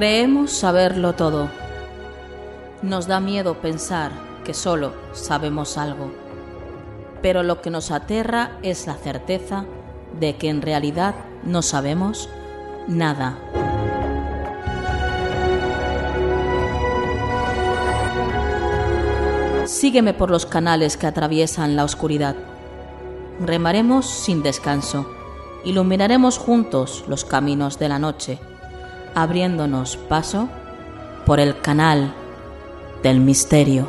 Creemos saberlo todo. Nos da miedo pensar que solo sabemos algo. Pero lo que nos aterra es la certeza de que en realidad no sabemos nada. Sígueme por los canales que atraviesan la oscuridad. Remaremos sin descanso. Iluminaremos juntos los caminos de la noche, abriéndonos paso por el canal del misterio.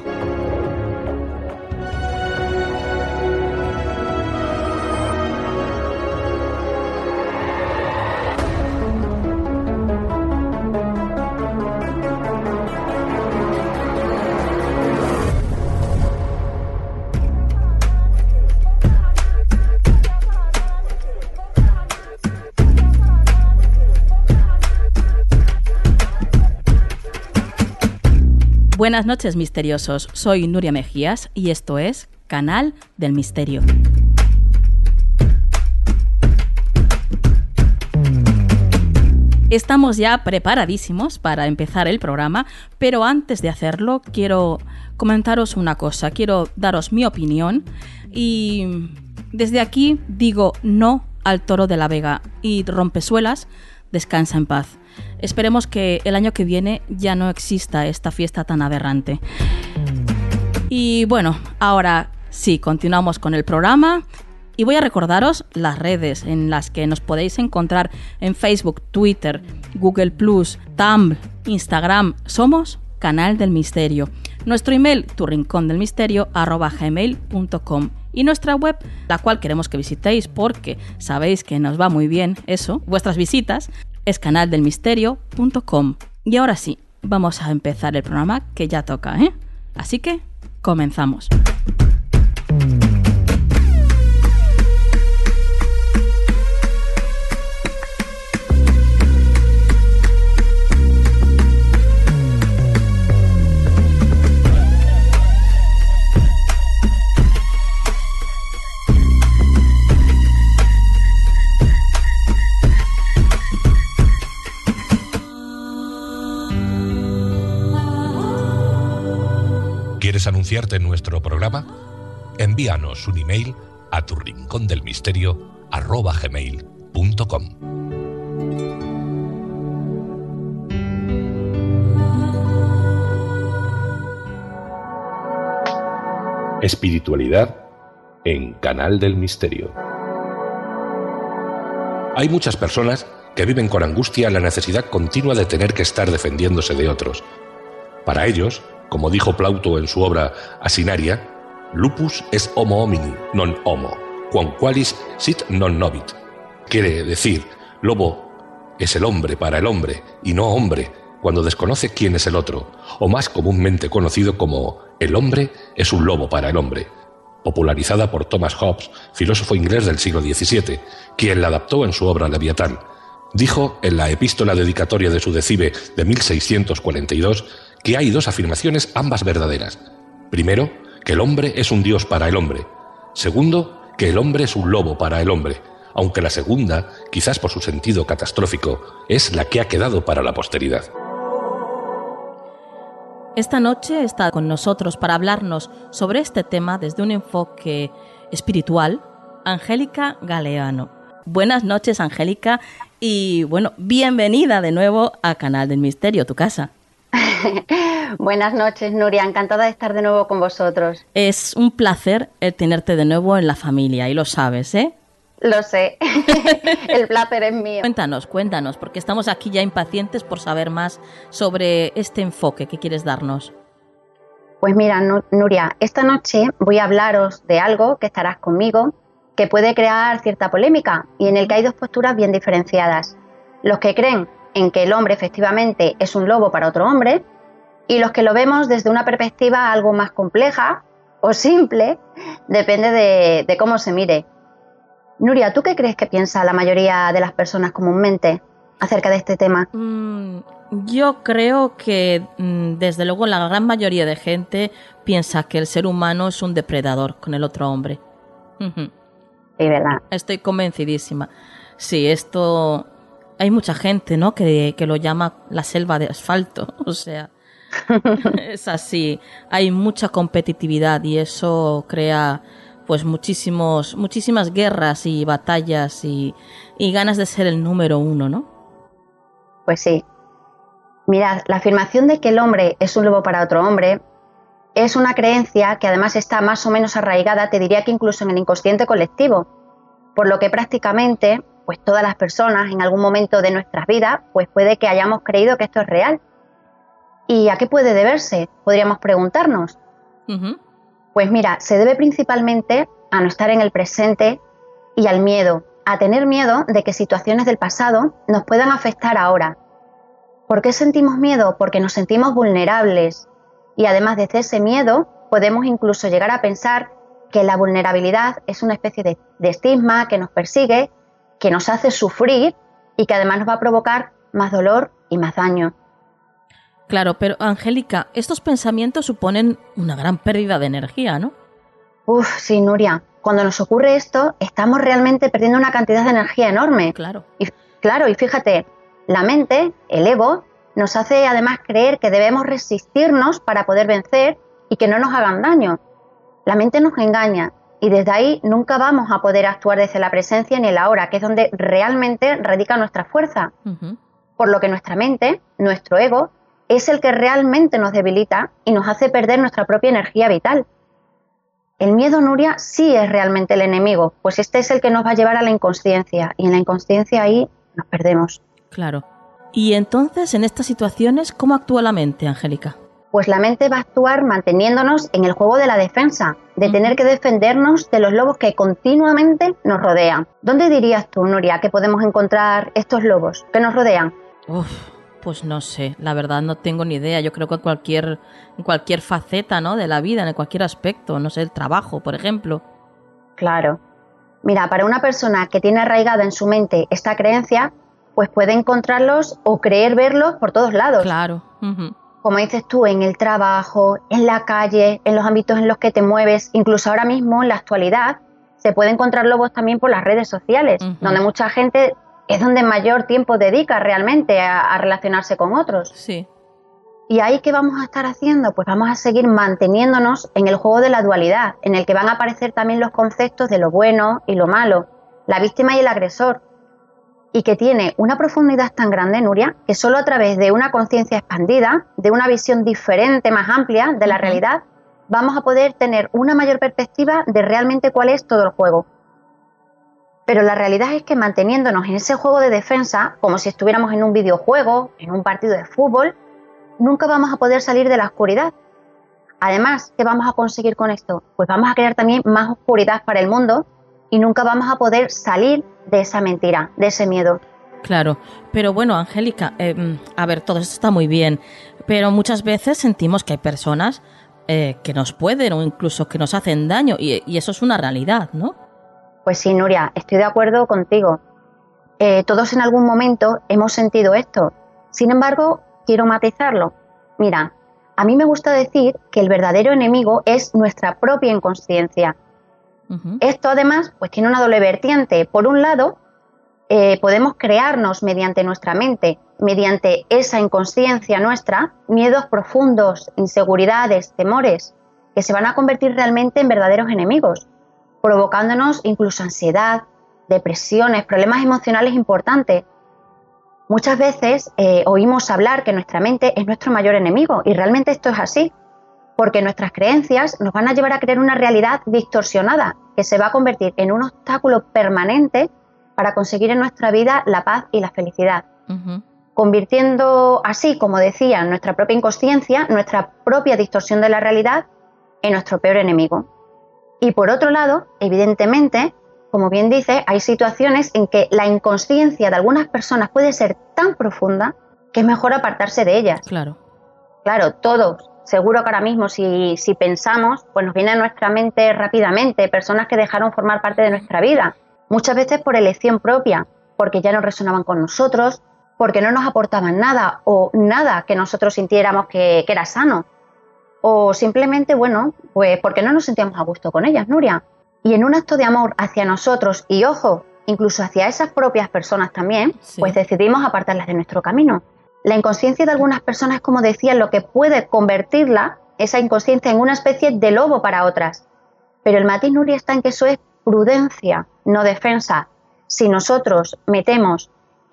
Buenas noches, misteriosos. Soy Nuria Mejías y esto es Canal del Misterio. Estamos ya preparadísimos para empezar el programa, pero antes de hacerlo quiero comentaros una cosa, quiero daros mi opinión y desde aquí digo no al Toro de la Vega y Rompesuelas, descansa en paz. Esperemos que el año que viene ya no exista esta fiesta tan aberrante. Y bueno, ahora sí, continuamos con el programa y voy a recordaros las redes en las que nos podéis encontrar en Facebook, Twitter, Google+, Tumblr, Instagram. Somos Canal del Misterio. Nuestro email, turrincondelmisterio@gmail.com. Y nuestra web, la cual queremos que visitéis porque sabéis que nos va muy bien eso, vuestras visitas, es canaldelmisterio.com. Y ahora sí, vamos a empezar el programa que ya toca, ¿eh? Así que, comenzamos. ¿Quieres anunciarte en nuestro programa? Envíanos un email a turrincondelmisterio@gmail.com. Espiritualidad en Canal del Misterio. Hay muchas personas que viven con angustia la necesidad continua de tener que estar defendiéndose de otros. Para ellos, como dijo Plauto en su obra Asinaria, lupus es homo homini, non homo, quam qualis sit non novit. Quiere decir, lobo es el hombre para el hombre y no hombre cuando desconoce quién es el otro, o más comúnmente conocido como el hombre es un lobo para el hombre, popularizada por Thomas Hobbes, filósofo inglés del siglo XVII, quien la adaptó en su obra Leviatán. Dijo en la epístola dedicatoria de su Decibe de 1642 que hay dos afirmaciones, ambas verdaderas. Primero, que el hombre es un dios para el hombre. Segundo, que el hombre es un lobo para el hombre, aunque la segunda, quizás por su sentido catastrófico, es la que ha quedado para la posteridad. Esta noche está con nosotros para hablarnos sobre este tema desde un enfoque espiritual, Angélica Galeano. Buenas noches, Angélica, y bueno, bienvenida de nuevo a Canal del Misterio, tu casa. Buenas noches, Nuria, encantada de estar de nuevo con vosotros. Es un placer tenerte de nuevo en la familia, y lo sabes, ¿eh? Lo sé, el placer es mío. Cuéntanos, porque estamos aquí ya impacientes por saber más sobre este enfoque que quieres darnos. Pues mira, Nuria, esta noche voy a hablaros de algo que estarás conmigo, que puede crear cierta polémica y en el que hay dos posturas bien diferenciadas. Los que creen en que el hombre efectivamente es un lobo para otro hombre y los que lo vemos desde una perspectiva algo más compleja o simple, depende de cómo se mire. Nuria, ¿tú qué crees que piensa la mayoría de las personas comúnmente acerca de este tema? Yo creo que desde luego la gran mayoría de gente piensa que el ser humano es un depredador con el otro hombre. Sí, ¿verdad? Estoy convencidísima. Sí, esto Hay mucha gente, ¿no?, que lo llama la selva de asfalto, o sea, es así. Hay mucha competitividad y eso crea pues muchísimas guerras y batallas y ganas de ser el número uno, ¿no? Pues sí. Mirad, la afirmación de que el hombre es un lobo para otro hombre es una creencia que además está más o menos arraigada, te diría que incluso en el inconsciente colectivo, por lo que prácticamente pues todas las personas en algún momento de nuestras vidas pues puede que hayamos creído que esto es real. ¿Y a qué puede deberse? Podríamos preguntarnos. Uh-huh. Pues mira, se debe principalmente a no estar en el presente y al miedo, a tener miedo de que situaciones del pasado nos puedan afectar ahora. ¿Por qué sentimos miedo? Porque nos sentimos vulnerables y además de ese miedo podemos incluso llegar a pensar que la vulnerabilidad es una especie de estigma que nos persigue, que nos hace sufrir y que además nos va a provocar más dolor y más daño. Claro, pero Angélica, estos pensamientos suponen una gran pérdida de energía, ¿no? Sí, Nuria. Cuando nos ocurre esto, estamos realmente perdiendo una cantidad de energía enorme. Claro. Y fíjate, la mente, el ego, nos hace además creer que debemos resistirnos para poder vencer y que no nos hagan daño. La mente nos engaña y desde ahí nunca vamos a poder actuar desde la presencia ni el ahora, que es donde realmente radica nuestra fuerza. Uh-huh. Por lo que nuestra mente, nuestro ego, es el que realmente nos debilita y nos hace perder nuestra propia energía vital. El miedo, Nuria, sí es realmente el enemigo, pues este es el que nos va a llevar a la inconsciencia y en la inconsciencia ahí nos perdemos. Claro. Y entonces, en estas situaciones, ¿cómo actúa la mente, Angélica? Pues la mente va a actuar manteniéndonos en el juego de la defensa, de tener que defendernos de los lobos que continuamente nos rodean. ¿Dónde dirías tú, Nuria, que podemos encontrar estos lobos que nos rodean? Pues no sé, la verdad no tengo ni idea. Yo creo que en cualquier faceta, ¿no?, de la vida, en cualquier aspecto, no sé, el trabajo, por ejemplo. Claro. Mira, para una persona que tiene arraigada en su mente esta creencia, pues puede encontrarlos o creer verlos por todos lados. Claro. Uh-huh. Como dices tú, en el trabajo, en la calle, en los ámbitos en los que te mueves, incluso ahora mismo, en la actualidad, se puede encontrar lobos también por las redes sociales, uh-huh, donde mucha gente es donde mayor tiempo dedica realmente a relacionarse con otros. Sí. ¿Y ahí qué vamos a estar haciendo? Pues vamos a seguir manteniéndonos en el juego de la dualidad, en el que van a aparecer también los conceptos de lo bueno y lo malo, la víctima y el agresor, y que tiene una profundidad tan grande, Nuria, que solo a través de una conciencia expandida, de una visión diferente, más amplia de la realidad, vamos a poder tener una mayor perspectiva de realmente cuál es todo el juego. Pero la realidad es que manteniéndonos en ese juego de defensa, como si estuviéramos en un videojuego, en un partido de fútbol, nunca vamos a poder salir de la oscuridad. Además, ¿qué vamos a conseguir con esto? Pues vamos a crear también más oscuridad para el mundo y nunca vamos a poder salir de esa mentira, de ese miedo. Claro, pero bueno, Angélica, a ver, todo esto está muy bien, pero muchas veces sentimos que hay personas que nos pueden o incluso que nos hacen daño y eso es una realidad, ¿no? Pues sí, Nuria, estoy de acuerdo contigo. Todos en algún momento hemos sentido esto. Sin embargo, quiero matizarlo. Mira, a mí me gusta decir que el verdadero enemigo es nuestra propia inconsciencia. Uh-huh. Esto además pues tiene una doble vertiente. Por un lado, podemos crearnos mediante nuestra mente, mediante esa inconsciencia nuestra, miedos profundos, inseguridades, temores, que se van a convertir realmente en verdaderos enemigos, provocándonos incluso ansiedad, depresiones, problemas emocionales importantes. Muchas veces oímos hablar que nuestra mente es nuestro mayor enemigo y realmente esto es así, porque nuestras creencias nos van a llevar a crear una realidad distorsionada que se va a convertir en un obstáculo permanente para conseguir en nuestra vida la paz y la felicidad, uh-huh, convirtiendo así, como decía, nuestra propia inconsciencia, nuestra propia distorsión de la realidad en nuestro peor enemigo. Y por otro lado, evidentemente, como bien dice, hay situaciones en que la inconsciencia de algunas personas puede ser tan profunda que es mejor apartarse de ellas. Claro. Claro, todos. Seguro que ahora mismo si pensamos, pues nos viene a nuestra mente rápidamente personas que dejaron formar parte de nuestra vida. Muchas veces por elección propia, porque ya no resonaban con nosotros, porque no nos aportaban nada o nada que nosotros sintiéramos que era sano. O simplemente, bueno, pues porque no nos sentíamos a gusto con ellas, Nuria. Y en un acto de amor hacia nosotros, y ojo, incluso hacia esas propias personas también, Sí. pues decidimos apartarlas de nuestro camino. La inconsciencia de algunas personas, como decía, lo que puede convertirla, esa inconsciencia, en una especie de lobo para otras. Pero el matiz, Nuria, está en que eso es prudencia, no defensa. Si nosotros metemos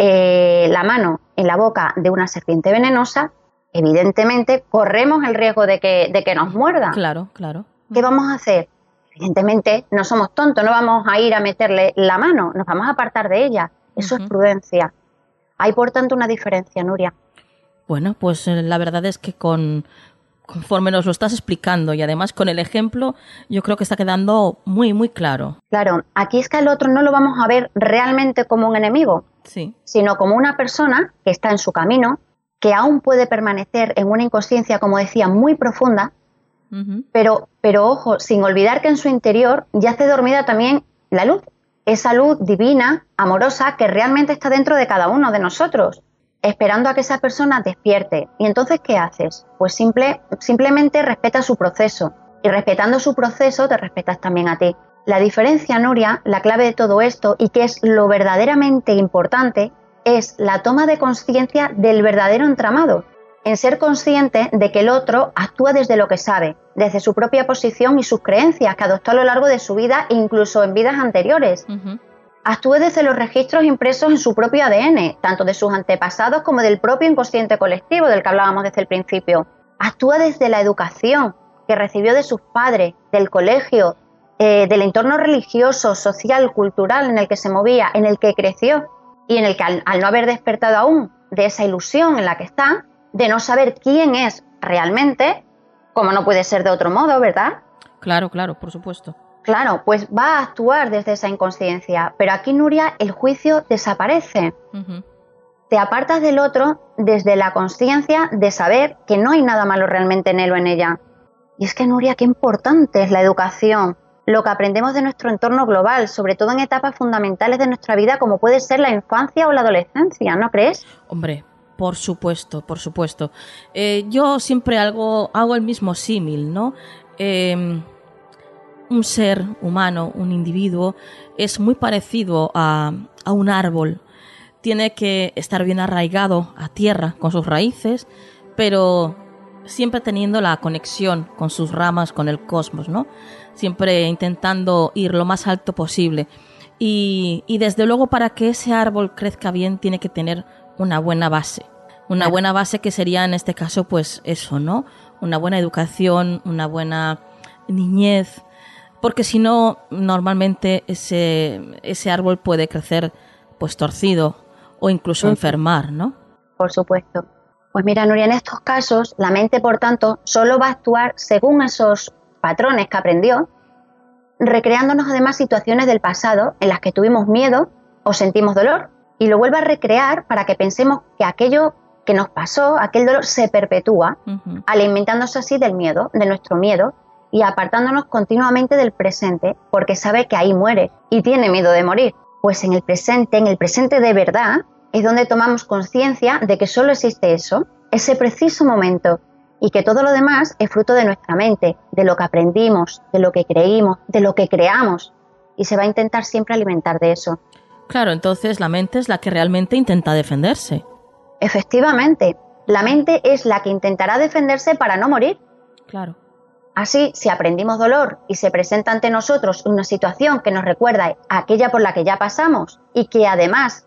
la mano en la boca de una serpiente venenosa, evidentemente corremos el riesgo de que nos muerda. Claro, claro. ¿Qué vamos a hacer? Evidentemente no somos tontos, no vamos a ir a meterle la mano, nos vamos a apartar de ella. Eso es prudencia. Hay, por tanto, una diferencia, Nuria. Bueno, pues la verdad es que conforme nos lo estás explicando y además con el ejemplo, yo creo que está quedando muy, muy claro. Claro, aquí es que al otro no lo vamos a ver realmente como un enemigo, Sí. sino como una persona que está en su camino, que aún puede permanecer en una inconsciencia, como decía, muy profunda, pero ojo, sin olvidar que en su interior yace dormida también la luz, esa luz divina, amorosa, que realmente está dentro de cada uno de nosotros, esperando a que esa persona despierte. ¿Y entonces qué haces? Pues simplemente respeta su proceso, y respetando su proceso te respetas también a ti. La diferencia, Nuria, la clave de todo esto, y que es lo verdaderamente importante, es la toma de conciencia del verdadero entramado, en ser consciente de que el otro actúa desde lo que sabe, desde su propia posición y sus creencias que adoptó a lo largo de su vida e incluso en vidas anteriores. Actúe desde los registros impresos en su propio ADN, tanto de sus antepasados como del propio inconsciente colectivo del que hablábamos desde el principio. Actúa desde la educación que recibió de sus padres, del colegio, del entorno religioso, social, cultural en el que se movía, en el que creció y en el que al no haber despertado aún de esa ilusión en la que está, de no saber quién es realmente, como no puede ser de otro modo, ¿verdad? Claro, claro, por supuesto. Claro, pues va a actuar desde esa inconsciencia, pero aquí, Nuria, el juicio desaparece. Te apartas del otro desde la consciencia de saber que no hay nada malo realmente en él o en ella. Y es que, Nuria, qué importante es la educación, lo que aprendemos de nuestro entorno global, sobre todo en etapas fundamentales de nuestra vida como puede ser la infancia o la adolescencia, ¿no crees? Hombre, por supuesto, por supuesto. Yo siempre hago el mismo símil, ¿no? Un ser humano, un individuo, es muy parecido a un árbol. Tiene que estar bien arraigado a tierra con sus raíces, pero siempre teniendo la conexión con sus ramas, con el cosmos, ¿no? Siempre intentando ir lo más alto posible. Y desde luego, para que ese árbol crezca bien, tiene que tener una buena base. Una buena base que sería, en este caso, pues eso, ¿no? Una buena educación, una buena niñez, porque si no, normalmente ese árbol puede crecer pues torcido o incluso enfermar, ¿no? Por supuesto. Pues mira, Nuria, en estos casos, la mente, por tanto, solo va a actuar según esos patrones que aprendió, recreándonos además situaciones del pasado en las que tuvimos miedo o sentimos dolor, y lo vuelve a recrear para que pensemos que aquello que nos pasó, aquel dolor, se perpetúa, alimentándose así del miedo, de nuestro miedo, y apartándonos continuamente del presente, porque sabe que ahí muere y tiene miedo de morir. Pues en el presente de verdad, es donde tomamos conciencia de que solo existe eso, ese preciso momento, y que todo lo demás es fruto de nuestra mente, de lo que aprendimos, de lo que creímos, de lo que creamos, y se va a intentar siempre alimentar de eso. Claro, entonces la mente es la que realmente intenta defenderse. Efectivamente, la mente es la que intentará defenderse para no morir. Claro. Así, si aprendimos dolor y se presenta ante nosotros una situación que nos recuerda a aquella por la que ya pasamos y que además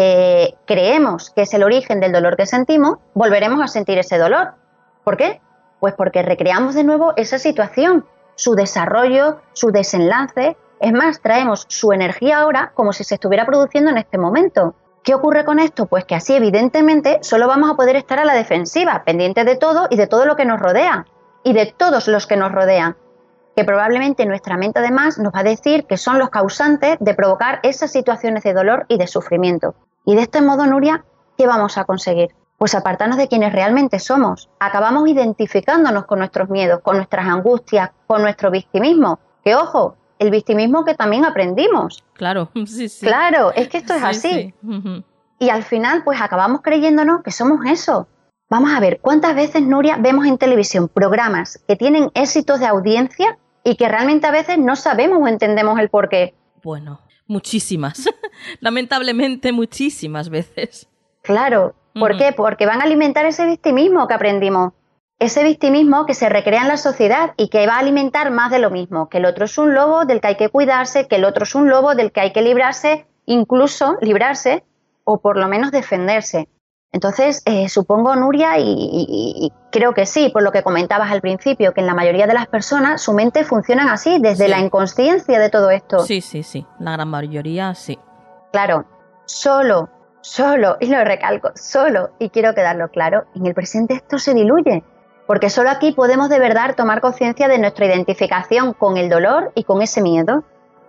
creemos que es el origen del dolor que sentimos, volveremos a sentir ese dolor. ¿Por qué? Pues porque recreamos de nuevo esa situación, su desarrollo, su desenlace. Es más, traemos su energía ahora como si se estuviera produciendo en este momento. ¿Qué ocurre con esto? Pues que así, evidentemente, solo vamos a poder estar a la defensiva, pendientes de todo y de todo lo que nos rodea, y de todos los que nos rodean, que probablemente nuestra mente además nos va a decir que son los causantes de provocar esas situaciones de dolor y de sufrimiento. Y de este modo, Nuria, ¿qué vamos a conseguir? Pues apartarnos de quienes realmente somos. Acabamos identificándonos con nuestros miedos, con nuestras angustias, con nuestro victimismo. Que ojo, el victimismo que también aprendimos. Claro, sí, sí. Claro, es que esto es así. Sí. Y al final, pues acabamos creyéndonos que somos eso. Vamos a ver, ¿cuántas veces, Nuria, vemos en televisión programas que tienen éxitos de audiencia y que realmente a veces no sabemos o entendemos el porqué? Bueno, Muchísimas. Lamentablemente, muchísimas veces. Claro. ¿Por qué? Porque van a alimentar ese victimismo que aprendimos. Ese victimismo que se recrea en la sociedad y que va a alimentar más de lo mismo. Que el otro es un lobo del que hay que cuidarse, que el otro es un lobo del que hay que librarse, incluso librarse o por lo menos defenderse. Entonces, supongo, Nuria, y creo que sí, por lo que comentabas al principio, que en la mayoría de las personas su mente funciona así, desde la inconsciencia de todo esto. Sí. La gran mayoría, sí. Claro, solo, y lo recalco, solo, y quiero quedarlo claro, en el presente esto se diluye. Porque solo aquí podemos de verdad tomar conciencia de nuestra identificación con el dolor y con ese miedo.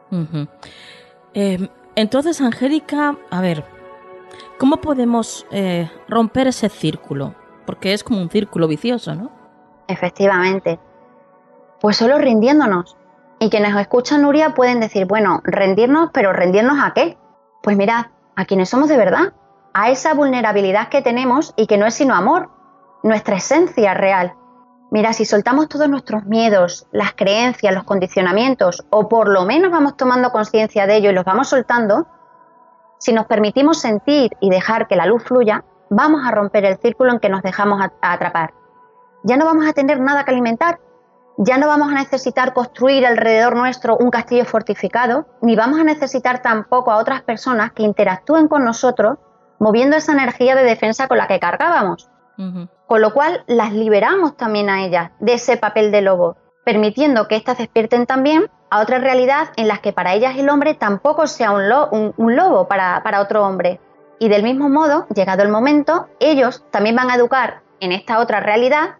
Entonces, Angélica, a ver, ¿cómo podemos romper ese círculo? Porque es como un círculo vicioso, ¿no? Efectivamente. Pues solo rindiéndonos. Y quienes nos escuchan, Nuria, pueden decir, bueno, rendirnos, pero ¿rendirnos a qué? Pues mirad, a quienes somos de verdad, a esa vulnerabilidad que tenemos y que no es sino amor, nuestra esencia real. Mira, si soltamos todos nuestros miedos, las creencias, los condicionamientos, o por lo menos vamos tomando conciencia de ello y los vamos soltando, si nos permitimos sentir y dejar que la luz fluya, vamos a romper el círculo en que nos dejamos atrapar. Ya no vamos a tener nada que alimentar, ya no vamos a necesitar construir alrededor nuestro un castillo fortificado, ni vamos a necesitar tampoco a otras personas que interactúen con nosotros moviendo esa energía de defensa con la que cargábamos. Con lo cual las liberamos también a ellas de ese papel de lobo, permitiendo que éstas despierten también a otra realidad en las que para ellas el hombre tampoco sea un lobo para otro hombre. Y del mismo modo, llegado el momento, ellos también van a educar en esta otra realidad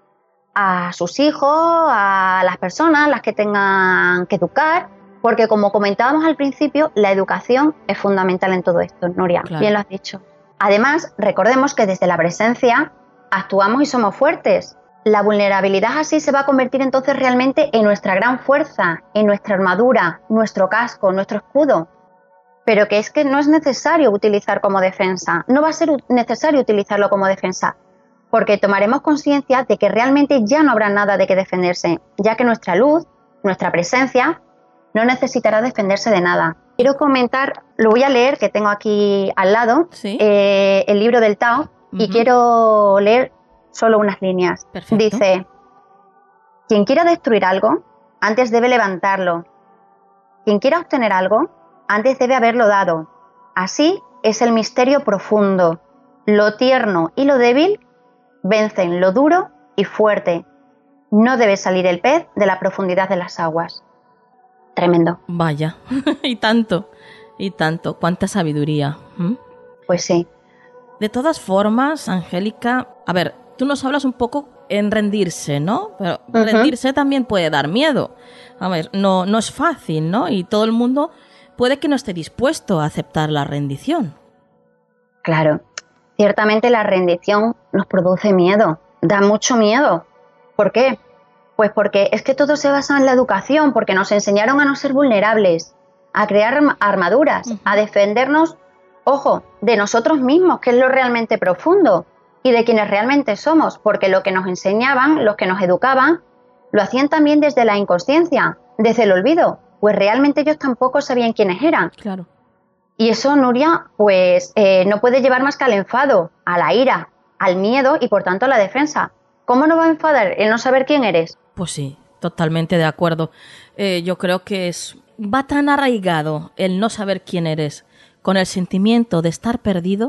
a sus hijos, a las personas, las que tengan que educar, porque como comentábamos al principio, la educación es fundamental en todo esto, Nuria, claro. Bien lo has dicho. Además, recordemos que desde la presencia actuamos y somos fuertes. La vulnerabilidad así se va a convertir entonces realmente en nuestra gran fuerza, en nuestra armadura, nuestro casco, nuestro escudo. Pero que es que no es necesario utilizar como defensa, no va a ser necesario utilizarlo como defensa, porque tomaremos conciencia de que realmente ya no habrá nada de qué defenderse, ya que nuestra luz, nuestra presencia, no necesitará defenderse de nada. Quiero comentar, lo voy a leer, que tengo aquí al lado, ¿sí? El libro del Tao, y quiero leer solo unas líneas. Perfecto. Dice, quien quiera destruir algo, antes debe levantarlo. Quien quiera obtener algo, antes debe haberlo dado. Así es el misterio profundo. Lo tierno y lo débil vencen lo duro y fuerte. No debe salir el pez de la profundidad de las aguas. Tremendo. Vaya, y tanto, cuánta sabiduría. Pues sí. De todas formas, Angélica, a ver, tú nos hablas un poco en rendirse, ¿no? Pero rendirse también puede dar miedo. A ver, no es fácil, ¿no? Y todo el mundo puede que no esté dispuesto a aceptar la rendición. Claro, ciertamente la rendición nos produce miedo, da mucho miedo. ¿Por qué? Pues porque es que todo se basa en la educación, porque nos enseñaron a no ser vulnerables, a crear armaduras, a defendernos, ojo, de nosotros mismos, que es lo realmente profundo, y de quienes realmente somos, porque lo que nos enseñaban, los que nos educaban, lo hacían también desde la inconsciencia, desde el olvido, pues realmente ellos tampoco sabían quiénes eran. Claro. Y eso, Nuria, pues no puede llevar más que al enfado, a la ira, al miedo y por tanto a la defensa. ¿Cómo no va a enfadar el no saber quién eres? Pues sí, totalmente de acuerdo. Yo creo que va tan arraigado el no saber quién eres con el sentimiento de estar perdido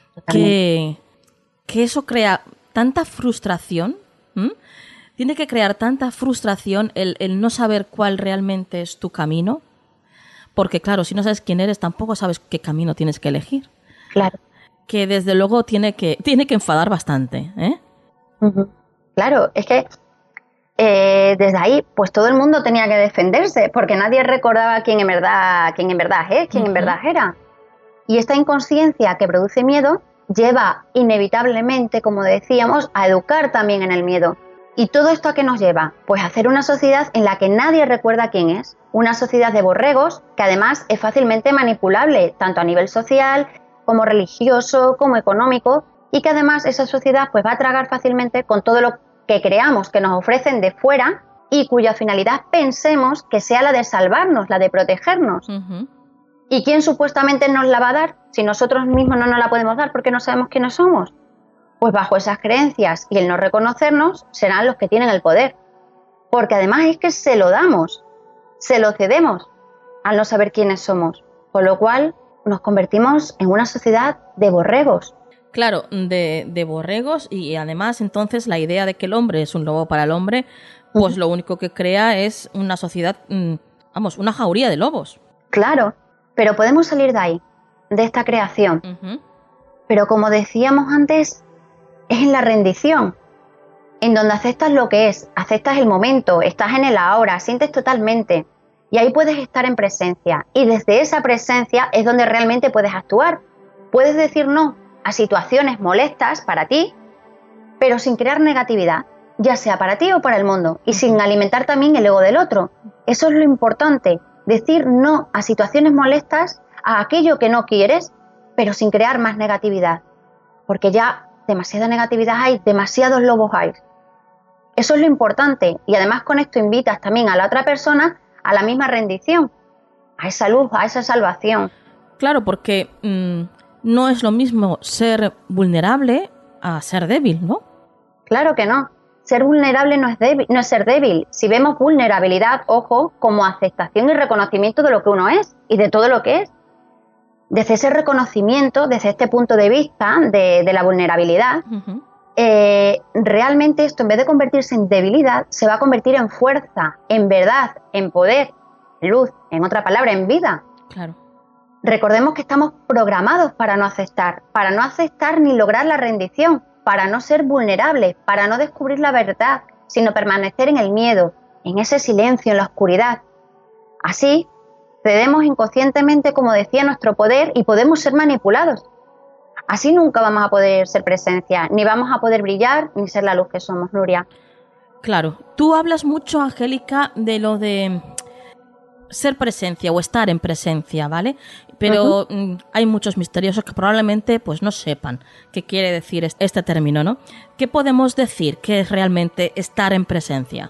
que eso crea tanta frustración. Tiene que crear tanta frustración el no saber cuál realmente es tu camino. Porque claro, si no sabes quién eres, tampoco sabes qué camino tienes que elegir. Claro. Que desde luego tiene que enfadar bastante, ¿eh? Claro, es que desde ahí, pues todo el mundo tenía que defenderse, porque nadie recordaba quién en verdad era. Y esta inconsciencia que produce miedo lleva inevitablemente, como decíamos, a educar también en el miedo. ¿Y todo esto a qué nos lleva? Pues a hacer una sociedad en la que nadie recuerda quién es. Una sociedad de borregos que además es fácilmente manipulable, tanto a nivel social como religioso, como económico, y que además esa sociedad pues va a tragar fácilmente con todo lo que creamos que nos ofrecen de fuera y cuya finalidad pensemos que sea la de salvarnos, la de protegernos. ¿Y quién supuestamente nos la va a dar si nosotros mismos no nos la podemos dar porque no sabemos quiénes somos? Pues bajo esas creencias y el no reconocernos serán los que tienen el poder. Porque además es que se lo damos, se lo cedemos al no saber quiénes somos. Con lo cual nos convertimos en una sociedad de borregos. Claro, de borregos, y además entonces la idea de que el hombre es un lobo para el hombre, pues lo único que crea es una sociedad, una jauría de lobos. Claro, pero podemos salir de ahí, de esta creación. Pero como decíamos antes, es en la rendición, en donde aceptas lo que es, aceptas el momento, estás en el ahora, sientes totalmente. Y ahí puedes estar en presencia. Y desde esa presencia es donde realmente puedes actuar. Puedes decir no a situaciones molestas para ti, pero sin crear negatividad, ya sea para ti o para el mundo, y sin alimentar también el ego del otro. Eso es lo importante, decir no a situaciones molestas, a aquello que no quieres, pero sin crear más negatividad, porque ya demasiada negatividad hay, demasiados lobos hay. Eso es lo importante, y además con esto invitas también a la otra persona a la misma rendición, a esa luz, a esa salvación. Claro, porque no es lo mismo ser vulnerable a ser débil, ¿no? Claro que no. Ser vulnerable no es ser débil. Si vemos vulnerabilidad, ojo, como aceptación y reconocimiento de lo que uno es y de todo lo que es. Desde ese reconocimiento, desde este punto de vista de la vulnerabilidad, realmente esto, en vez de convertirse en debilidad, se va a convertir en fuerza, en verdad, en poder, luz, en otra palabra, en vida. Claro. Recordemos que estamos programados para no aceptar ni lograr la rendición, para no ser vulnerables, para no descubrir la verdad, sino permanecer en el miedo, en ese silencio, en la oscuridad. Así, cedemos inconscientemente, como decía, nuestro poder y podemos ser manipulados. Así nunca vamos a poder ser presencia, ni vamos a poder brillar, ni ser la luz que somos, Nuria. Claro. Tú hablas mucho, Angélica, de lo de ser presencia o estar en presencia, ¿vale? Pero hay muchos misteriosos que probablemente pues no sepan qué quiere decir este término, ¿no? ¿Qué podemos decir que es realmente estar en presencia?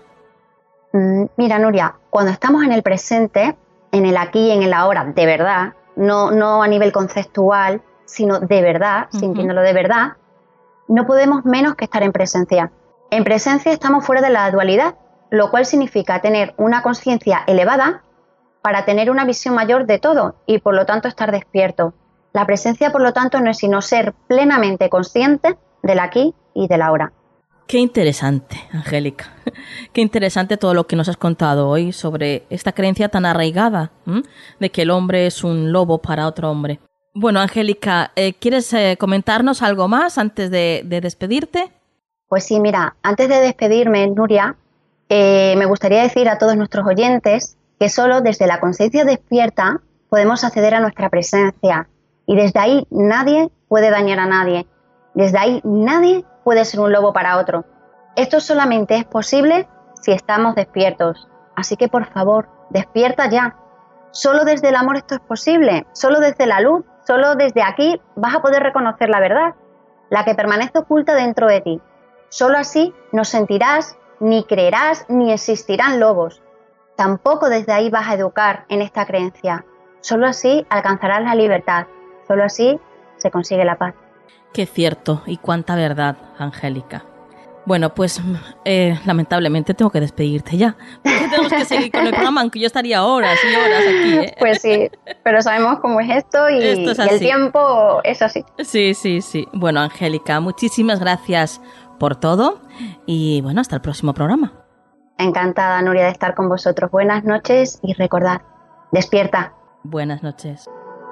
Mira, Nuria, cuando estamos en el presente, en el aquí y en el ahora, de verdad, no a nivel conceptual, sino de verdad, sintiéndolo de verdad, no podemos menos que estar en presencia. En presencia estamos fuera de la dualidad, lo cual significa tener una conciencia elevada para tener una visión mayor de todo y por lo tanto estar despierto. La presencia, por lo tanto, no es sino ser plenamente consciente del aquí y del ahora. Qué interesante, Angélica. Qué interesante todo lo que nos has contado hoy sobre esta creencia tan arraigada, de que el hombre es un lobo para otro hombre. Bueno, Angélica, ¿quieres comentarnos algo más antes de despedirte? Pues sí, mira, antes de despedirme, Nuria, me gustaría decir a todos nuestros oyentes que solo desde la conciencia despierta podemos acceder a nuestra presencia y desde ahí nadie puede dañar a nadie, desde ahí nadie puede ser un lobo para otro. Esto solamente es posible si estamos despiertos, así que por favor, despierta ya. Solo desde el amor esto es posible, solo desde la luz, solo desde aquí vas a poder reconocer la verdad, la que permanece oculta dentro de ti. Solo así no sentirás, ni creerás, ni existirán lobos. Tampoco desde ahí vas a educar en esta creencia. Solo así alcanzarás la libertad. Solo así se consigue la paz. Qué cierto y cuánta verdad, Angélica. Bueno, pues lamentablemente tengo que despedirte ya. Porque tenemos que seguir con el programa, aunque yo estaría horas y horas aquí, ¿eh? Pues sí, pero sabemos cómo es esto y el tiempo es así. Sí. Bueno, Angélica, muchísimas gracias por todo y bueno, hasta el próximo programa. Encantada, Nuria, de estar con vosotros. Buenas noches y recordad, despierta. Buenas noches.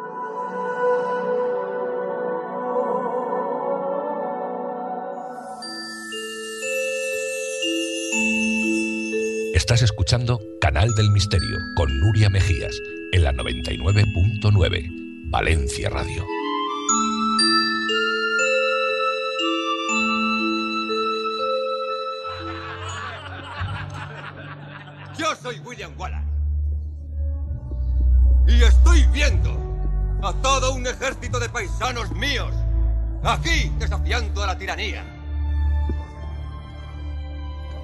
Estás escuchando Canal del Misterio con Nuria Mejías en la 99.9 Valencia Radio. Yo soy William Wallace y estoy viendo a todo un ejército de paisanos míos aquí desafiando a la tiranía.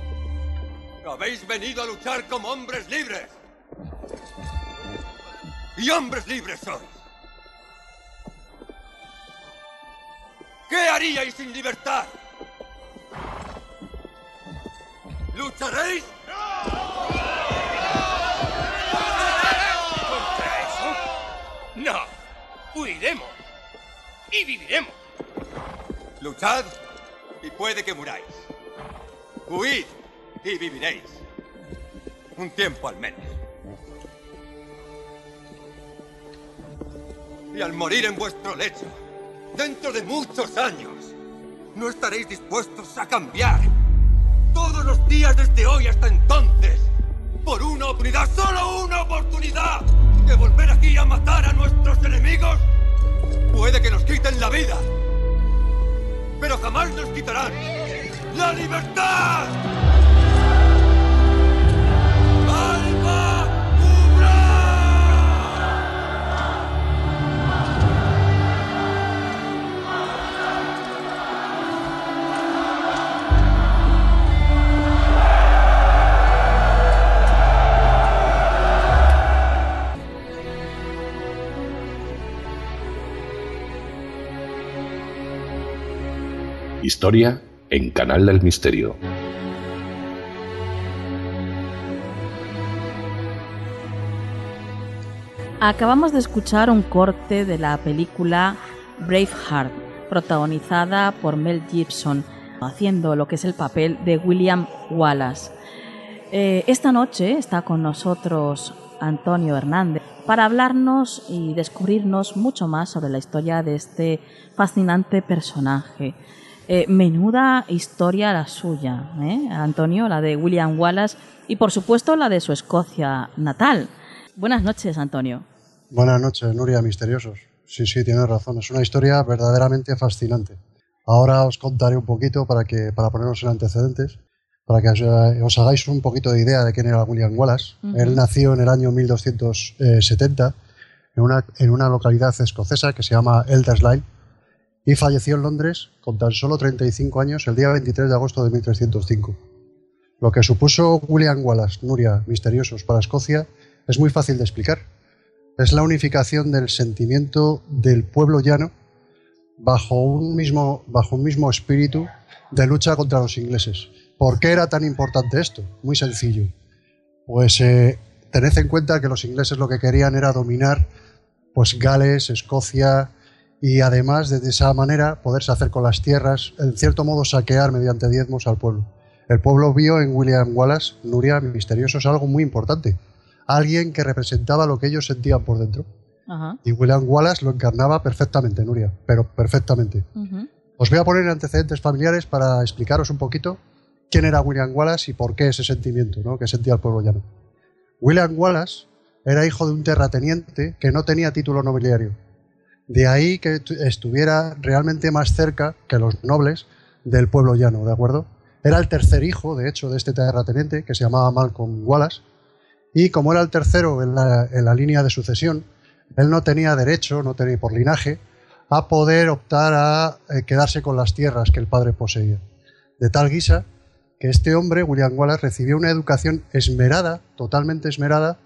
Habéis venido a luchar como hombres libres y hombres libres sois. ¿Qué haríais sin libertad? ¿Lucharéis? ¿Contra eso? No. Huiremos. Y viviremos. Luchad y puede que muráis. Huid y viviréis. Un tiempo al menos. Y al morir en vuestro lecho, dentro de muchos años, no estaréis dispuestos a cambiar todos los días desde hoy hasta entonces por una oportunidad, solo una oportunidad de volver aquí a matar a nuestros enemigos. Puede que nos quiten la vida, pero jamás nos quitarán la libertad. ¡Alba Cubra! Historia en Canal del Misterio. Acabamos de escuchar un corte de la película Braveheart, protagonizada por Mel Gibson, haciendo lo que es el papel de William Wallace. Esta noche está con nosotros Antonio Hernández para hablarnos y descubrirnos mucho más sobre la historia de este fascinante personaje. Menuda historia la suya, Antonio, la de William Wallace y por supuesto la de su Escocia natal. Buenas noches, Antonio. Buenas noches, Nuria, misteriosos. Sí, tienes razón, es una historia verdaderamente fascinante. Ahora os contaré un poquito para ponernos en antecedentes, para que os hagáis un poquito de idea de quién era William Wallace. Él nació en el año 1270 en una localidad escocesa que se llama Elderslie, y falleció en Londres con tan solo 35 años el día 23 de agosto de 1305. Lo que supuso William Wallace, Nuria, misteriosos, para Escocia es muy fácil de explicar. Es la unificación del sentimiento del pueblo llano bajo un mismo espíritu de lucha contra los ingleses. ¿Por qué era tan importante esto? Muy sencillo. Pues tened en cuenta que los ingleses lo que querían era dominar pues Gales, Escocia, y además de esa manera poderse hacer con las tierras, en cierto modo saquear mediante diezmos al pueblo. El pueblo vio en William Wallace, Nuria, misteriosos, algo muy importante. Alguien que representaba lo que ellos sentían por dentro. Ajá. Y William Wallace lo encarnaba perfectamente, Nuria, pero perfectamente. Os voy a poner antecedentes familiares para explicaros un poquito quién era William Wallace y por qué ese sentimiento, ¿no?, que sentía el pueblo llano. William Wallace era hijo de un terrateniente que no tenía título nobiliario. De ahí que estuviera realmente más cerca que los nobles del pueblo llano, ¿de acuerdo? Era el tercer hijo, de hecho, de este terrateniente, que se llamaba Malcolm Wallace, y como era el tercero en la línea de sucesión, él no tenía derecho, no tenía por linaje, a poder optar a quedarse con las tierras que el padre poseía. De tal guisa que este hombre, William Wallace, recibió una educación esmerada, totalmente esmerada,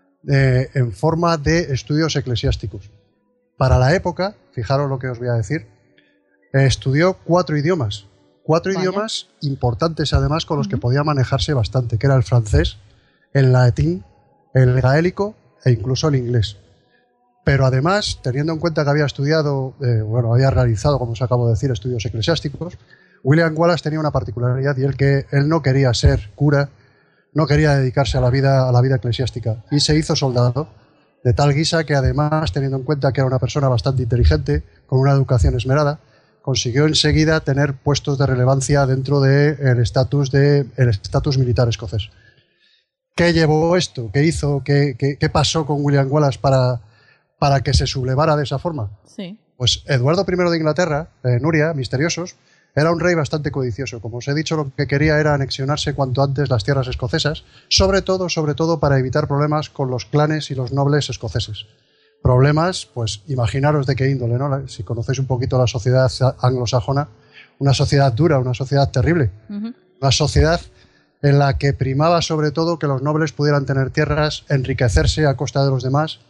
en forma de estudios eclesiásticos. Para la época, fijaros lo que os voy a decir, estudió 4 idiomas. 4 idiomas importantes además con los que podía manejarse bastante, que era el francés, el latín, el gaélico e incluso el inglés. Pero además, teniendo en cuenta que había estudiado, había realizado, como os acabo de decir, estudios eclesiásticos, William Wallace tenía una particularidad y él no quería ser cura, no quería dedicarse a la vida eclesiástica y se hizo soldado. De tal guisa que además, teniendo en cuenta que era una persona bastante inteligente, con una educación esmerada, consiguió enseguida tener puestos de relevancia dentro del estatus militar escocés. ¿Qué llevó esto? ¿Qué hizo? ¿Qué pasó con William Wallace para que se sublevara de esa forma? Sí. Pues Eduardo I de Inglaterra, Nuria, misteriosos, era un rey bastante codicioso. Como os he dicho, lo que quería era anexionarse cuanto antes las tierras escocesas, sobre todo para evitar problemas con los clanes y los nobles escoceses. Problemas, pues imaginaros de qué índole, ¿no? Si conocéis un poquito la sociedad anglosajona, una sociedad dura, una sociedad terrible, una sociedad en la que primaba sobre todo que los nobles pudieran tener tierras, enriquecerse a costa de los demás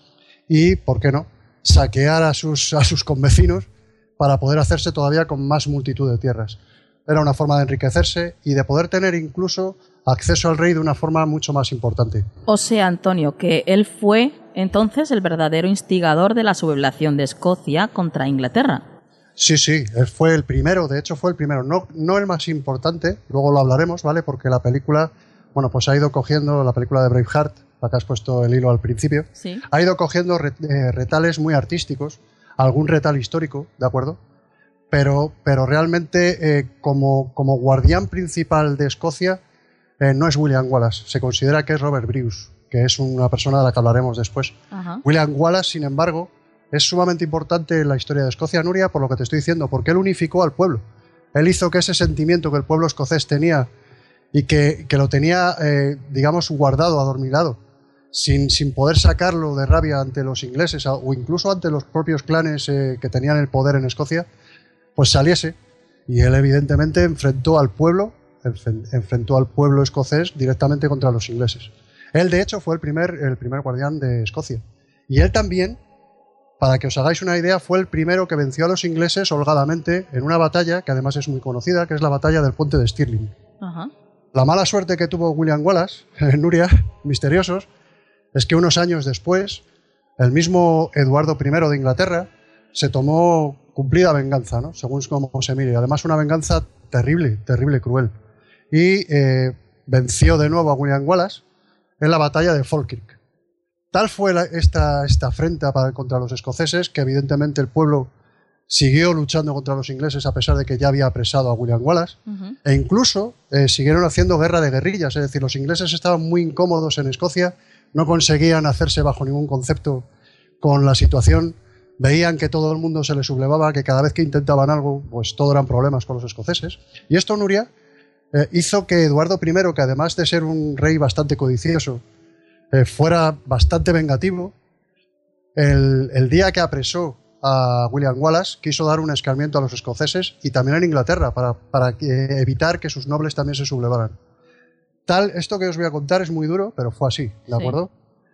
y, ¿por qué no?, saquear a sus convecinos para poder hacerse todavía con más multitud de tierras. Era una forma de enriquecerse y de poder tener incluso acceso al rey de una forma mucho más importante. O sea, Antonio, que él fue entonces el verdadero instigador de la sublevación de Escocia contra Inglaterra. Sí, él fue el primero, de hecho fue el primero, no el más importante, luego lo hablaremos, ¿vale? Porque la película, bueno, pues ha ido cogiendo, la película de Braveheart, la que has puesto el hilo al principio, ¿Sí? Ha ido cogiendo retales muy artísticos, algún retal histórico, ¿de acuerdo? Pero realmente como guardián principal de Escocia no es William Wallace, se considera que es Robert Bruce, que es una persona de la que hablaremos después. Ajá. William Wallace, sin embargo, es sumamente importante en la historia de Escocia, Nuria, por lo que te estoy diciendo, porque él unificó al pueblo. Él hizo que ese sentimiento que el pueblo escocés tenía y que lo tenía, digamos, guardado, adormilado, sin poder sacarlo de rabia ante los ingleses o incluso ante los propios clanes que tenían el poder en Escocia, pues saliese. Y él evidentemente enfrentó al pueblo escocés directamente contra los ingleses. Él, de hecho, fue el primer guardián de Escocia. Y él también, para que os hagáis una idea, fue el primero que venció a los ingleses holgadamente en una batalla que además es muy conocida, que es la batalla del puente de Stirling. Ajá. La mala suerte que tuvo William Wallace, Nuria, misteriosos, es que unos años después, el mismo Eduardo I de Inglaterra se tomó cumplida venganza, ¿no? Según cómo se mire. Además, una venganza terrible, cruel. Y venció de nuevo a William Wallace en la batalla de Falkirk. Tal fue esta afrenta contra los escoceses que evidentemente el pueblo siguió luchando contra los ingleses a pesar de que ya había apresado a William Wallace, e incluso siguieron haciendo guerra de guerrillas, es decir, los ingleses estaban muy incómodos en Escocia, no conseguían hacerse bajo ningún concepto con la situación, veían que todo el mundo se les sublevaba, que cada vez que intentaban algo, pues todo eran problemas con los escoceses. Y esto, Nuria, hizo que Eduardo I, que además de ser un rey bastante codicioso, fuera bastante vengativo. El día que apresó a William Wallace, quiso dar un escarmiento a los escoceses y también en Inglaterra para evitar que sus nobles también se sublevaran. Esto que os voy a contar es muy duro, pero fue así, ¿de acuerdo?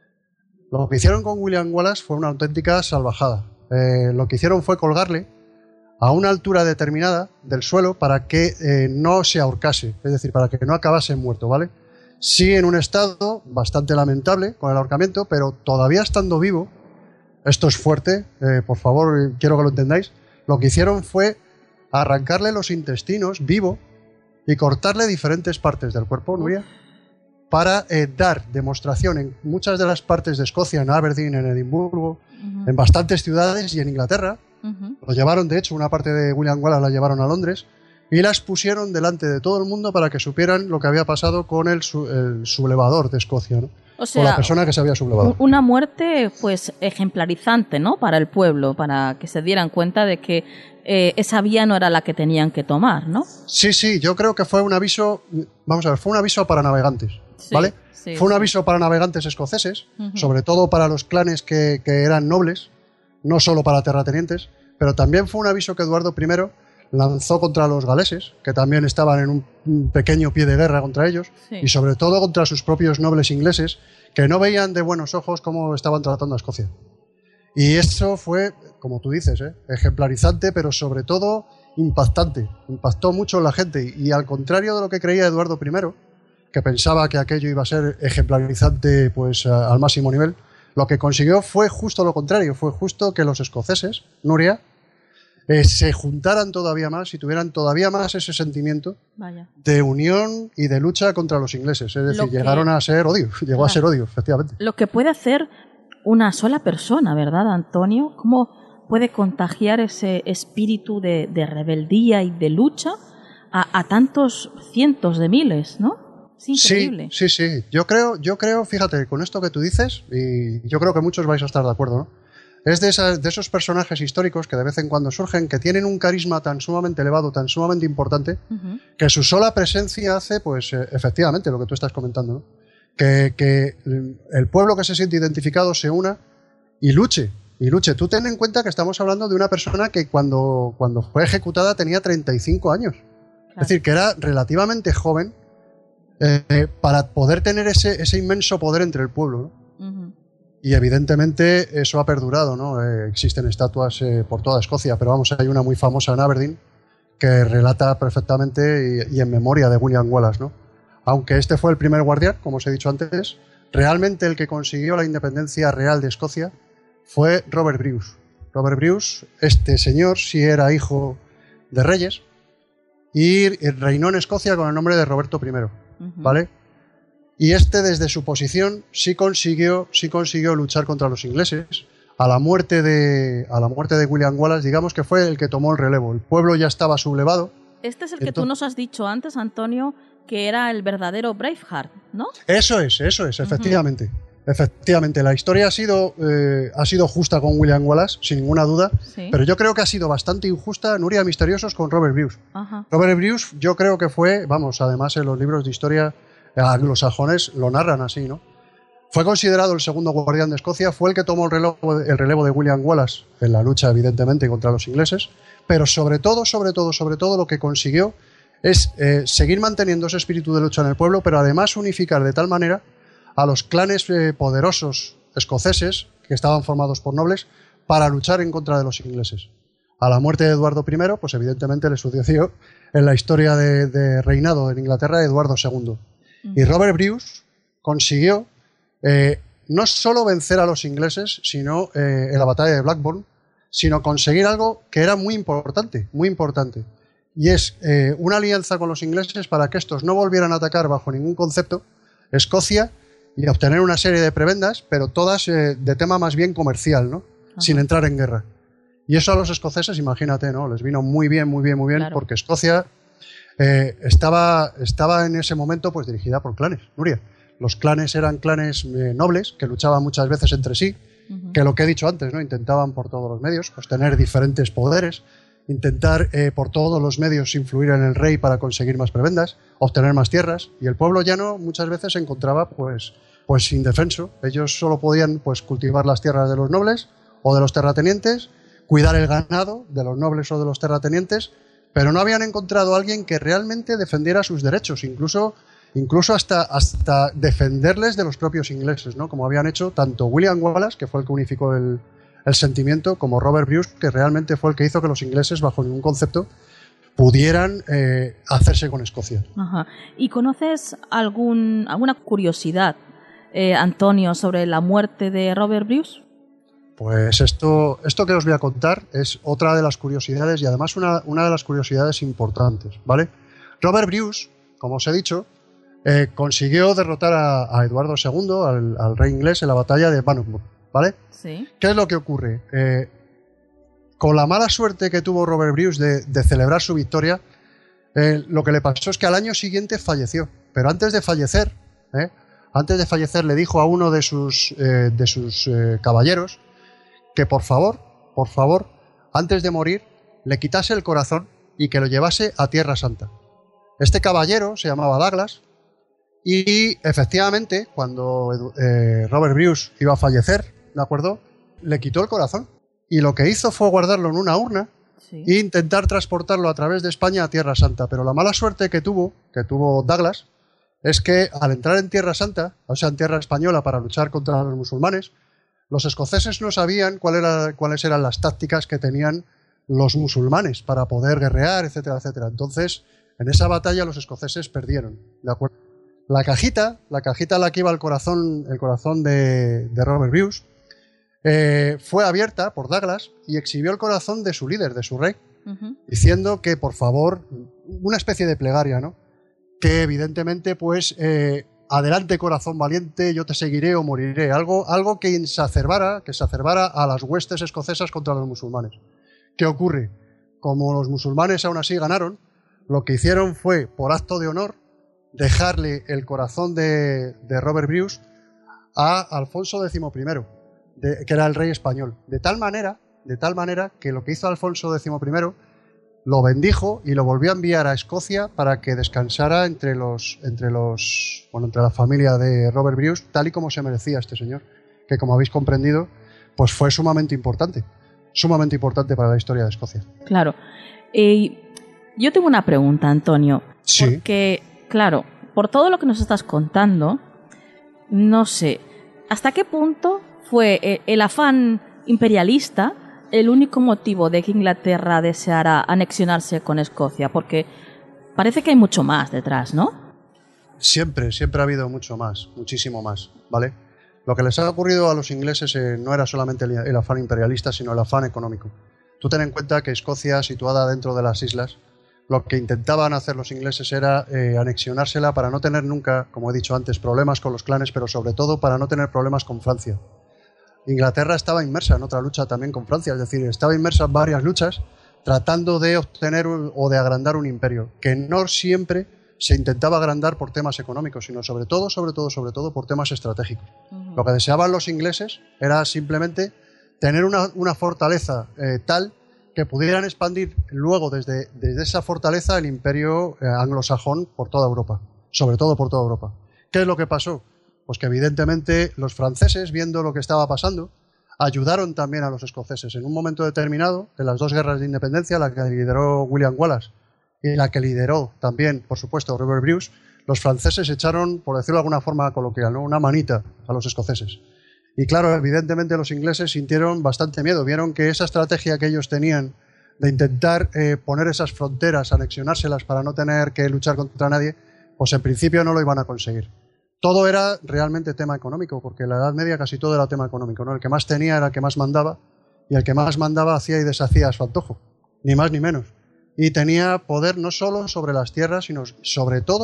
Lo que hicieron con William Wallace fue una auténtica salvajada. Lo que hicieron fue colgarle a una altura determinada del suelo para que no se ahorcase, es decir, para que no acabase muerto, ¿vale? Sí, en un estado bastante lamentable con el ahorcamiento, pero todavía estando vivo, esto es fuerte, por favor, quiero que lo entendáis, lo que hicieron fue arrancarle los intestinos vivo y cortarle diferentes partes del cuerpo, Nuria, para dar demostración en muchas de las partes de Escocia, en Aberdeen, en Edimburgo, en bastantes ciudades y en Inglaterra. Lo llevaron, de hecho, una parte de William Wallace la llevaron a Londres y las pusieron delante de todo el mundo para que supieran lo que había pasado con el sublevador de Escocia, ¿no? O sea, con la persona que se había sublevado. Una muerte, pues, ejemplarizante, ¿no? Para el pueblo, para que se dieran cuenta de que esa vía no era la que tenían que tomar, ¿no? Sí, yo creo que fue un aviso, vamos a ver, fue un aviso para navegantes, ¿vale? Sí, fue un aviso para navegantes escoceses, sobre todo para los clanes que eran nobles, no solo para terratenientes, pero también fue un aviso que Eduardo I lanzó contra los galeses, que también estaban en un pequeño pie de guerra contra ellos, y sobre todo contra sus propios nobles ingleses, que no veían de buenos ojos cómo estaban tratando a Escocia. Y eso fue, como tú dices, ejemplarizante, pero sobre todo impactante. Impactó mucho en la gente, y al contrario de lo que creía Eduardo I, que pensaba que aquello iba a ser ejemplarizante pues al máximo nivel, lo que consiguió fue justo lo contrario, fue justo que los escoceses, Nuria, se juntaran todavía más y tuvieran todavía más ese sentimiento de unión y de lucha contra los ingleses. Es decir, llegaron a ser odio, llegó a ser odio, efectivamente. Lo que puede hacer una sola persona, ¿verdad, Antonio? ¿Cómo puede contagiar ese espíritu de rebeldía y de lucha a tantos cientos de miles, ¿no? Es increíble. Sí. Yo creo, fíjate, con esto que tú dices, y yo creo que muchos vais a estar de acuerdo, ¿no? Es de esos personajes históricos que de vez en cuando surgen, que tienen un carisma tan sumamente elevado, tan sumamente importante, que su sola presencia hace, pues, efectivamente, lo que tú estás comentando, ¿no? Que el pueblo que se siente identificado se una y luche. Tú ten en cuenta que estamos hablando de una persona que cuando fue ejecutada tenía 35 años. Claro. Es decir, que era relativamente joven para poder tener ese inmenso poder entre el pueblo, ¿no? Y evidentemente eso ha perdurado, ¿no? Existen estatuas por toda Escocia, pero vamos, hay una muy famosa en Aberdeen que relata perfectamente y en memoria de William Wallace, ¿no? Aunque este fue el primer guardián, como os he dicho antes, realmente el que consiguió la independencia real de Escocia fue Robert Bruce. Robert Bruce, este señor sí era hijo de reyes y reinó en Escocia con el nombre de Roberto I, ¿vale? Y este, desde su posición, sí consiguió luchar contra los ingleses. A la muerte de William Wallace, digamos que fue el que tomó el relevo. El pueblo ya estaba sublevado. Este es el que tú nos has dicho antes, Antonio, que era el verdadero Braveheart, ¿no? Eso es, efectivamente. Efectivamente, la historia ha sido justa con William Wallace, sin ninguna duda, sí. Pero yo creo que ha sido bastante injusta, Nuria Misteriosos, con Robert Bruce. Robert Bruce yo creo que fue, vamos, además en los libros de historia anglosajones lo narran así, ¿no? Fue considerado el segundo guardián de Escocia, fue el que tomó el relevo de William Wallace en la lucha, evidentemente, contra los ingleses, pero sobre todo, lo que consiguió es seguir manteniendo ese espíritu de lucha en el pueblo, pero además unificar de tal manera a los clanes poderosos escoceses, que estaban formados por nobles, para luchar en contra de los ingleses. A la muerte de Eduardo I, pues evidentemente le sucedió en la historia de reinado en Inglaterra Eduardo II. Y Robert Bruce consiguió no solo vencer a los ingleses, sino en la batalla de Blackburn, sino conseguir algo que era muy importante, y es una alianza con los ingleses para que estos no volvieran a atacar bajo ningún concepto Escocia y obtener una serie de prebendas, pero todas de tema más bien comercial, ¿no? Sin entrar en guerra. Y eso a los escoceses, imagínate, ¿no? Les vino muy bien, claro. Porque Escocia estaba en ese momento pues dirigida por clanes, Nuria. Los clanes eran clanes nobles que luchaban muchas veces entre sí, que lo que he dicho antes, ¿no? Intentaban por todos los medios pues, tener diferentes poderes, intentar por todos los medios influir en el rey para conseguir más prebendas, obtener más tierras, y el pueblo llano muchas veces se encontraba pues indefenso. Ellos solo podían pues cultivar las tierras de los nobles o de los terratenientes, cuidar el ganado de los nobles o de los terratenientes, pero no habían encontrado a alguien que realmente defendiera sus derechos, incluso hasta defenderles de los propios ingleses, ¿no? Como habían hecho tanto William Wallace, que fue el que unificó el sentimiento, como Robert Bruce, que realmente fue el que hizo que los ingleses, bajo ningún concepto, pudieran hacerse con Escocia. ¿Y conoces alguna curiosidad, Antonio, sobre la muerte de Robert Bruce? Pues esto que os voy a contar es otra de las curiosidades, y además una de las curiosidades importantes, ¿vale? Robert Bruce, como os he dicho, consiguió derrotar a Eduardo II, al rey inglés, en la batalla de Bannockburn, ¿vale? Sí. ¿Qué es lo que ocurre? Con la mala suerte que tuvo Robert Bruce de celebrar su victoria, lo que le pasó es que al año siguiente falleció. Pero antes de fallecer le dijo a uno de sus caballeros que por favor, antes de morir, le quitase el corazón y que lo llevase a Tierra Santa. Este caballero se llamaba Douglas y efectivamente cuando Robert Bruce iba a fallecer, ¿de acuerdo?, le quitó el corazón y lo que hizo fue guardarlo en una urna e intentar transportarlo a través de España a Tierra Santa. Pero la mala suerte que tuvo Douglas es que al entrar en Tierra Santa, o sea en tierra española, para luchar contra los musulmanes, los escoceses no sabían cuáles eran las tácticas que tenían los musulmanes para poder guerrear, etcétera, etcétera. Entonces, en esa batalla los escoceses perdieron, ¿de acuerdo? La cajita a la que iba el corazón de Robert Bruce fue abierta por Douglas y exhibió el corazón de su líder, de su rey, diciendo que, por favor, una especie de plegaria, ¿no? Que evidentemente, pues, adelante corazón valiente, yo te seguiré o moriré. Algo que exacerbara a las huestes escocesas contra los musulmanes. ¿Qué ocurre? Como los musulmanes aún así ganaron, lo que hicieron fue, por acto de honor, dejarle el corazón de Robert Bruce a Alfonso XI, que era el rey español. De tal manera que lo que hizo Alfonso XI lo bendijo y lo volvió a enviar a Escocia para que descansara entre la familia de Robert Bruce, tal y como se merecía este señor, que, como habéis comprendido, pues fue sumamente importante para la historia de Escocia. Claro. Yo tengo una pregunta, Antonio. Sí. Porque, claro, por todo lo que nos estás contando, no sé, ¿hasta qué punto ¿Fue el afán imperialista el único motivo de que Inglaterra deseara anexionarse con Escocia? Porque parece que hay mucho más detrás, ¿no? Siempre ha habido mucho más, muchísimo más, ¿vale? Lo que les ha ocurrido a los ingleses no era solamente el afán imperialista, sino el afán económico. Tú ten en cuenta que Escocia, situada dentro de las islas, lo que intentaban hacer los ingleses era anexionársela para no tener nunca, como he dicho antes, problemas con los clanes, pero sobre todo para no tener problemas con Francia. Inglaterra estaba inmersa en otra lucha también con Francia, es decir, estaba inmersa en varias luchas tratando de obtener o de agrandar un imperio, que no siempre se intentaba agrandar por temas económicos, sino sobre todo por temas estratégicos. Lo que deseaban los ingleses era simplemente tener una fortaleza tal que pudieran expandir luego desde esa fortaleza el imperio anglosajón por toda Europa, sobre todo por toda Europa. ¿Qué es lo que pasó? Pues que evidentemente los franceses, viendo lo que estaba pasando, ayudaron también a los escoceses. En un momento determinado, en las dos guerras de independencia, la que lideró William Wallace y la que lideró también, por supuesto, Robert Bruce, los franceses echaron, por decirlo de alguna forma coloquial, ¿no?, una manita a los escoceses. Y claro, evidentemente los ingleses sintieron bastante miedo, vieron que esa estrategia que ellos tenían de intentar poner esas fronteras, anexionárselas para no tener que luchar contra nadie, pues en principio no lo iban a conseguir. Todo era realmente tema económico, porque en la Edad Media casi todo era tema económico, ¿no? El que más tenía era el que más mandaba, y el que más mandaba hacía y deshacía a su antojo, ni más ni menos. Y tenía poder no solo sobre las tierras, sino sobre todo,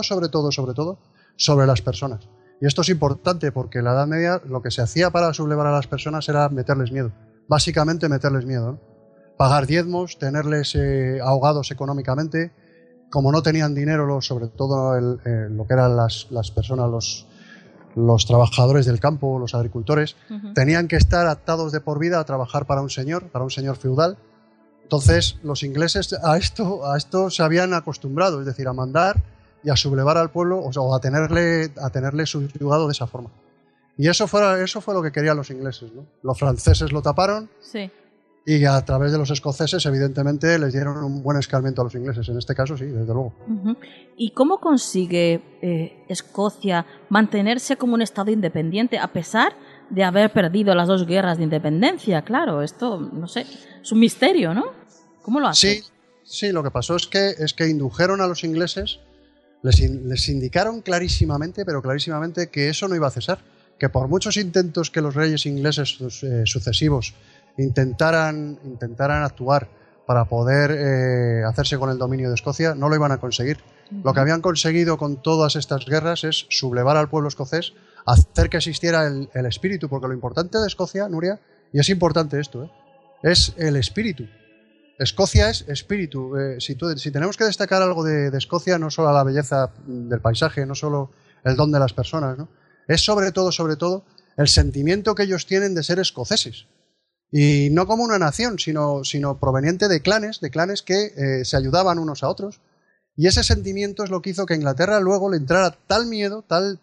sobre las personas. Y esto es importante porque en la Edad Media lo que se hacía para sublevar a las personas era meterles miedo. Básicamente meterles miedo, ¿no? Pagar diezmos, tenerles ahogados económicamente. Como no tenían dinero, sobre todo lo que eran las personas, los trabajadores del campo, los agricultores, tenían que estar atados de por vida a trabajar para un señor feudal. Entonces los ingleses a esto se habían acostumbrado, es decir, a mandar y a sublevar al pueblo o a tenerle subyugado de esa forma. Y eso fue lo que querían los ingleses, ¿no? Los franceses lo taparon. Sí. Y a través de los escoceses, evidentemente, les dieron un buen escarmiento a los ingleses. En este caso, sí, desde luego. ¿Y cómo consigue Escocia mantenerse como un estado independiente a pesar de haber perdido las dos guerras de independencia? Claro, esto, no sé, es un misterio, ¿no? ¿Cómo lo hace? Sí, lo que pasó es que indujeron a los ingleses, les indicaron clarísimamente, que eso no iba a cesar. Que por muchos intentos que los reyes ingleses sucesivos intentaran actuar para poder hacerse con el dominio de Escocia, no lo iban a conseguir. Lo que habían conseguido con todas estas guerras es sublevar al pueblo escocés, hacer que existiera el espíritu, porque lo importante de Escocia, Nuria, y es importante esto, es el espíritu. Escocia es espíritu. Si tenemos que destacar algo de Escocia, no solo la belleza del paisaje, no solo el don de las personas, ¿no? Es sobre todo el sentimiento que ellos tienen de ser escoceses. Y no como una nación, sino proveniente de clanes que se ayudaban unos a otros. Y ese sentimiento es lo que hizo que a Inglaterra luego le entrara tal miedo, tal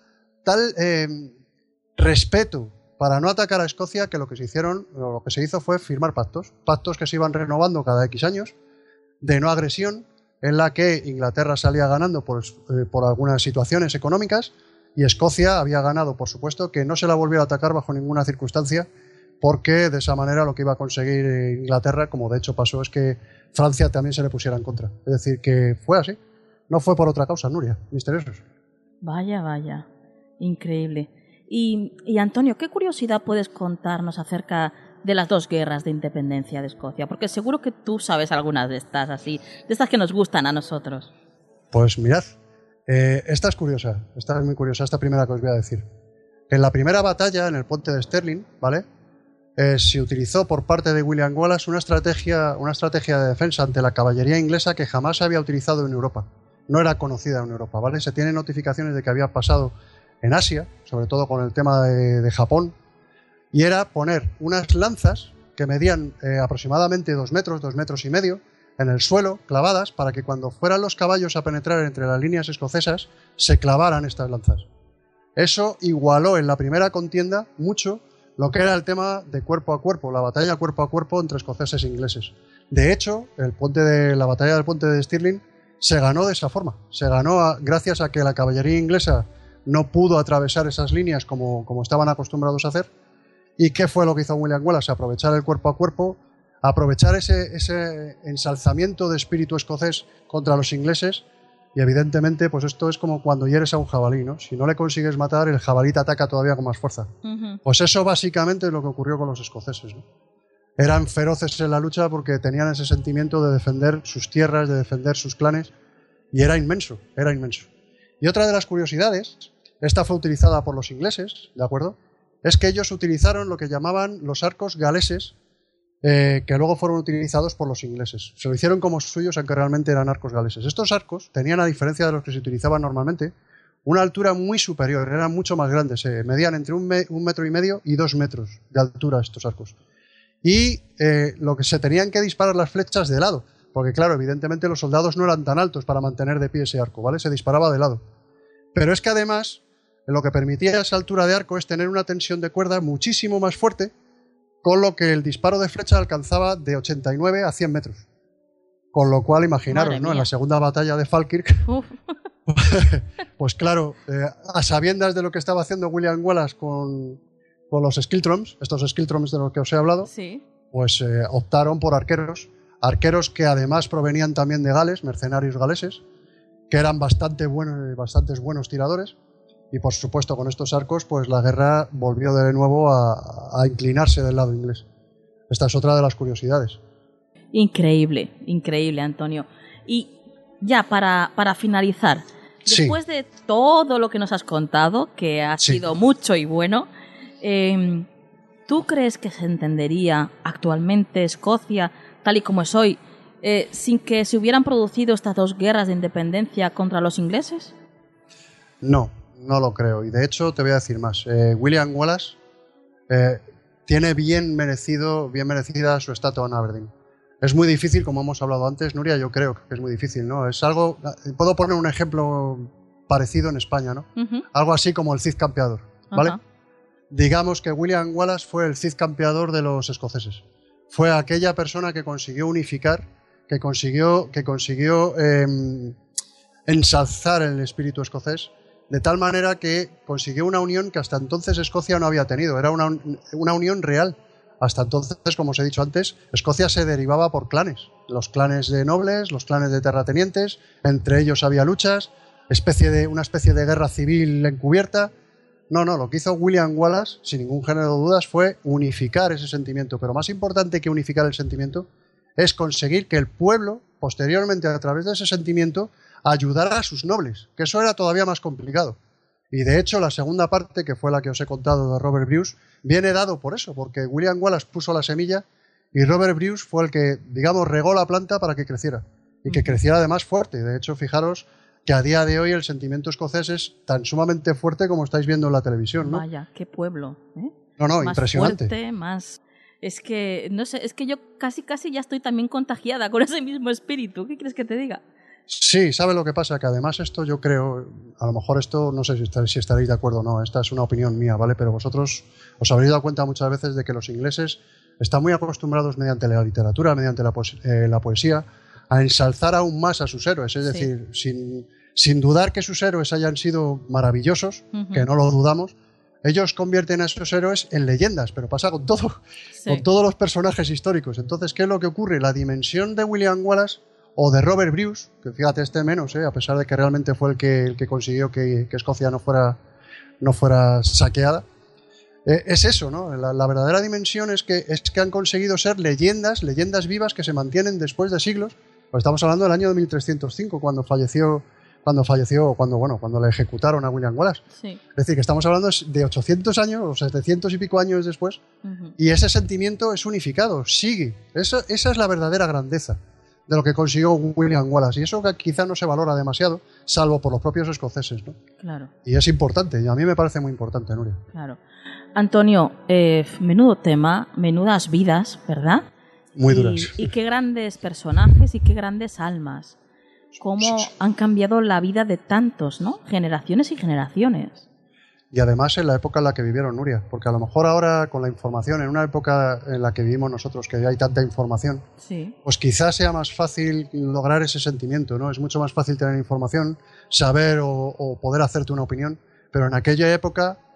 respeto para no atacar a Escocia, que lo que se hizo fue firmar pactos que se iban renovando cada X años, de no agresión, en la que Inglaterra salía ganando por algunas situaciones económicas, y Escocia había ganado, por supuesto, que no se la volviera a atacar bajo ninguna circunstancia, porque de esa manera lo que iba a conseguir Inglaterra, como de hecho pasó, es que Francia también se le pusiera en contra. Es decir, que fue así. No fue por otra causa, Nuria. Misteriosos. Vaya. Increíble. Y Antonio, ¿qué curiosidad puedes contarnos acerca de las dos guerras de independencia de Escocia? Porque seguro que tú sabes algunas de estas que nos gustan a nosotros. Pues mirad, esta es muy curiosa, esta primera que os voy a decir. En la primera batalla, en el puente de Stirling, ¿vale?, se utilizó por parte de William Wallace una estrategia de defensa ante la caballería inglesa que jamás se había utilizado en Europa. No era conocida en Europa, ¿vale? Se tienen notificaciones de que había pasado en Asia, sobre todo con el tema de Japón, y era poner unas lanzas que medían aproximadamente 2 metros y medio, en el suelo, clavadas, para que cuando fueran los caballos a penetrar entre las líneas escocesas, se clavaran estas lanzas. Eso igualó en la primera contienda mucho lo que era el tema de cuerpo a cuerpo, la batalla cuerpo a cuerpo entre escoceses e ingleses. De hecho, la batalla del puente de Stirling se ganó de esa forma. Se ganó gracias a que la caballería inglesa no pudo atravesar esas líneas como estaban acostumbrados a hacer, ¿Y qué fue lo que hizo William Wallace? Aprovechar el cuerpo a cuerpo, aprovechar ese ensalzamiento de espíritu escocés contra los ingleses. Y evidentemente, pues esto es como cuando hieres a un jabalí, ¿no? Si no le consigues matar, el jabalí te ataca todavía con más fuerza. Pues eso básicamente es lo que ocurrió con los escoceses, ¿no? Eran feroces en la lucha porque tenían ese sentimiento de defender sus tierras, de defender sus clanes, y era inmenso, era inmenso. Y otra de las curiosidades, esta fue utilizada por los ingleses, ¿de acuerdo? Es que ellos utilizaron lo que llamaban los arcos galeses, que luego fueron utilizados por los ingleses. Se lo hicieron como suyos, aunque realmente eran arcos galeses. Estos arcos tenían, a diferencia de los que se utilizaban normalmente, una altura muy superior, eran mucho más grandes, medían entre 1,5 metros y 2 metros de altura estos arcos. Y lo que se tenían que disparar las flechas de lado, porque claro, evidentemente los soldados no eran tan altos para mantener de pie ese arco, ¿vale? Se disparaba de lado. Pero es que además, lo que permitía esa altura de arco es tener una tensión de cuerda muchísimo más fuerte, con lo que el disparo de flecha alcanzaba de 89 a 100 metros. Con lo cual, imaginaros, ¿no? En la segunda batalla de Falkirk, pues claro, a sabiendas de lo que estaba haciendo William Wallace con los Skiltrons, estos Skiltrons de los que os he hablado, sí, pues optaron por arqueros que además provenían también de Gales, mercenarios galeses, que eran bastantes buenos tiradores. Y por supuesto con estos arcos pues la guerra volvió de nuevo a inclinarse del lado inglés. Esta es otra de las curiosidades. Increíble, increíble, Antonio. Y ya para finalizar, después de todo lo que nos has contado, que ha sido mucho y bueno, ¿tú crees que se entendería actualmente Escocia, tal y como es hoy, sin que se hubieran producido estas dos guerras de independencia contra los ingleses? No lo creo. Y de hecho te voy a decir más. William Wallace tiene bien merecida su estatua en Aberdeen. Es muy difícil, como hemos hablado antes, Nuria, yo creo que es muy difícil, ¿no? Es algo. Puedo poner un ejemplo parecido en España, ¿no? Algo así como el Cid campeador, ¿vale? Digamos que William Wallace fue el Cid campeador de los escoceses. Fue aquella persona que consiguió unificar, que consiguió ensalzar el espíritu escocés, de tal manera que consiguió una unión que hasta entonces Escocia no había tenido. Era una unión real. Hasta entonces, como os he dicho antes, Escocia se derivaba por clanes. Los clanes de nobles, los clanes de terratenientes, entre ellos había luchas, una especie de guerra civil encubierta. No, lo que hizo William Wallace, sin ningún género de dudas, fue unificar ese sentimiento. Pero más importante que unificar el sentimiento es conseguir que el pueblo, posteriormente, a través de ese sentimiento, ayudara a sus nobles, que eso era todavía más complicado. Y de hecho la segunda parte, que fue la que os he contado de Robert Bruce, viene dado por eso, porque William Wallace puso la semilla y Robert Bruce fue el que, digamos, regó la planta para que creciera, y que creciera además fuerte. De hecho, fijaros que a día de hoy el sentimiento escocés es tan sumamente fuerte como estáis viendo en la televisión, ¿no? Vaya, qué pueblo, ¿eh? No, más impresionante. Fuerte, más... Es que, no sé, es que yo casi ya estoy también contagiada con ese mismo espíritu. ¿Qué quieres que te diga? Sí, ¿sabes lo que pasa? Que además esto yo creo, a lo mejor esto, no sé si estaréis de acuerdo o no, esta es una opinión mía, ¿vale? Pero vosotros os habréis dado cuenta muchas veces de que los ingleses están muy acostumbrados mediante la literatura, mediante la poesía, a ensalzar aún más a sus héroes. Es decir, sin dudar que sus héroes hayan sido maravillosos, que no lo dudamos, ellos convierten a esos héroes en leyendas, pero pasa con todo, con todos los personajes históricos. Entonces, ¿qué es lo que ocurre? La dimensión de William Wallace o de Robert Bruce, que fíjate, menos, a pesar de que realmente fue el que consiguió que Escocia no fuera saqueada, es eso, ¿no? La verdadera dimensión es que han conseguido ser leyendas vivas que se mantienen después de siglos. Pues estamos hablando del año de 1305, cuando le ejecutaron a William Wallace. Sí. Es decir, que estamos hablando de 800 años o 700 y pico años después, y ese sentimiento es unificado, sigue. Esa es la verdadera grandeza de lo que consiguió William Wallace, y eso que quizá no se valora demasiado, salvo por los propios escoceses, ¿no? Claro. Y es importante, y a mí me parece muy importante, Nuria. Claro. Antonio, menudo tema, menudas vidas, ¿verdad? Muy duras. Y qué grandes personajes y qué grandes almas. Cómo han cambiado la vida de tantos, ¿no? Generaciones y generaciones. Y además en la época en la que vivieron, Nuria, porque a lo mejor ahora con la información, en una época en la que vivimos nosotros, que hay tanta información, pues quizás sea más fácil lograr ese sentimiento, ¿no? Es mucho más fácil tener información, saber o poder hacerte una opinión, pero en aquella época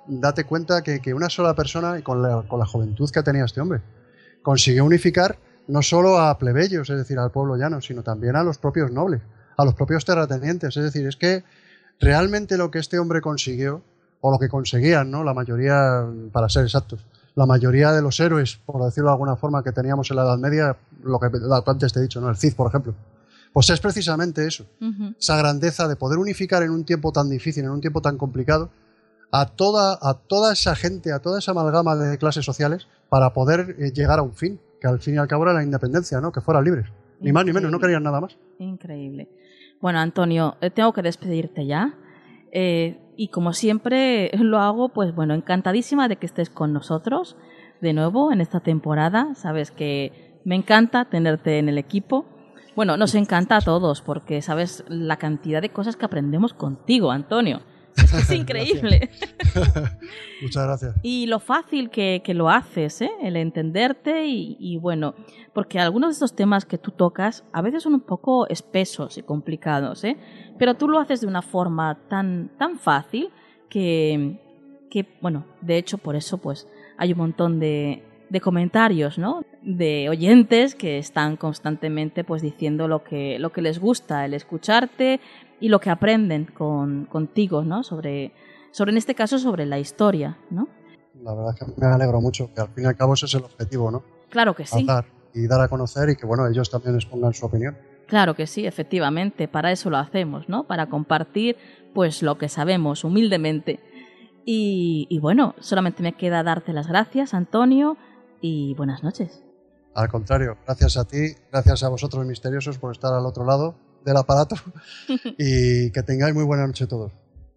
date cuenta que una sola persona, y con la juventud que tenía este hombre, consiguió unificar no solo a plebeyos, es decir, al pueblo llano, sino también a los propios nobles, a los propios terratenientes. Es decir, es que realmente lo que este hombre consiguió, o lo que conseguían, ¿no? La mayoría, para ser exactos, la mayoría de los héroes, por decirlo de alguna forma, que teníamos en la Edad Media, lo que antes te he dicho, ¿no? El Cid, por ejemplo, pues es precisamente eso, esa grandeza de poder unificar en un tiempo tan difícil, en un tiempo tan complicado, a toda esa gente, a toda esa amalgama de clases sociales, para poder llegar a un fin, que al fin y al cabo era la independencia, ¿no? Que fueran libres, ni más ni menos, no querían nada más. Increíble. Bueno, Antonio, tengo que despedirte ya. Y como siempre lo hago, pues bueno, encantadísima de que estés con nosotros de nuevo en esta temporada. Sabes que me encanta tenerte en el equipo. Bueno, nos encanta a todos porque sabes la cantidad de cosas que aprendemos contigo, Antonio. Es increíble. Muchas gracias. Y lo fácil que lo haces, el entenderte y bueno, porque algunos de estos temas que tú tocas a veces son un poco espesos y complicados, pero tú lo haces de una forma tan fácil que bueno, de hecho por eso pues hay un montón de comentarios, ¿no? De oyentes que están constantemente pues diciendo lo que les gusta, el escucharte y lo que aprenden contigo, ¿no? Sobre en este caso sobre la historia, ¿no? La verdad es que me alegro mucho, que al fin y al cabo ese es el objetivo, ¿no? Claro que sí. Dar a conocer y que bueno, ellos también expongan su opinión. Claro que sí, efectivamente, para eso lo hacemos, ¿no? Para compartir pues lo que sabemos humildemente. Y bueno, solamente me queda darte las gracias, Antonio, y buenas noches. Al contrario, gracias a ti, gracias a vosotros misteriosos por estar al otro lado del aparato y que tengáis muy buena noche todos.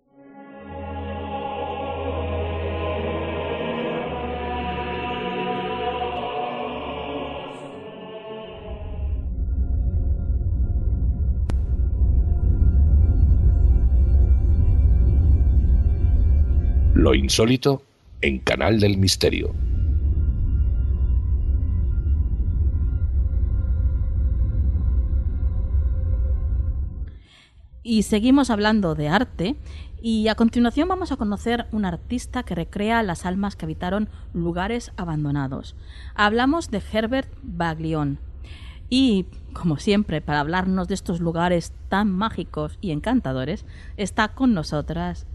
Lo insólito en Canal del Misterio. Y seguimos hablando de arte y a continuación vamos a conocer un artista que recrea las almas que habitaron lugares abandonados. Hablamos de Herbert Baglione y, como siempre, para hablarnos de estos lugares tan mágicos y encantadores, está con nosotros,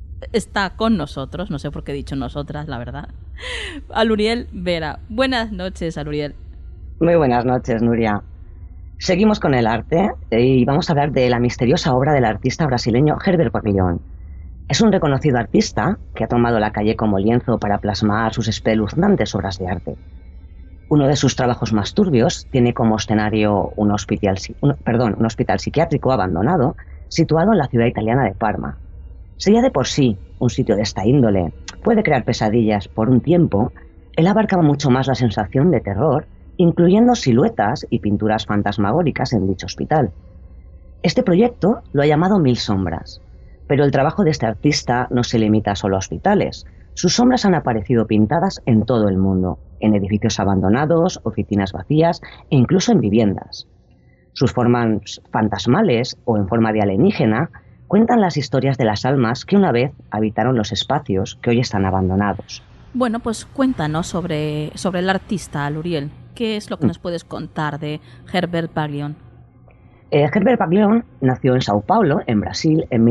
no sé por qué he dicho nosotras, la verdad, Aluriel Vera. Buenas noches, Aluriel. Muy buenas noches, Nuria. Seguimos con el arte y vamos a hablar de la misteriosa obra del artista brasileño Herbert Baglione. Es un reconocido artista que ha tomado la calle como lienzo para plasmar sus espeluznantes obras de arte. Uno de sus trabajos más turbios tiene como escenario un hospital psiquiátrico abandonado situado en la ciudad italiana de Parma. Si ya de por sí un sitio de esta índole puede crear pesadillas por un tiempo, él abarcaba mucho más la sensación de terror, incluyendo siluetas y pinturas fantasmagóricas en dicho hospital. Este proyecto lo ha llamado Mil Sombras, pero el trabajo de este artista no se limita solo a hospitales. Sus sombras han aparecido pintadas en todo el mundo, en edificios abandonados, oficinas vacías e incluso en viviendas. Sus formas fantasmales o en forma de alienígena cuentan las historias de las almas que una vez habitaron los espacios que hoy están abandonados. Bueno, pues cuéntanos sobre el artista, Aluriel. ¿Qué es lo que nos puedes contar de Herbert Baglione? Herbert Baglione nació en Sao Paulo, en Brasil, en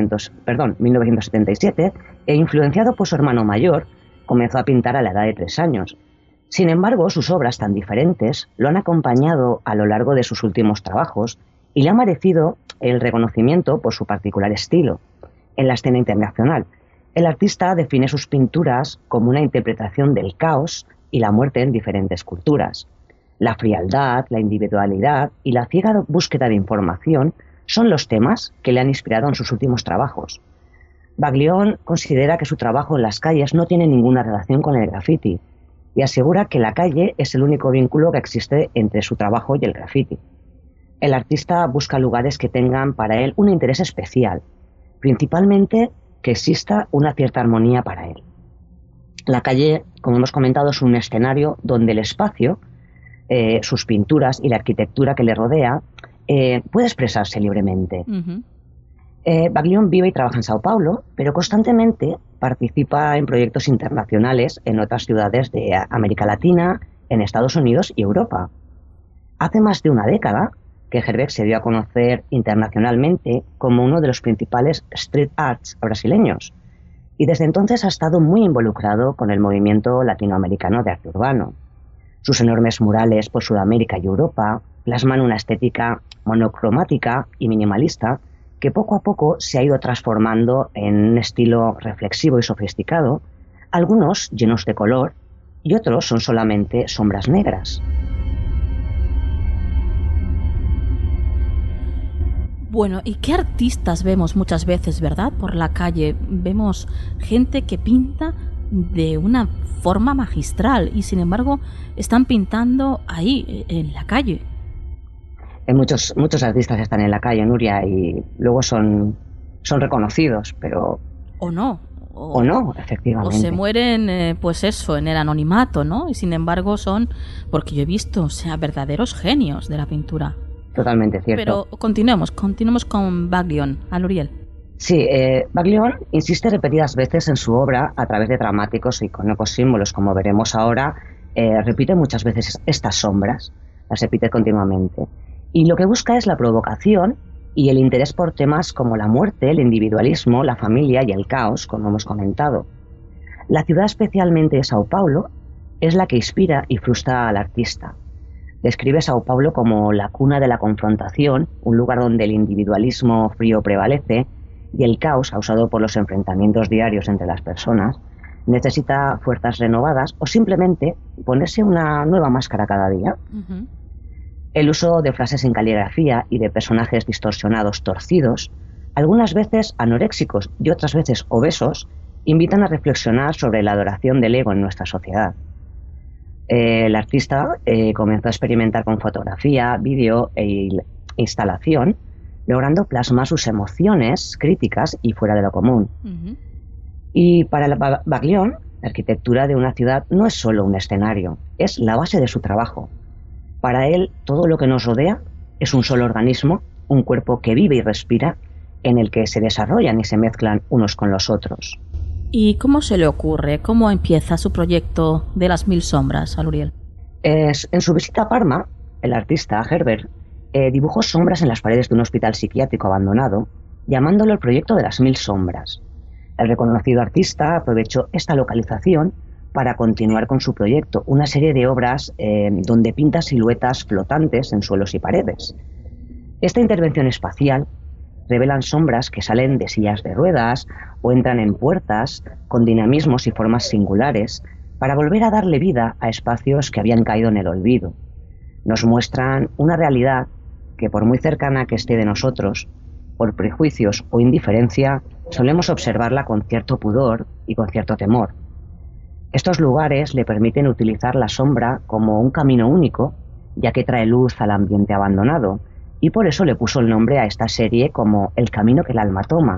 1977, e influenciado por su hermano mayor, comenzó a pintar a la edad de 3 años. Sin embargo, sus obras tan diferentes lo han acompañado a lo largo de sus últimos trabajos y le ha merecido el reconocimiento por su particular estilo. En la escena internacional, el artista define sus pinturas como una interpretación del caos y la muerte en diferentes culturas. La frialdad, la individualidad y la ciega búsqueda de información son los temas que le han inspirado en sus últimos trabajos. Baglione considera que su trabajo en las calles no tiene ninguna relación con el graffiti y asegura que la calle es el único vínculo que existe entre su trabajo y el graffiti. El artista busca lugares que tengan para él un interés especial, principalmente que exista una cierta armonía para él. La calle, como hemos comentado, es un escenario donde el espacio, sus pinturas y la arquitectura que le rodea puede expresarse libremente. Uh-huh. Baglione vive y trabaja en Sao Paulo, pero constantemente participa en proyectos internacionales en otras ciudades de América Latina, en Estados Unidos y Europa. Hace más de una década que Herberg se dio a conocer internacionalmente como uno de los principales street arts brasileños, y desde entonces ha estado muy involucrado con el movimiento latinoamericano de arte urbano. Sus enormes murales por Sudamérica y Europa plasman una estética monocromática y minimalista que poco a poco se ha ido transformando en un estilo reflexivo y sofisticado, algunos llenos de color y otros son solamente sombras negras. Bueno, ¿y qué artistas vemos muchas veces, verdad? Por la calle vemos gente que pinta de una forma magistral y sin embargo están pintando ahí, en la calle. Muchos artistas están en la calle, Nuria, y luego son reconocidos, pero... O no, efectivamente. O se mueren, pues eso, en el anonimato, ¿no? Y sin embargo son, porque yo he visto, o sea, verdaderos genios de la pintura. Totalmente cierto. Pero continuemos con Baglione, Aluriel. Sí, Baglione insiste repetidas veces en su obra a través de dramáticos y icónicos símbolos, como veremos ahora. Repite muchas veces estas sombras, las repite continuamente. Y lo que busca es la provocación y el interés por temas como la muerte, el individualismo, la familia y el caos, como hemos comentado. La ciudad, especialmente Sao Paulo, es la que inspira y frustra al artista. Describe Sao Paulo como la cuna de la confrontación, un lugar donde el individualismo frío prevalece y el caos, causado por los enfrentamientos diarios entre las personas, necesita fuerzas renovadas o simplemente ponerse una nueva máscara cada día. Uh-huh. El uso de frases en caligrafía y de personajes distorsionados, torcidos, algunas veces anoréxicos y otras veces obesos, invitan a reflexionar sobre la adoración del ego en nuestra sociedad. El artista comenzó a experimentar con fotografía, vídeo e instalación, logrando plasmar sus emociones críticas y fuera de lo común. Uh-huh. Y para Baglione, la arquitectura de una ciudad no es solo un escenario, es la base de su trabajo. Para él, todo lo que nos rodea es un solo organismo, un cuerpo que vive y respira, en el que se desarrollan y se mezclan unos con los otros. ¿Y cómo se le ocurre? ¿Cómo empieza su proyecto de las 1000 sombras, Aluriel? En su visita a Parma, el artista Herberg dibujó sombras en las paredes de un hospital psiquiátrico abandonado, llamándolo el proyecto de las 1000 sombras. El reconocido artista aprovechó esta localización para continuar con su proyecto, una serie de obras donde pinta siluetas flotantes en suelos y paredes. Esta intervención espacial revelan sombras que salen de sillas de ruedas o entran en puertas con dinamismos y formas singulares para volver a darle vida a espacios que habían caído en el olvido. Nos muestran una realidad que, por muy cercana que esté de nosotros, por prejuicios o indiferencia, solemos observarla con cierto pudor y con cierto temor. Estos lugares le permiten utilizar la sombra como un camino único, ya que trae luz al ambiente abandonado, y por eso le puso el nombre a esta serie como El camino que el alma toma.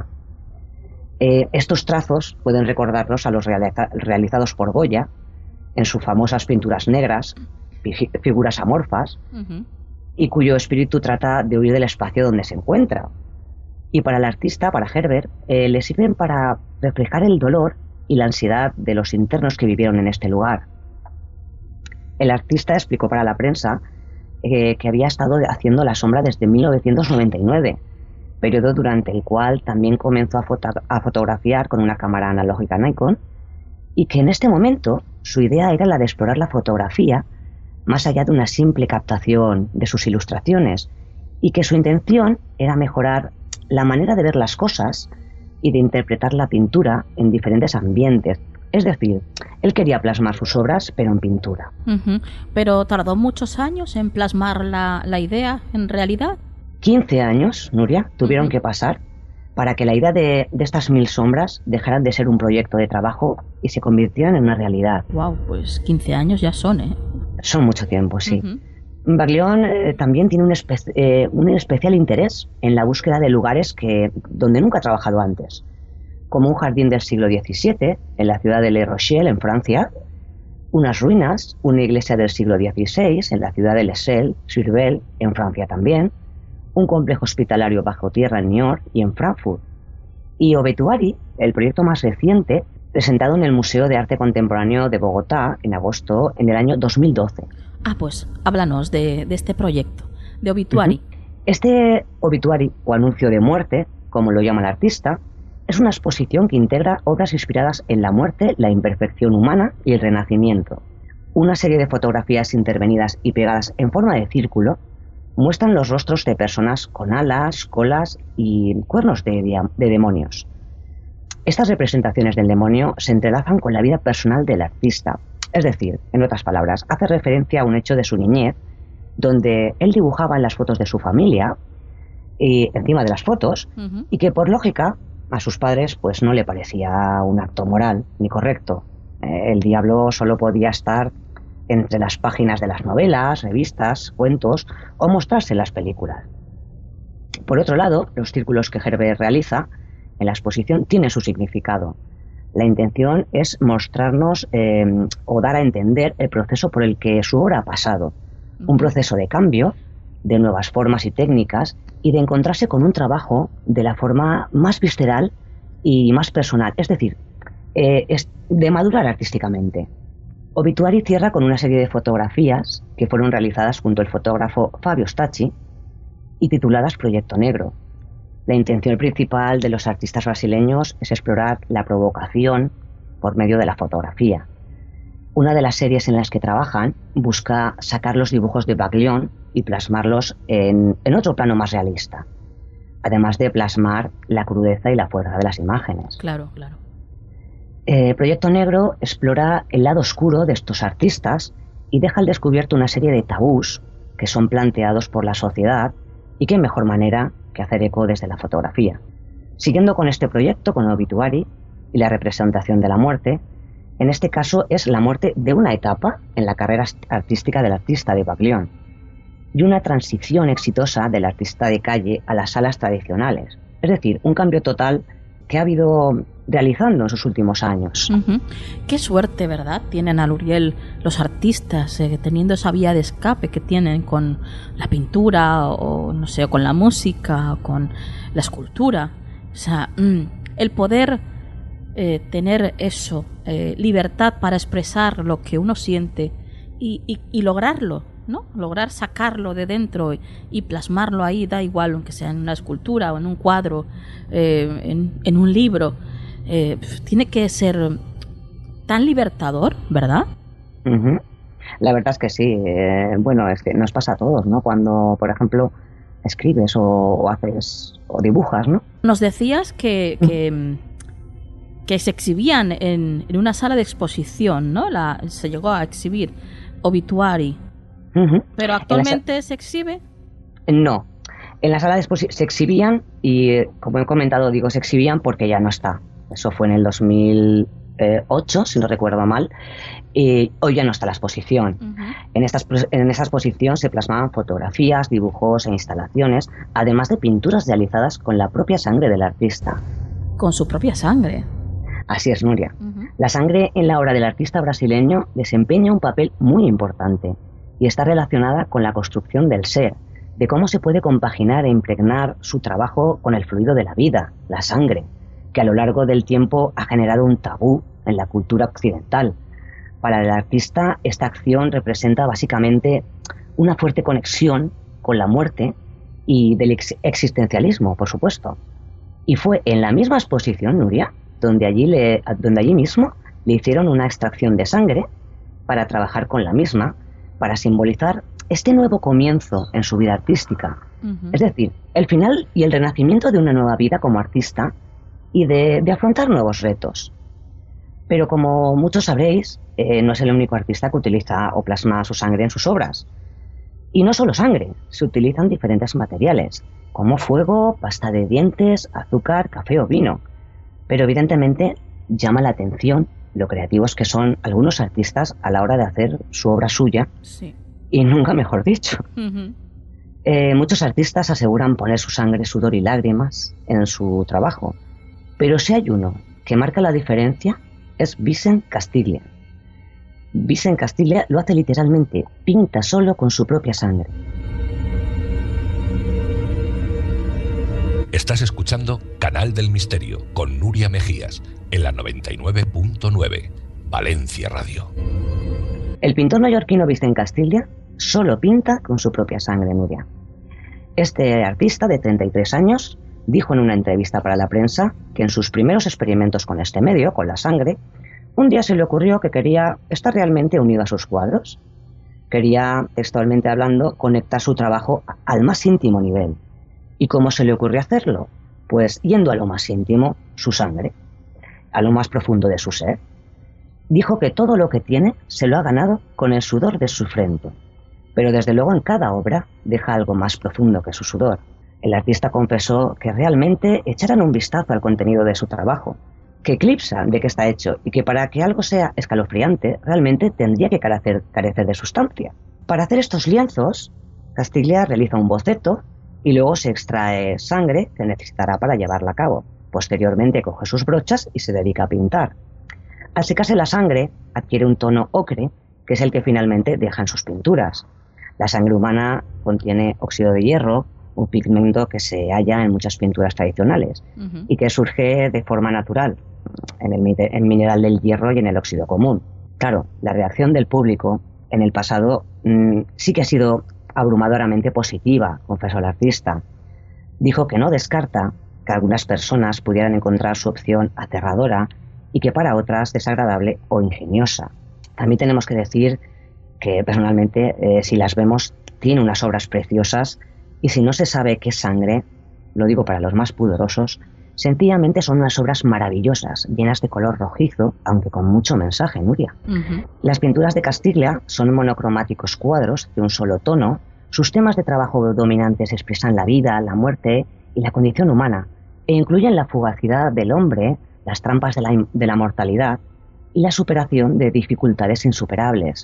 Estos trazos pueden recordarnos a los realizados por Goya en sus famosas pinturas negras, figuras amorfas, uh-huh, y cuyo espíritu trata de huir del espacio donde se encuentra. Y para el artista, para Herberg, le sirven para reflejar el dolor y la ansiedad de los internos que vivieron en este lugar. El artista explicó para la prensa que había estado haciendo la sombra desde 1999, periodo durante el cual también comenzó a fotografiar con una cámara analógica Nikon, y que en este momento su idea era la de explorar la fotografía más allá de una simple captación de sus ilustraciones, y que su intención era mejorar la manera de ver las cosas y de interpretar la pintura en diferentes ambientes. Es decir, él quería plasmar sus obras, pero en pintura. Uh-huh. ¿Pero tardó muchos años en plasmar la idea en realidad? 15 años, Nuria, tuvieron que pasar para que la idea de estas 1000 sombras dejaran de ser un proyecto de trabajo y se convirtieran en una realidad. Wow, pues 15 años ya son, ¿eh? Son mucho tiempo, sí. Uh-huh. Baglione también tiene un especial interés en la búsqueda de lugares donde nunca ha trabajado antes, como un jardín del siglo XVII en la ciudad de Le Rochelle, en Francia, unas ruinas, una iglesia del siglo XVI en la ciudad de Les Cels-sur-Belle, en Francia también, un complejo hospitalario bajo tierra en New York y en Frankfurt. Y Obituary, el proyecto más reciente, presentado en el Museo de Arte Contemporáneo de Bogotá en agosto en el año 2012. Pues háblanos de este proyecto, de Obituary. Este Obituary, o anuncio de muerte, como lo llama el artista, es una exposición que integra obras inspiradas en la muerte, la imperfección humana y el renacimiento. Una serie de fotografías intervenidas y pegadas en forma de círculo muestran los rostros de personas con alas, colas y cuernos de demonios. Estas representaciones del demonio se entrelazan con la vida personal del artista, es decir, en otras palabras, hace referencia a un hecho de su niñez, donde él dibujaba en las fotos de su familia, y encima de las fotos, y que por lógica a sus padres pues no le parecía un acto moral ni correcto. El diablo solo podía estar entre las páginas de las novelas, revistas, cuentos o mostrarse en las películas. Por otro lado, los círculos que Herbert realiza en la exposición tienen su significado. La intención es mostrarnos o dar a entender el proceso por el que su obra ha pasado. Un proceso de cambio, de nuevas formas y técnicas y de encontrarse con un trabajo de la forma más visceral y más personal, es decir, de madurar artísticamente. Obituary cierra con una serie de fotografías que fueron realizadas junto al fotógrafo Fabio Stacchi y tituladas Proyecto Negro. La intención principal de los artistas brasileños es explorar la provocación por medio de la fotografía. Una de las series en las que trabajan busca sacar los dibujos de Baglione y plasmarlos en otro plano más realista, además de plasmar la crudeza y la fuerza de las imágenes. Claro, claro. Proyecto Negro explora el lado oscuro de estos artistas y deja al descubierto una serie de tabús que son planteados por la sociedad y qué mejor manera que hacer eco desde la fotografía. Siguiendo con este proyecto, con Obituary y la representación de la muerte, en este caso es la muerte de una etapa en la carrera artística del artista de Baglione y una transición exitosa del artista de calle a las salas tradicionales. Es decir, un cambio total que ha habido realizando en sus últimos años. Qué suerte, ¿verdad? Tienen a Luriel los artistas, teniendo esa vía de escape que tienen con la pintura o no sé, con la música o con la escultura. O sea, el poder tener eso, libertad para expresar lo que uno siente y lograrlo, ¿no? Lograr sacarlo de dentro y plasmarlo ahí, da igual, aunque sea en una escultura o en un cuadro, en un libro. Tiene que ser tan libertador, ¿verdad? La verdad es que sí. Bueno, es que nos pasa a todos, ¿no? Cuando, por ejemplo, escribes o haces o dibujas, ¿no? Nos decías que se exhibían en una sala de exposición, ¿no? Se llegó a exhibir Obituary. ¿Pero actualmente se exhibe? No. En la sala de exposición se exhibían y, como he comentado, digo se exhibían porque ya no está. Eso fue en el 2008, si no recuerdo mal, y hoy ya no está la exposición. En esa exposición se plasmaban fotografías, dibujos e instalaciones, además de pinturas realizadas con la propia sangre del artista. ¿Con su propia sangre? Así es, Nuria. La sangre en la obra del artista brasileño desempeña un papel muy importante y está relacionada con la construcción del ser, de cómo se puede compaginar e impregnar su trabajo con el fluido de la vida, la sangre, que a lo largo del tiempo ha generado un tabú en la cultura occidental. Para el artista, esta acción representa básicamente una fuerte conexión con la muerte y del existencialismo, por supuesto. Y fue en la misma exposición, Nuria, donde allí mismo le hicieron una extracción de sangre para trabajar con la misma, para simbolizar este nuevo comienzo en su vida artística. Es decir, el final y el renacimiento de una nueva vida como artista y de afrontar nuevos retos. Pero como muchos sabréis, no es el único artista que utiliza o plasma su sangre en sus obras. Y no solo sangre, se utilizan diferentes materiales, como fuego, pasta de dientes, azúcar, café o vino. Pero evidentemente llama la atención lo creativos que son algunos artistas a la hora de hacer su obra suya, sí. Y nunca mejor dicho. Muchos artistas aseguran poner su sangre, sudor y lágrimas en su trabajo, pero si hay uno que marca la diferencia es Vincent Castiglia. Vincent Castiglia lo hace literalmente, pinta solo con su propia sangre. Estás escuchando Canal del Misterio con Nuria Mejías en la 99.9 Valencia Radio. El pintor neoyorquino Vicent Castilla solo pinta con su propia sangre, Nuria. Este artista de 33 años dijo en una entrevista para la prensa que en sus primeros experimentos con este medio, con la sangre, un día se le ocurrió que quería estar realmente unido a sus cuadros. Quería, textualmente hablando, conectar su trabajo al más íntimo nivel. ¿Y cómo se le ocurrió hacerlo? Pues yendo a lo más íntimo, su sangre, a lo más profundo de su ser. Dijo que todo lo que tiene se lo ha ganado con el sudor de su frente, pero desde luego en cada obra deja algo más profundo que su sudor. El artista confesó que realmente echaran un vistazo al contenido de su trabajo, que eclipsa de qué está hecho y que para que algo sea escalofriante realmente tendría que carecer de sustancia. Para hacer estos lienzos, Castilla realiza un boceto y luego se extrae sangre que necesitará para llevarla a cabo. Posteriormente coge sus brochas y se dedica a pintar. Al secarse la sangre, adquiere un tono ocre, que es el que finalmente deja en sus pinturas. La sangre humana contiene óxido de hierro, un pigmento que se halla en muchas pinturas tradicionales y que surge de forma natural en el mineral del hierro y en el óxido común. Claro, la reacción del público en el pasado sí que ha sido abrumadoramente positiva, confesó el artista. Dijo que no descarta que algunas personas pudieran encontrar su opción aterradora y que para otras desagradable o ingeniosa. También tenemos que decir que personalmente, si las vemos, tiene unas obras preciosas y si no se sabe qué es sangre, lo digo para los más pudorosos, sencillamente son unas obras maravillosas, llenas de color rojizo, aunque con mucho mensaje, Nuria. Las pinturas de Castilla son monocromáticos cuadros de un solo tono. Sus temas de trabajo dominantes expresan la vida, la muerte y la condición humana, e incluyen la fugacidad del hombre, las trampas de la mortalidad y la superación de dificultades insuperables.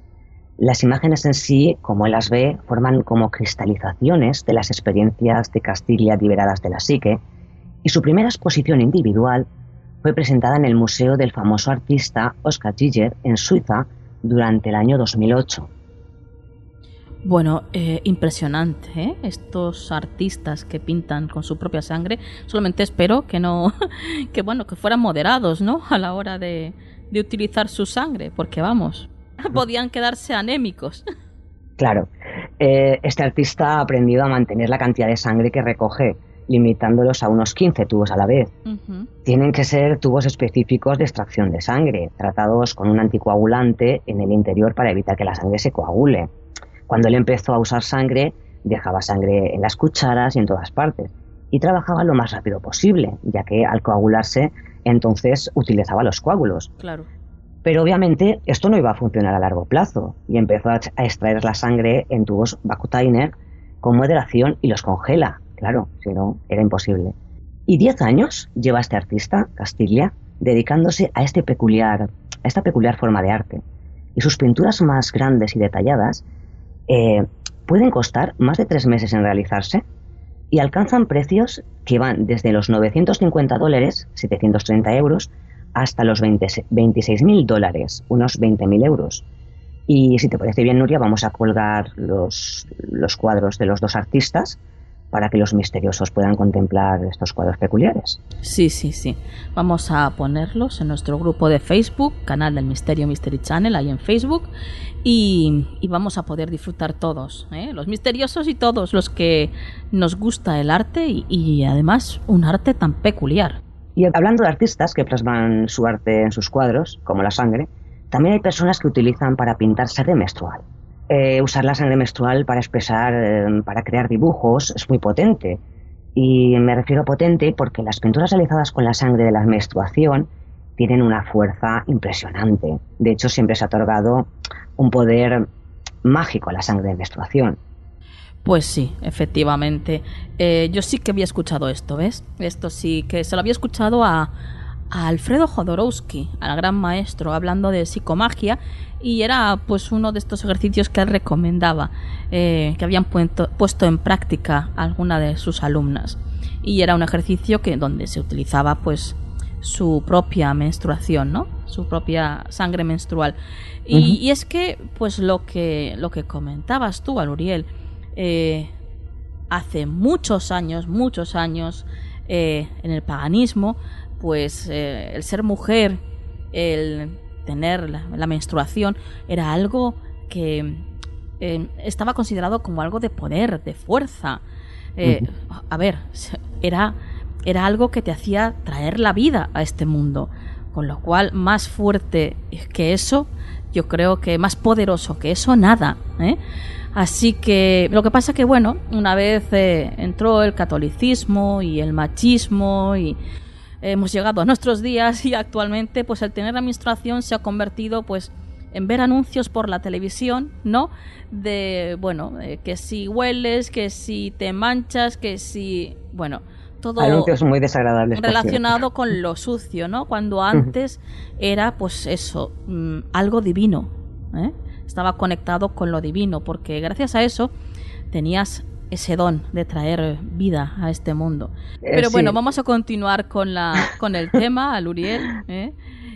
Las imágenes en sí, como él las ve, forman como cristalizaciones de las experiencias de Castilla liberadas de la psique, y su primera exposición individual fue presentada en el Museo del famoso artista Oskar Giger en Suiza durante el año 2008. Bueno, impresionante, ¿eh? Estos artistas que pintan con su propia sangre. Solamente espero que no, que fueran moderados, ¿no? A la hora de utilizar su sangre, porque vamos, podían quedarse anémicos. Claro, este artista ha aprendido a mantener la cantidad de sangre que recoge, limitándolos a unos 15 tubos a la vez. Tienen que ser tubos específicos de extracción de sangre, tratados con un anticoagulante en el interior para evitar que la sangre se coagule. Cuando él empezó a usar sangre, dejaba sangre en las cucharas y en todas partes, y trabajaba lo más rápido posible, ya que al coagularse, entonces utilizaba los coágulos. Claro. Pero obviamente esto no iba a funcionar a largo plazo, y empezó a extraer la sangre en tubos Vacutainer con moderación y los congela. Claro, si no, era imposible. Y 10 años lleva este artista, Castilla, dedicándose a esta peculiar forma de arte. Y sus pinturas más grandes y detalladas pueden costar más de 3 meses en realizarse y alcanzan precios que van desde los $950, 730 euros, hasta los $26.000, unos 20.000 euros. Y si te parece bien, Nuria, vamos a colgar los cuadros de los dos artistas para que los misteriosos puedan contemplar estos cuadros peculiares. Sí. Vamos a ponerlos en nuestro grupo de Facebook, Canal del Misterio Mystery Channel, ahí en Facebook, y vamos a poder disfrutar todos, los misteriosos y todos los que nos gusta el arte y además un arte tan peculiar. Y hablando de artistas que plasman su arte en sus cuadros, como la sangre, también hay personas que utilizan para pintar sangre menstrual. Usar la sangre menstrual para expresar, para crear dibujos, es muy potente. Y me refiero a potente porque las pinturas realizadas con la sangre de la menstruación tienen una fuerza impresionante. De hecho, siempre se ha otorgado un poder mágico a la sangre de menstruación. Pues sí, efectivamente. Yo sí que había escuchado esto, ¿ves? Esto sí que se lo había escuchado a Alfredo Jodorowsky, al gran maestro, hablando de psicomagia, y era pues uno de estos ejercicios que él recomendaba, que habían puesto en práctica alguna de sus alumnas, y era un ejercicio donde se utilizaba pues su propia menstruación, ¿no? Su propia sangre menstrual. Y es que pues lo que comentabas tú, Aluriel, hace muchos años, en el paganismo, pues el ser mujer, el tener la menstruación, era algo que estaba considerado como algo de poder, de fuerza. A ver, era algo que te hacía traer la vida a este mundo, con lo cual más fuerte que eso, yo creo que más poderoso que eso, nada, ¿eh? Así que lo que pasa que, bueno, una vez entró el catolicismo y el machismo y hemos llegado a nuestros días, y actualmente pues el tener la menstruación se ha convertido pues en ver anuncios por la televisión, ¿no? De, bueno, que si hueles, que si te manchas, que si... Bueno, todo anuncios muy desagradables relacionado con lo sucio, ¿no? Cuando antes era, pues eso, algo divino, ¿eh? Estaba conectado con lo divino, porque gracias a eso tenías ese don de traer vida a este mundo. Pero bueno, vamos a continuar con el tema, Luriel, ¿eh?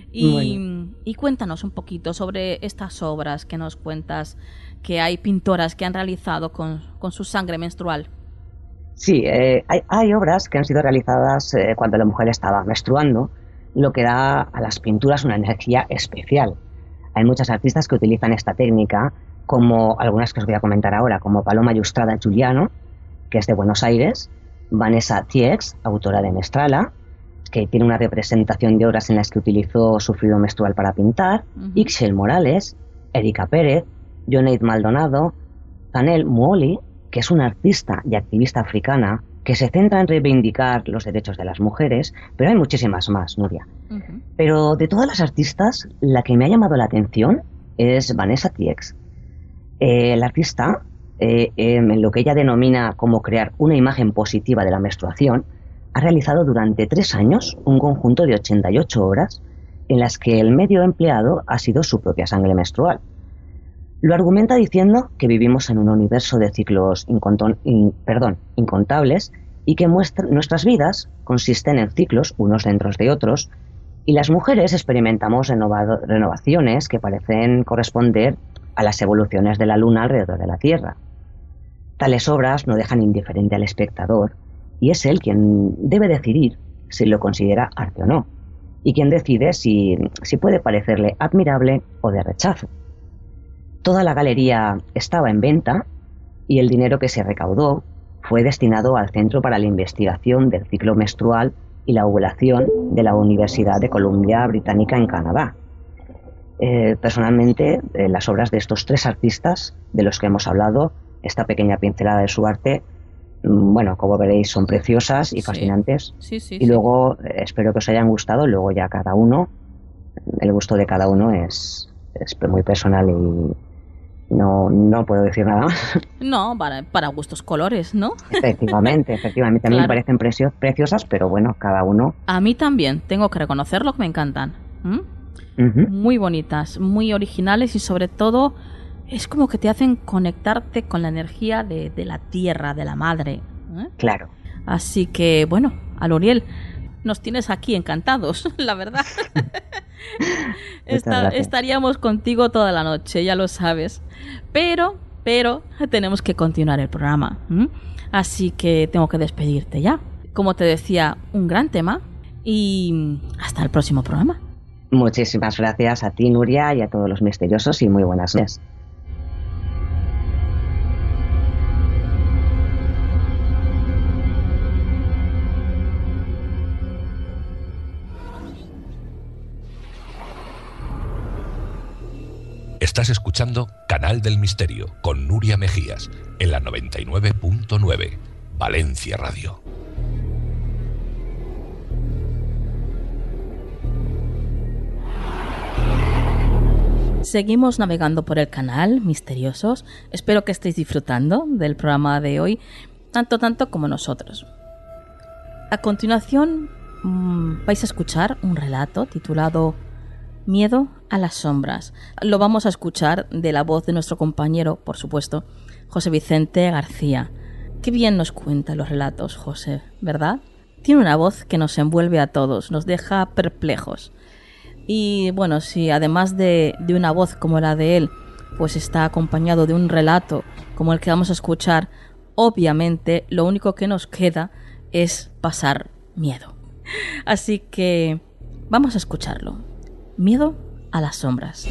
Y cuéntanos un poquito sobre estas obras que nos cuentas que hay pintoras que han realizado con su sangre menstrual. Sí, hay obras que han sido realizadas cuando la mujer estaba menstruando, lo que da a las pinturas una energía especial. Hay muchas artistas que utilizan esta técnica, como algunas que os voy a comentar ahora, como Paloma Yustrada Giuliano, que es de Buenos Aires, Vanessa Tiex, autora de Mestrala, que tiene una representación de obras en las que utilizó su fluido menstrual para pintar, Ixchel Morales, Erika Pérez, Joneid Maldonado, Zanel Muoli, que es una artista y activista africana que se centra en reivindicar los derechos de las mujeres, pero hay muchísimas más, Nuria. Pero de todas las artistas, la que me ha llamado la atención es Vanessa Tiex. La artista, en lo que ella denomina como crear una imagen positiva de la menstruación, ha realizado durante 3 años un conjunto de 88 obras en las que el medio empleado ha sido su propia sangre menstrual. Lo argumenta diciendo que vivimos en un universo de ciclos incontables y que nuestras vidas consisten en ciclos unos dentro de otros, y las mujeres experimentamos renovaciones que parecen corresponder a las evoluciones de la luna alrededor de la Tierra. Tales obras no dejan indiferente al espectador, y es él quien debe decidir si lo considera arte o no, y quien decide si puede parecerle admirable o de rechazo. Toda la galería estaba en venta y el dinero que se recaudó fue destinado al Centro para la Investigación del Ciclo Menstrual y la Ovulación de la Universidad de Columbia Británica en Canadá. Personalmente, las obras de estos 3 artistas de los que hemos hablado, esta pequeña pincelada de su arte, bueno, como veréis, son preciosas y fascinantes. Y luego espero que os hayan gustado. Luego ya cada uno, el gusto de cada uno es muy personal y no puedo decir nada más. No, para gustos colores, ¿no? Efectivamente. A mí también me parecen preciosas, pero bueno, cada uno. A mí también, tengo que reconocerlo, que me encantan. Muy bonitas, muy originales y sobre todo es como que te hacen conectarte con la energía de la tierra, de la madre. Claro. Así que, bueno, Luriel, nos tienes aquí encantados, la verdad. Estaríamos contigo toda la noche, ya lo sabes. Pero tenemos que continuar el programa. Así que tengo que despedirte ya. Como te decía, un gran tema y hasta el próximo programa. Muchísimas gracias a ti, Nuria, y a todos los misteriosos, y muy buenas noches. Estás escuchando Canal del Misterio con Nuria Mejías en la 99.9 Valencia Radio. Seguimos navegando por el canal Misteriosos. Espero que estéis disfrutando del programa de hoy, tanto como nosotros. A continuación vais a escuchar un relato titulado Miedo a las sombras. Lo vamos a escuchar de la voz de nuestro compañero, por supuesto, José Vicente García. Qué bien nos cuenta los relatos, José, ¿verdad? Tiene una voz que nos envuelve a todos, nos deja perplejos. Y bueno, si además de una voz como la de él, pues está acompañado de un relato como el que vamos a escuchar, obviamente lo único que nos queda es pasar miedo. Así que vamos a escucharlo. Miedo a las sombras.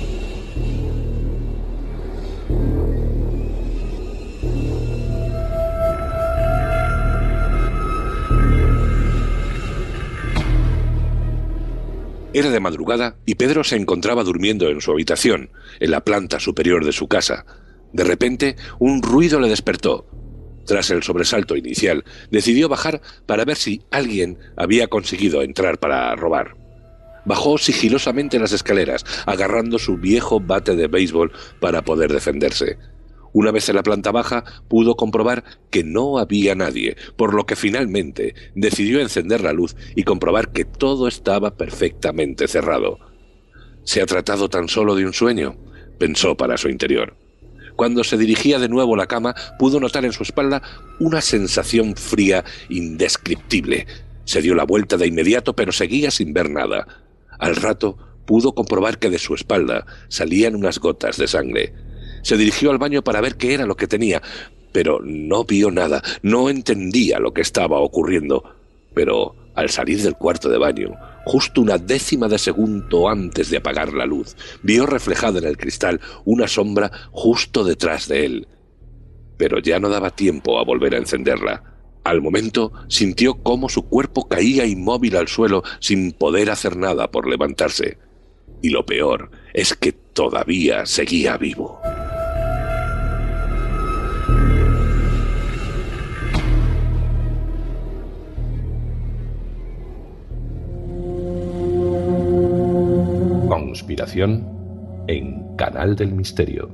Era de madrugada y Pedro se encontraba durmiendo en su habitación, en la planta superior de su casa. De repente, un ruido le despertó. Tras el sobresalto inicial, decidió bajar para ver si alguien había conseguido entrar para robar. Bajó sigilosamente las escaleras, agarrando su viejo bate de béisbol para poder defenderse. Una vez en la planta baja, pudo comprobar que no había nadie, por lo que finalmente decidió encender la luz y comprobar que todo estaba perfectamente cerrado. ¿Se ha tratado tan solo de un sueño?, pensó para su interior. Cuando se dirigía de nuevo a la cama, pudo notar en su espalda una sensación fría indescriptible. Se dio la vuelta de inmediato, pero seguía sin ver nada. Al rato, pudo comprobar que de su espalda salían unas gotas de sangre. Se dirigió al baño para ver qué era lo que tenía, pero no vio nada, no entendía lo que estaba ocurriendo. Pero al salir del cuarto de baño, justo una décima de segundo antes de apagar la luz, vio reflejada en el cristal una sombra justo detrás de él. Pero ya no daba tiempo a volver a encenderla. Al momento sintió cómo su cuerpo caía inmóvil al suelo sin poder hacer nada por levantarse. Y lo peor es que todavía seguía vivo. Conspiración en Canal del Misterio.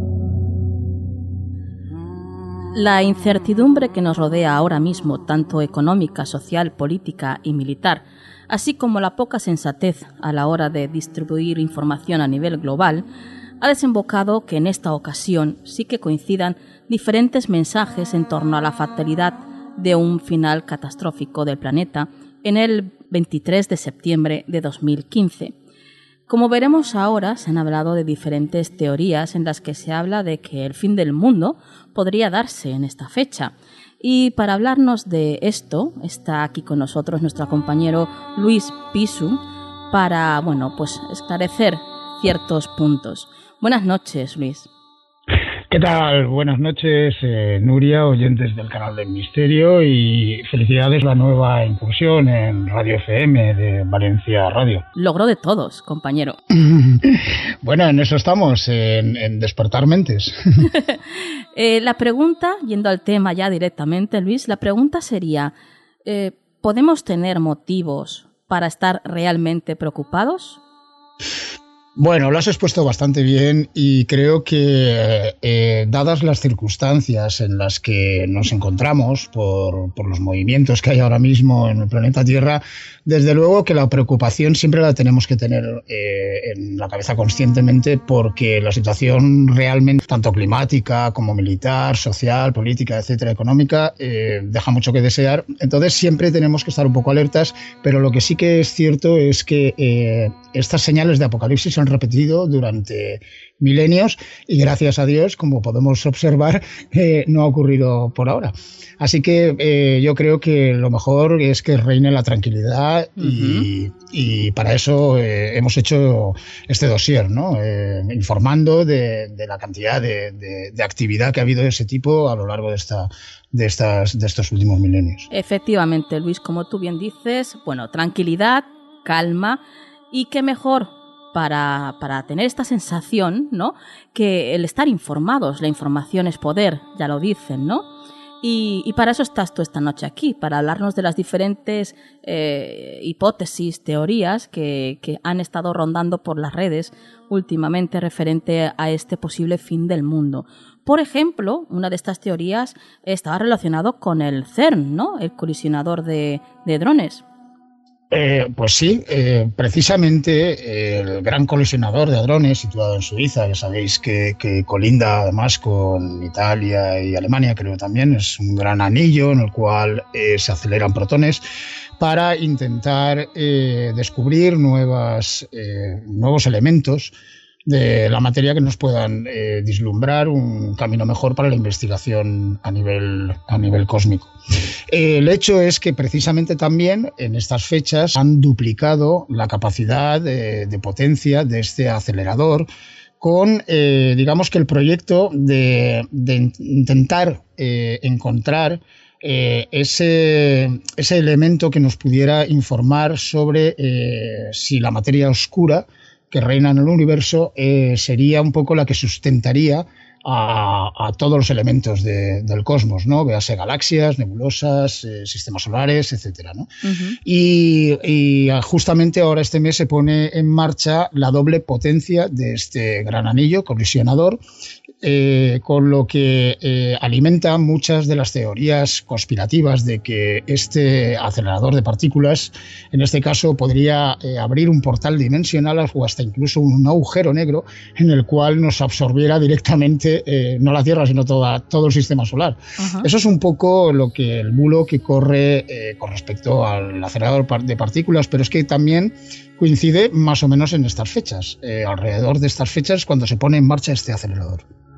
La incertidumbre que nos rodea ahora mismo, tanto económica, social, política y militar, así como la poca sensatez a la hora de distribuir información a nivel global, ha desembocado que en esta ocasión sí que coincidan diferentes mensajes en torno a la fatalidad de un final catastrófico del planeta en el 23 de septiembre de 2015. Como veremos ahora, se han hablado de diferentes teorías en las que se habla de que el fin del mundo podría darse en esta fecha. Y para hablarnos de esto, está aquí con nosotros nuestro compañero Luis Pisu para, esclarecer ciertos puntos. Buenas noches, Luis. ¿Qué tal? Buenas noches, Nuria, oyentes del Canal del Misterio, y felicidades la nueva incursión en Radio FM de Valencia Radio. Logro de todos, compañero. Bueno, en eso estamos, en despertar mentes. La pregunta, yendo al tema ya directamente, Luis, la pregunta sería, ¿podemos tener motivos para estar realmente preocupados? Bueno, lo has expuesto bastante bien y creo que dadas las circunstancias en las que nos encontramos por los movimientos que hay ahora mismo en el planeta Tierra, desde luego que la preocupación siempre la tenemos que tener en la cabeza conscientemente, porque la situación realmente, tanto climática como militar, social, política, etcétera, económica, deja mucho que desear. Entonces siempre tenemos que estar un poco alertas, pero lo que sí que es cierto es que estas señales de apocalipsis se han repetido durante milenios y gracias a Dios, como podemos observar, no ha ocurrido por ahora. Así que yo creo que lo mejor es que reine la tranquilidad y para eso hemos hecho este dossier, ¿no? Informando de la cantidad de actividad que ha habido de ese tipo a lo largo de estos últimos milenios. Efectivamente, Luis, como tú bien dices, tranquilidad, calma, y qué mejor para tener esta sensación, ¿no?, que el estar informados. La información es poder, ya lo dicen, ¿no? Y para eso estás tú esta noche aquí, para hablarnos de las diferentes hipótesis, teorías que han estado rondando por las redes últimamente referente a este posible fin del mundo. Por ejemplo, una de estas teorías estaba relacionado con el CERN, ¿no?, el colisionador de drones. Pues sí, precisamente el gran colisionador de hadrones situado en Suiza, ya sabéis que colinda además con Italia y Alemania, creo también, es un gran anillo en el cual se aceleran protones para intentar descubrir nuevos elementos de la materia que nos puedan vislumbrar un camino mejor para la investigación a nivel cósmico. El hecho es que precisamente también en estas fechas han duplicado la capacidad de potencia de este acelerador con, digamos que el proyecto de intentar encontrar ese elemento que nos pudiera informar sobre si la materia oscura que reina en el universo sería un poco la que sustentaría a todos los elementos del cosmos, ¿no? Véase galaxias, nebulosas, sistemas solares, etcétera, ¿no? Y justamente ahora este mes se pone en marcha la doble potencia de este gran anillo colisionador, con lo que alimenta muchas de las teorías conspirativas de que este acelerador de partículas, en este caso, podría abrir un portal dimensional o hasta incluso un agujero negro en el cual nos absorbiera directamente no la Tierra, sino todo el sistema solar. Eso es un poco el bulo que corre con respecto al acelerador de partículas, pero es que también coincide más o menos en estas fechas. Alrededor de estas fechas cuando se pone en marcha este acelerador.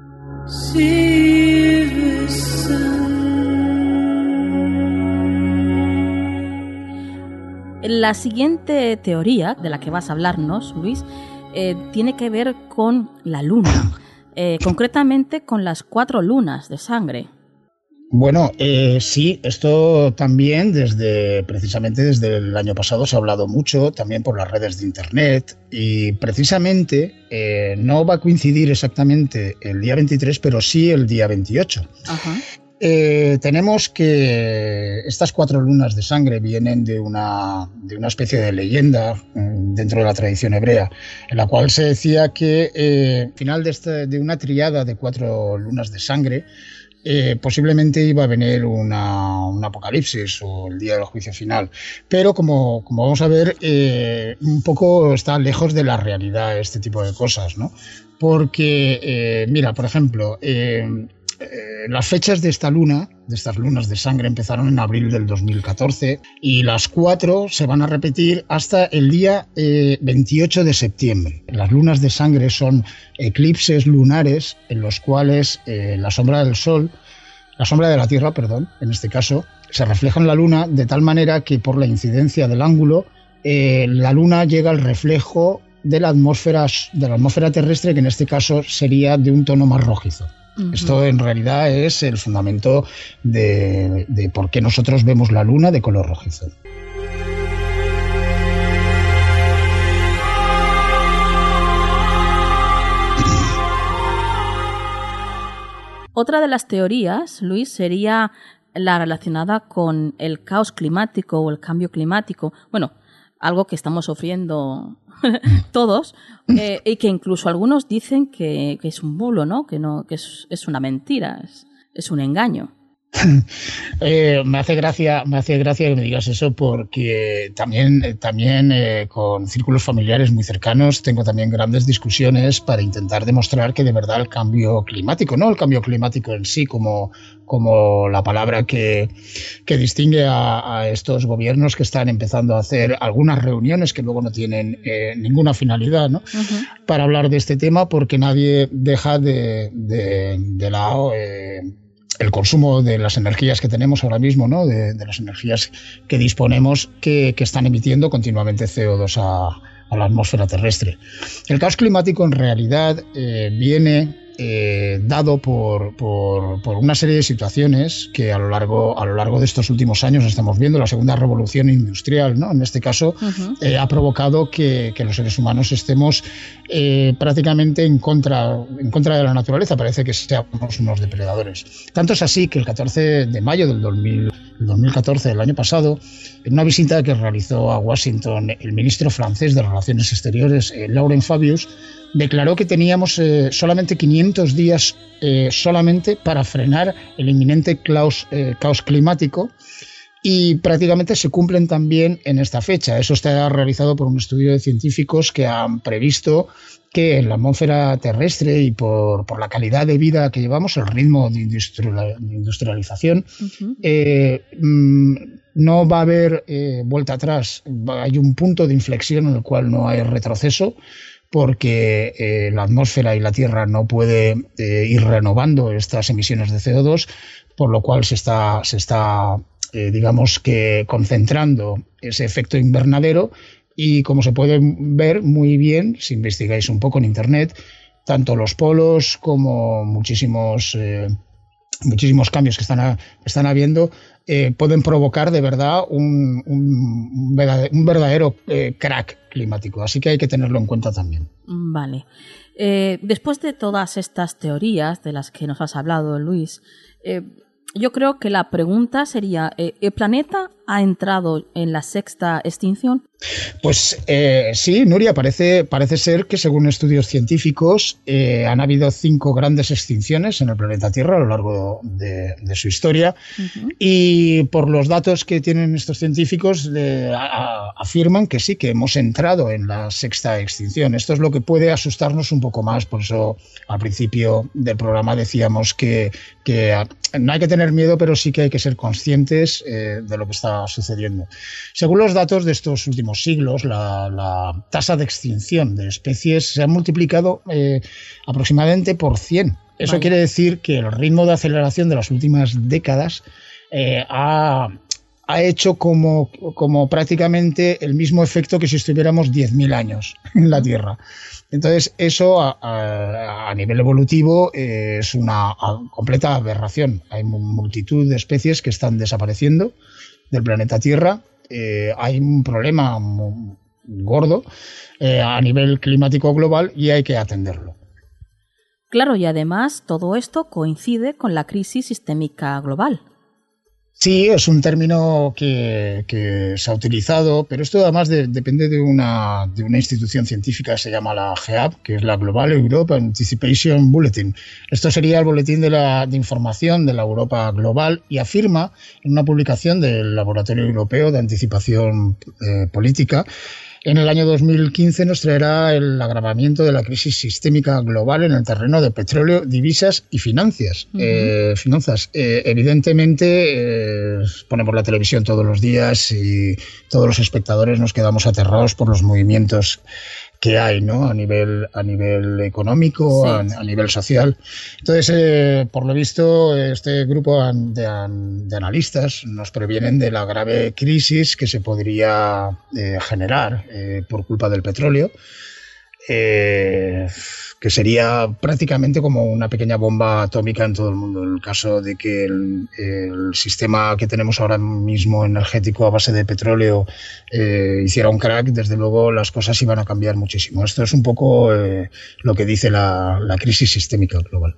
La siguiente teoría de la que vas a hablarnos, Luis, tiene que ver con la Luna, concretamente con las 4 lunas de sangre. Bueno, sí, esto también precisamente desde el año pasado se ha hablado mucho, también por las redes de Internet, y precisamente no va a coincidir exactamente el día 23, pero sí el día 28. Ajá. Tenemos que estas 4 lunas de sangre vienen de una especie de leyenda dentro de la tradición hebrea, en la cual se decía que al final de una triada de 4 lunas de sangre, posiblemente iba a venir un apocalipsis o el día del juicio final, pero como vamos a ver, un poco está lejos de la realidad este tipo de cosas, ¿no? Porque, mira, por ejemplo, las fechas de estas lunas de sangre empezaron en abril del 2014 y las 4 se van a repetir hasta el día 28 de septiembre. Las lunas de sangre son eclipses lunares en los cuales la sombra de la Tierra, en este caso, se refleja en la Luna de tal manera que por la incidencia del ángulo la Luna llega al reflejo de la atmósfera terrestre, que en este caso sería de un tono más rojizo. Esto en realidad es el fundamento de por qué nosotros vemos la Luna de color rojizo. Otra de las teorías, Luis, sería la relacionada con el caos climático o el cambio climático. Bueno, algo que estamos sufriendo todos, y que incluso algunos dicen que es un bulo, ¿no? Que es una mentira, es un engaño. Me hace gracia que me digas eso, porque también con círculos familiares muy cercanos tengo también grandes discusiones para intentar demostrar que de verdad el cambio climático, no el cambio climático en sí como la palabra que distingue a estos gobiernos que están empezando a hacer algunas reuniones que luego no tienen ninguna finalidad, ¿no? Para hablar de este tema, porque nadie deja de lado el consumo de las energías que tenemos ahora mismo, ¿no? De las energías que disponemos, que están emitiendo continuamente CO2 a la atmósfera terrestre. El caos climático en realidad viene dado por una serie de situaciones que a lo largo de estos últimos años estamos viendo. La segunda revolución industrial, ¿no? En este caso, ha provocado que los seres humanos estemos prácticamente en contra de la naturaleza. Parece que seamos unos depredadores. Tanto es así que el 14 de mayo del 2014, del año pasado, en una visita que realizó a Washington el ministro francés de Relaciones Exteriores, Laurent Fabius, declaró que teníamos solamente 500 días solamente para frenar el inminente caos climático, y prácticamente se cumplen también en esta fecha. Eso está realizado por un estudio de científicos que han previsto que en la atmósfera terrestre y por la calidad de vida que llevamos, el ritmo de industrialización, no va a haber vuelta atrás. Hay un punto de inflexión en el cual no hay retroceso, porque la atmósfera y la Tierra no puede ir renovando estas emisiones de CO2, por lo cual se está digamos que concentrando ese efecto invernadero, y como se puede ver muy bien si investigáis un poco en Internet, tanto los polos como muchísimos cambios que están habiendo pueden provocar de verdad un verdadero crack climático, así que hay que tenerlo en cuenta también. Vale. Después de todas estas teorías de las que nos has hablado, Luis, yo creo que la pregunta sería, ¿el planeta ha entrado en la sexta extinción? Pues sí, Nuria, parece ser que según estudios científicos han habido 5 grandes extinciones en el planeta Tierra a lo largo de su historia, y por los datos que tienen estos científicos afirman que sí, que hemos entrado en la sexta extinción. Esto es lo que puede asustarnos un poco más, por eso al principio del programa decíamos que no hay que tener miedo, pero sí que hay que ser conscientes de lo que está sucediendo. Según los datos de estos últimos siglos, la tasa de extinción de especies se ha multiplicado aproximadamente por 100. Eso quiere decir que el ritmo de aceleración de las últimas décadas ha hecho como prácticamente el mismo efecto que si estuviéramos 10.000 años en la Tierra. Entonces, eso a nivel evolutivo es una completa aberración. Hay multitud de especies que están desapareciendo del planeta Tierra. Hay un problema gordo a nivel climático global y hay que atenderlo. Claro, y además todo esto coincide con la crisis sistémica global. Sí, es un término que se ha utilizado, pero esto además depende de una institución científica que se llama la GEAB, que es la Global Europe Anticipation Bulletin. Esto sería el boletín de información de la Europa global, y afirma en una publicación del Laboratorio Europeo de Anticipación Política: en el año 2015 nos traerá el agravamiento de la crisis sistémica global en el terreno de petróleo, divisas y finanzas. Evidentemente, ponemos la televisión todos los días y todos los espectadores nos quedamos aterrados por los movimientos que hay, ¿no? A nivel económico, sí. a nivel social. Entonces, por lo visto, este grupo de analistas nos previenen de la grave crisis que se podría generar por culpa del petróleo, que sería prácticamente como una pequeña bomba atómica en todo el mundo. En el caso de que el sistema que tenemos ahora mismo energético a base de petróleo hiciera un crack, desde luego las cosas iban a cambiar muchísimo. Esto es un poco lo que dice la crisis sistémica global.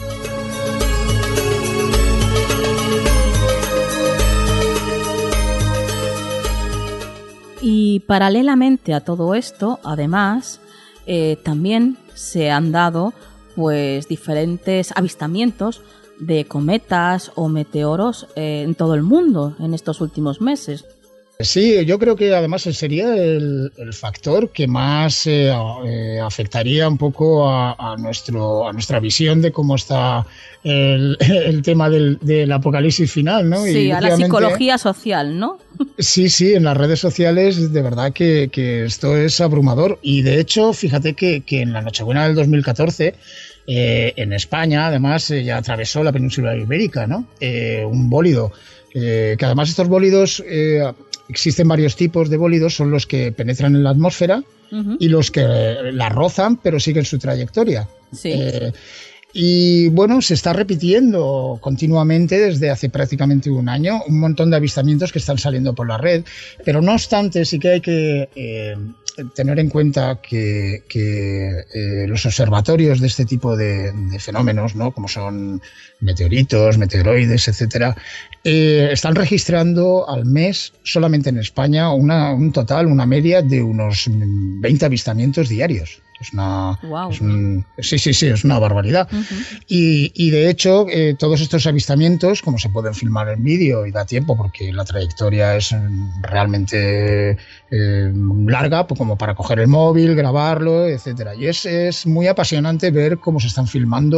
Y paralelamente a todo esto, además, también se han dado pues diferentes avistamientos de cometas o meteoros en todo el mundo en estos últimos meses. Sí, yo creo que además sería el factor que más afectaría un poco a nuestra visión de cómo está el tema del apocalipsis final, ¿no? Sí, y a la psicología social, ¿no? Sí, en las redes sociales de verdad que esto es abrumador. Y de hecho, fíjate que en la Nochebuena del 2014... en España, además, ya atravesó la península ibérica, ¿no? Un bólido. Que además estos bólidos, existen varios tipos de bólidos, son los que penetran en la atmósfera y los que la rozan pero siguen su trayectoria. Sí. Y bueno, se está repitiendo continuamente desde hace prácticamente un año un montón de avistamientos que están saliendo por la red, pero no obstante sí que hay que tener en cuenta que los observatorios de este tipo de fenómenos, ¿no? Como son meteoritos, meteoroides, etcétera, están registrando al mes solamente en España una media de unos 20 avistamientos diarios. Es una, wow. Es una barbaridad. Y de hecho, todos estos avistamientos, como se pueden filmar en vídeo y da tiempo porque la trayectoria es realmente larga, pues como para coger el móvil, grabarlo, etcétera. Y es muy apasionante ver cómo se están filmando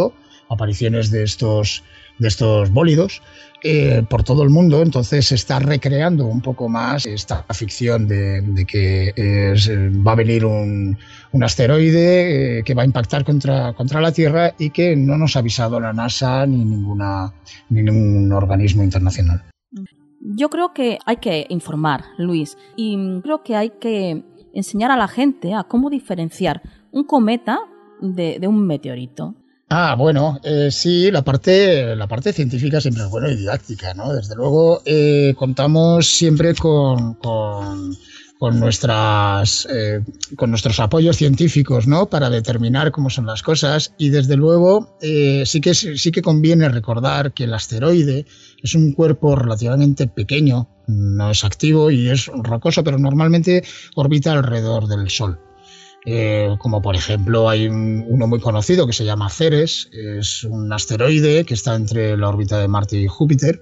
apariciones de estos bólidos por todo el mundo. Entonces se está recreando un poco más esta ficción de que va a venir un asteroide que va a impactar contra la Tierra y que no nos ha avisado la NASA ni ningún organismo internacional. Yo creo que hay que informar, Luis, y creo que hay que enseñar a la gente a cómo diferenciar un cometa de un meteorito. Bueno, sí, la parte científica siempre es buena y didáctica, ¿no? Desde luego contamos siempre con nuestros apoyos científicos, ¿no? Para determinar cómo son las cosas, y desde luego sí que conviene recordar que el asteroide es un cuerpo relativamente pequeño, no es activo y es rocoso, pero normalmente orbita alrededor del Sol. Como por ejemplo hay uno muy conocido que se llama Ceres, es un asteroide que está entre la órbita de Marte y Júpiter.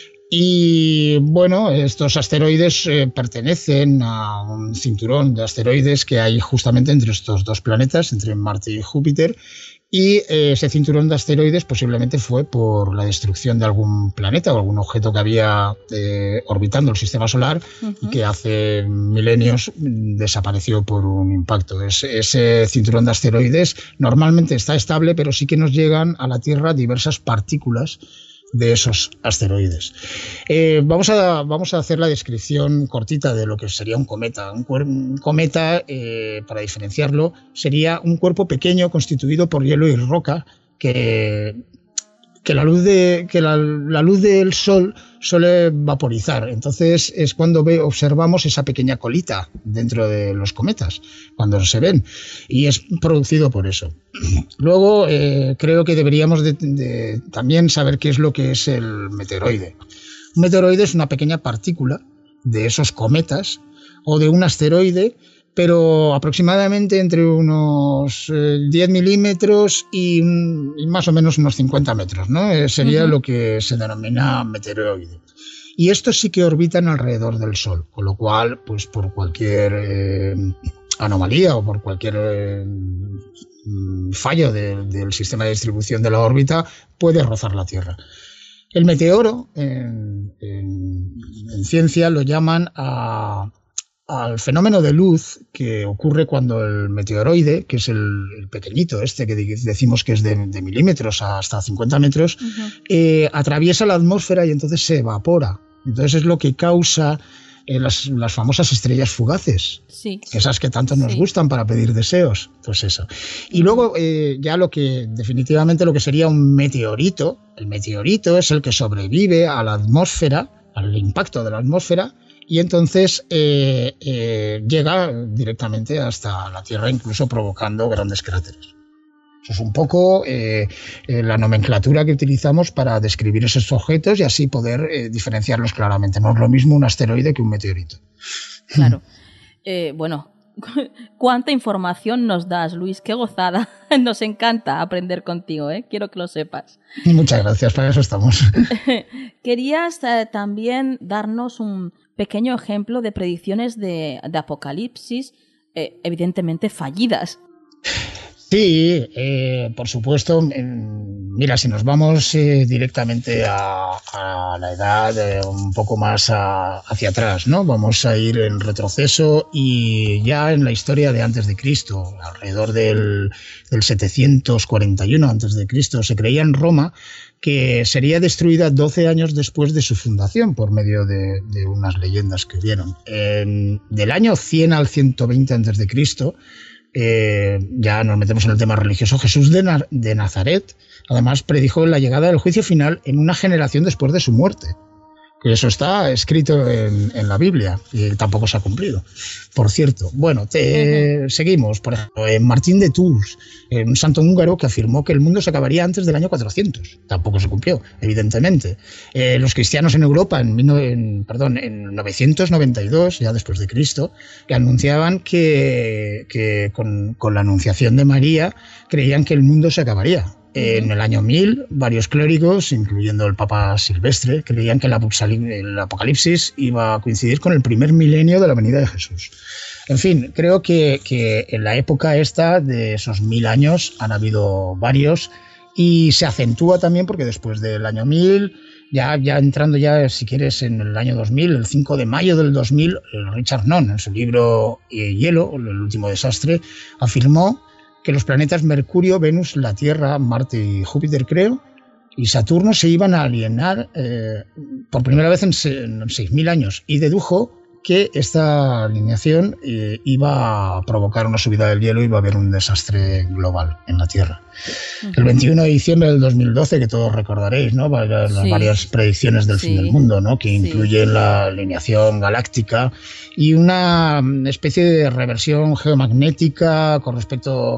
Y bueno, estos asteroides pertenecen a un cinturón de asteroides que hay justamente entre estos dos planetas, entre Marte y Júpiter, y ese cinturón de asteroides posiblemente fue por la destrucción de algún planeta o algún objeto que había orbitando el sistema solar y que hace milenios desapareció por un impacto. Ese cinturón de asteroides normalmente está estable, pero sí que nos llegan a la Tierra diversas partículas de esos asteroides. Vamos a hacer la descripción cortita de lo que sería un cometa. Un cometa, para diferenciarlo, sería un cuerpo pequeño constituido por hielo y roca que la luz del Sol suele vaporizar. Entonces es cuando observamos esa pequeña colita dentro de los cometas, cuando se ven, y es producido por eso. Luego creo que deberíamos de también saber qué es lo que es el meteoroide. Un meteoroide es una pequeña partícula de esos cometas o de un asteroide, pero aproximadamente entre unos 10 milímetros y más o menos unos 50 metros, ¿no? Sería lo que se denomina meteoroide. Y estos sí que orbitan alrededor del Sol, con lo cual, pues por cualquier anomalía o por cualquier fallo del sistema de distribución de la órbita, puede rozar la Tierra. El meteoro, en ciencia, lo llaman al fenómeno de luz que ocurre cuando el meteoroide, que es el pequeñito que decimos que es de milímetros hasta 50 metros, atraviesa la atmósfera y entonces se evapora. Entonces es lo que causa las famosas estrellas fugaces, sí, esas que tanto nos gustan para pedir deseos, pues eso. Y luego ya definitivamente lo que sería un meteorito. El meteorito es el que sobrevive a la atmósfera, al impacto de la atmósfera, y entonces llega directamente hasta la Tierra, incluso provocando grandes cráteres. Eso es un poco la nomenclatura que utilizamos para describir esos objetos y así poder diferenciarlos claramente. No es lo mismo un asteroide que un meteorito. Claro. Bueno, cuánta información nos das, Luis. Qué gozada. Nos encanta aprender contigo, ¿eh? Quiero que lo sepas. Muchas gracias, para eso estamos. Querías también darnos un pequeño ejemplo de predicciones de apocalipsis, evidentemente fallidas. Sí, por supuesto. Mira, si nos vamos directamente a la edad un poco más hacia atrás, ¿no? Vamos a ir en retroceso y ya en la historia de antes de Cristo, alrededor del 741 antes de Cristo, se creía en Roma que sería destruida 12 años después de su fundación por medio de unas leyendas que hubieron. Del año 100 al 120 antes de Cristo, ya nos metemos en el tema religioso, Jesús de Nazaret además predijo la llegada del juicio final en una generación después de su muerte. Y eso está escrito en la Biblia y tampoco se ha cumplido, por cierto. Bueno, seguimos. Por ejemplo, Martín de Tours, un santo húngaro que afirmó que el mundo se acabaría antes del año 400. Tampoco se cumplió, evidentemente. Los cristianos en Europa en 992, ya después de Cristo, que anunciaban que con la anunciación de María creían que el mundo se acabaría. En el año 1000, varios clérigos, incluyendo el Papa Silvestre, creían que el Apocalipsis iba a coincidir con el primer milenio de la venida de Jesús. En fin, creo que en la época esta de esos 1000 años han habido varios Y se acentúa también porque después del año 1000, ya entrando ya, si quieres, en el año 2000, el 5 de mayo del 2000, Richard Nunn, en su libro Hielo, el último desastre, afirmó que los planetas Mercurio, Venus, la Tierra, Marte y Júpiter, creo, y Saturno se iban a alienar por primera vez en 6.000 años, y dedujo que esta alineación iba a provocar una subida del hielo y iba a haber un desastre global en la Tierra. El 21 de diciembre del 2012, que todos recordaréis, ¿no? Las varias predicciones del fin del mundo, ¿no? Que incluyen la alineación galáctica y una especie de reversión geomagnética con respecto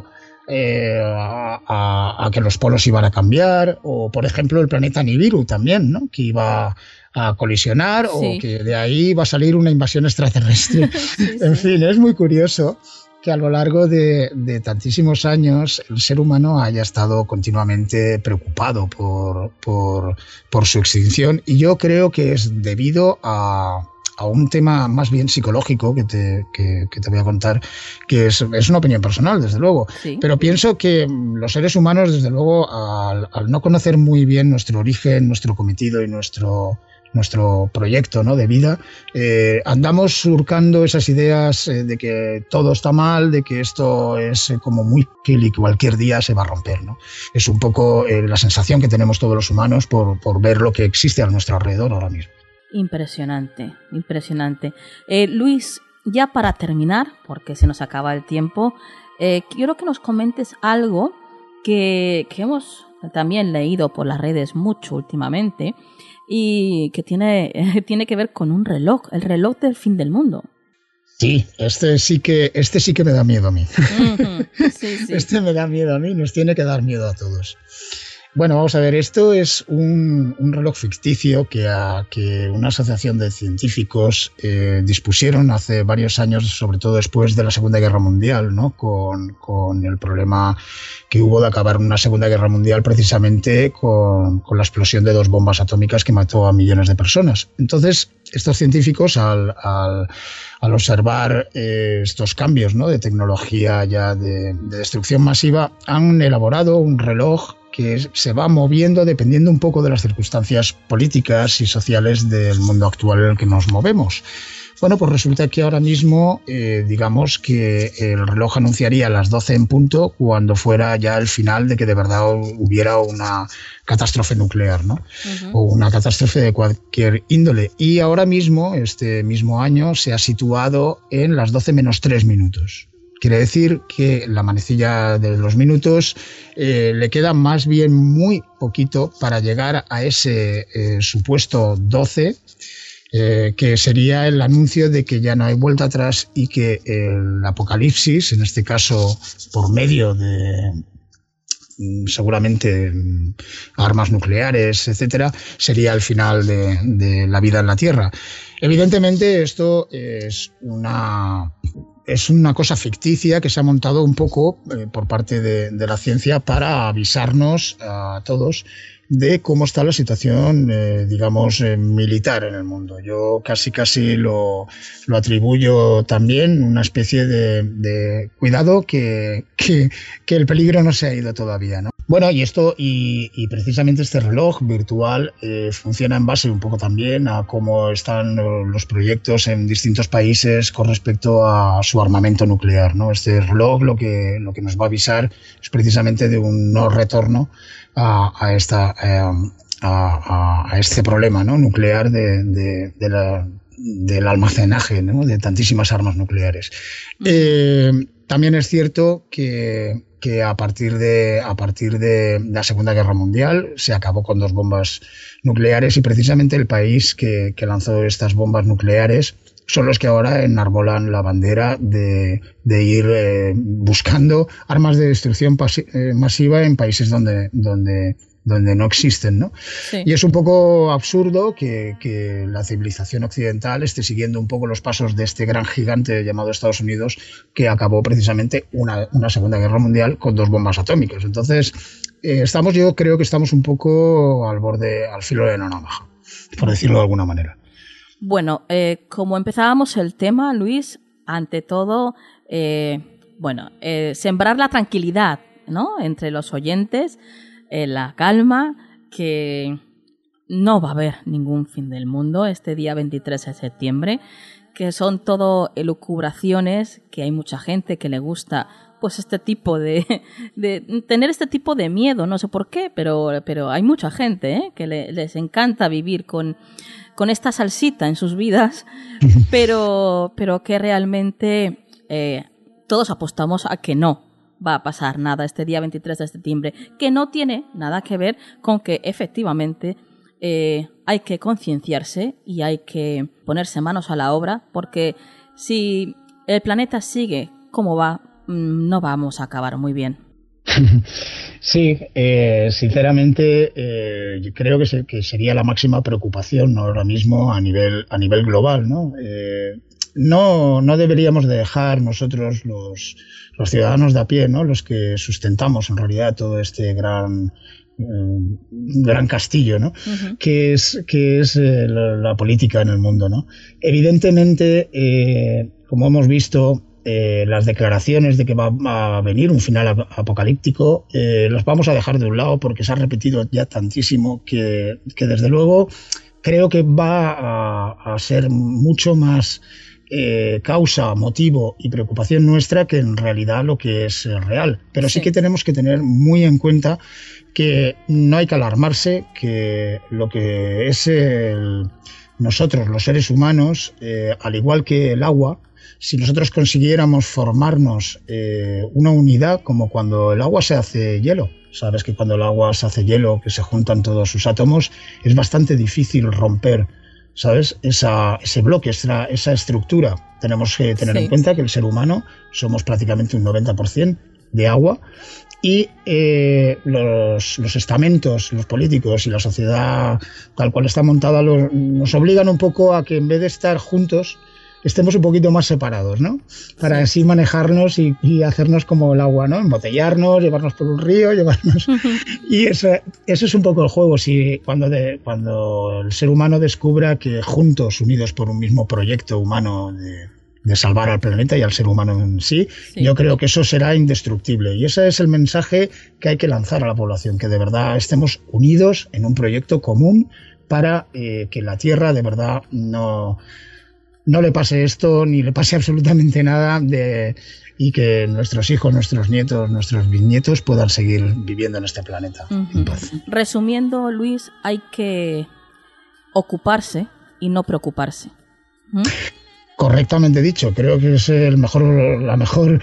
a que los polos iban a cambiar, o por ejemplo el planeta Nibiru también, ¿no? Que iba a colisionar, o que de ahí va a salir una invasión extraterrestre. En fin, es muy curioso que a lo largo de tantísimos años el ser humano haya estado continuamente preocupado por su extinción, y yo creo que es debido a un tema más bien psicológico que te voy a contar, que es una opinión personal, desde luego. Pero pienso que los seres humanos, desde luego, al no conocer muy bien nuestro origen, nuestro cometido y nuestro proyecto, ¿no?, de vida, andamos surcando esas ideas de que todo está mal, de que esto es como muy frágil y que cualquier día se va a romper, ¿no? Es un poco la sensación que tenemos todos los humanos por ver lo que existe a nuestro alrededor ahora mismo. Impresionante, impresionante. Luis, ya para terminar, porque se nos acaba el tiempo, quiero que nos comentes algo que hemos también leído por las redes mucho últimamente y que tiene que ver con un reloj, el reloj del fin del mundo. Sí, este sí que me da miedo a mí. Sí. Este me da miedo a mí, nos tiene que dar miedo a todos. Bueno, vamos a ver, esto es un reloj ficticio que una asociación de científicos dispusieron hace varios años, sobre todo después de la Segunda Guerra Mundial, ¿no? Con el problema que hubo de acabar una Segunda Guerra Mundial precisamente con la explosión de 2 bombas atómicas que mató a millones de personas. Entonces, estos científicos, al observar estos cambios, ¿no?, de tecnología ya de destrucción masiva, han elaborado un reloj que se va moviendo dependiendo un poco de las circunstancias políticas y sociales del mundo actual en el que nos movemos. Bueno, pues resulta que ahora mismo, digamos que el reloj anunciaría a las 12 en punto cuando fuera ya el final de que de verdad hubiera una catástrofe nuclear, ¿no? O una catástrofe de cualquier índole. Y ahora mismo, este mismo año, se ha situado en las 12 menos 3 minutos. Quiere decir que la manecilla de los minutos le queda más bien muy poquito para llegar a ese supuesto 12, que sería el anuncio de que ya no hay vuelta atrás y que el apocalipsis, en este caso por medio de seguramente armas nucleares, etcétera, sería el final de la vida en la Tierra. Evidentemente esto es una cosa ficticia que se ha montado un poco por parte de la ciencia para avisarnos a todos de cómo está la situación, digamos, militar en el mundo. Yo casi lo atribuyo también una especie de cuidado que el peligro no se ha ido todavía, ¿no? Bueno, y precisamente este reloj virtual funciona en base un poco también a cómo están los proyectos en distintos países con respecto a su armamento nuclear, ¿no? Este reloj lo que nos va a avisar es precisamente de un no retorno a este problema, ¿no?, nuclear del almacenaje, ¿no?, de tantísimas armas nucleares. También es cierto que a partir de la Segunda Guerra Mundial se acabó con 2 bombas nucleares, y precisamente el país que lanzó estas bombas nucleares son los que ahora enarbolan la bandera de ir buscando armas de destrucción masiva en países donde no existen, ¿no? Sí. Y es un poco absurdo que la civilización occidental esté siguiendo un poco los pasos de este gran gigante llamado Estados Unidos, que acabó precisamente una Segunda Guerra Mundial con 2 bombas atómicas. Entonces, yo creo que estamos un poco al filo de la navaja, por decirlo de alguna manera. Bueno, como empezábamos el tema, Luis, ante todo, sembrar la tranquilidad, ¿no?, entre los oyentes. la calma, que no va a haber ningún fin del mundo este día 23 de septiembre, que son todo elucubraciones, que hay mucha gente que le gusta pues este tipo de tener este tipo de miedo, no sé por qué, pero hay mucha gente que les encanta vivir con esta salsita en sus vidas, pero que realmente todos apostamos a que no va a pasar nada este día 23 de septiembre, que no tiene nada que ver con que efectivamente hay que concienciarse y hay que ponerse manos a la obra, porque si el planeta sigue como va, no vamos a acabar muy bien. Sí, sinceramente yo creo que sería la máxima preocupación, ¿no? Ahora mismo a nivel global, ¿no? No deberíamos de dejar nosotros los ciudadanos de a pie, ¿no? Los que sustentamos en realidad todo este gran castillo, ¿no? Uh-huh. que es la política en el mundo, ¿no? Evidentemente, como hemos visto, las declaraciones de que va a venir un final apocalíptico los vamos a dejar de un lado, porque se ha repetido ya tantísimo que desde luego creo que va a ser mucho más causa, motivo y preocupación nuestra que en realidad lo que es real. Pero sí que tenemos que tener muy en cuenta que no hay que alarmarse, que lo que es nosotros, los seres humanos, al igual que el agua, si nosotros consiguiéramos formarnos una unidad, como cuando el agua se hace hielo. Sabes que cuando el agua se hace hielo, que se juntan todos sus átomos, es bastante difícil romper, ¿sabes? Ese bloque, esa estructura. Tenemos que tener en cuenta que el ser humano somos prácticamente un 90% de agua, y los estamentos, los políticos y la sociedad tal cual está montada nos obligan un poco a que en vez de estar juntos estemos un poquito más separados, ¿no? Para así manejarnos y hacernos como el agua, ¿no? Embotellarnos, llevarnos por un río, llevarnos... Y eso es un poco el juego. Si cuando el ser humano descubra que juntos, unidos por un mismo proyecto humano de salvar al planeta y al ser humano en sí, yo creo que eso será indestructible. Y ese es el mensaje que hay que lanzar a la población, que de verdad estemos unidos en un proyecto común para que la Tierra de verdad no le pase esto, ni le pase absolutamente nada, y que nuestros hijos, nuestros nietos, nuestros bisnietos puedan seguir viviendo en este planeta en paz. Resumiendo, Luis, hay que ocuparse y no preocuparse. Correctamente dicho, creo que es la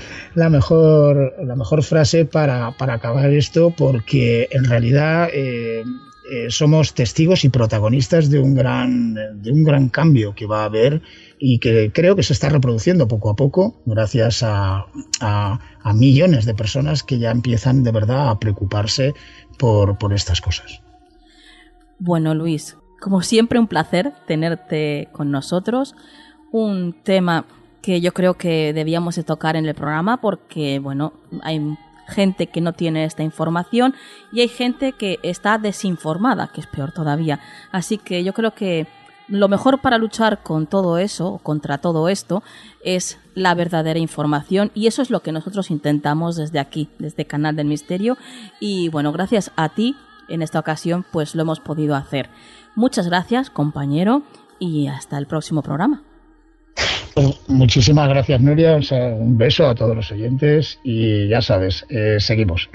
mejor frase para acabar esto, porque en realidad somos testigos y protagonistas de un gran cambio que va a haber, y que creo que se está reproduciendo poco a poco gracias a millones de personas que ya empiezan de verdad a preocuparse por estas cosas. Bueno, Luis, como siempre un placer tenerte con nosotros. Un tema que yo creo que debíamos de tocar en el programa, porque bueno, hay gente que no tiene esta información y hay gente que está desinformada, que es peor todavía. Así que yo creo que lo mejor para luchar con todo eso, contra todo esto, es la verdadera información, y eso es lo que nosotros intentamos desde aquí, desde Canal del Misterio, y bueno, gracias a ti en esta ocasión pues lo hemos podido hacer. Muchas gracias, compañero, y hasta el próximo programa. Pues muchísimas gracias, Nuria. Un beso a todos los oyentes y ya sabes, seguimos.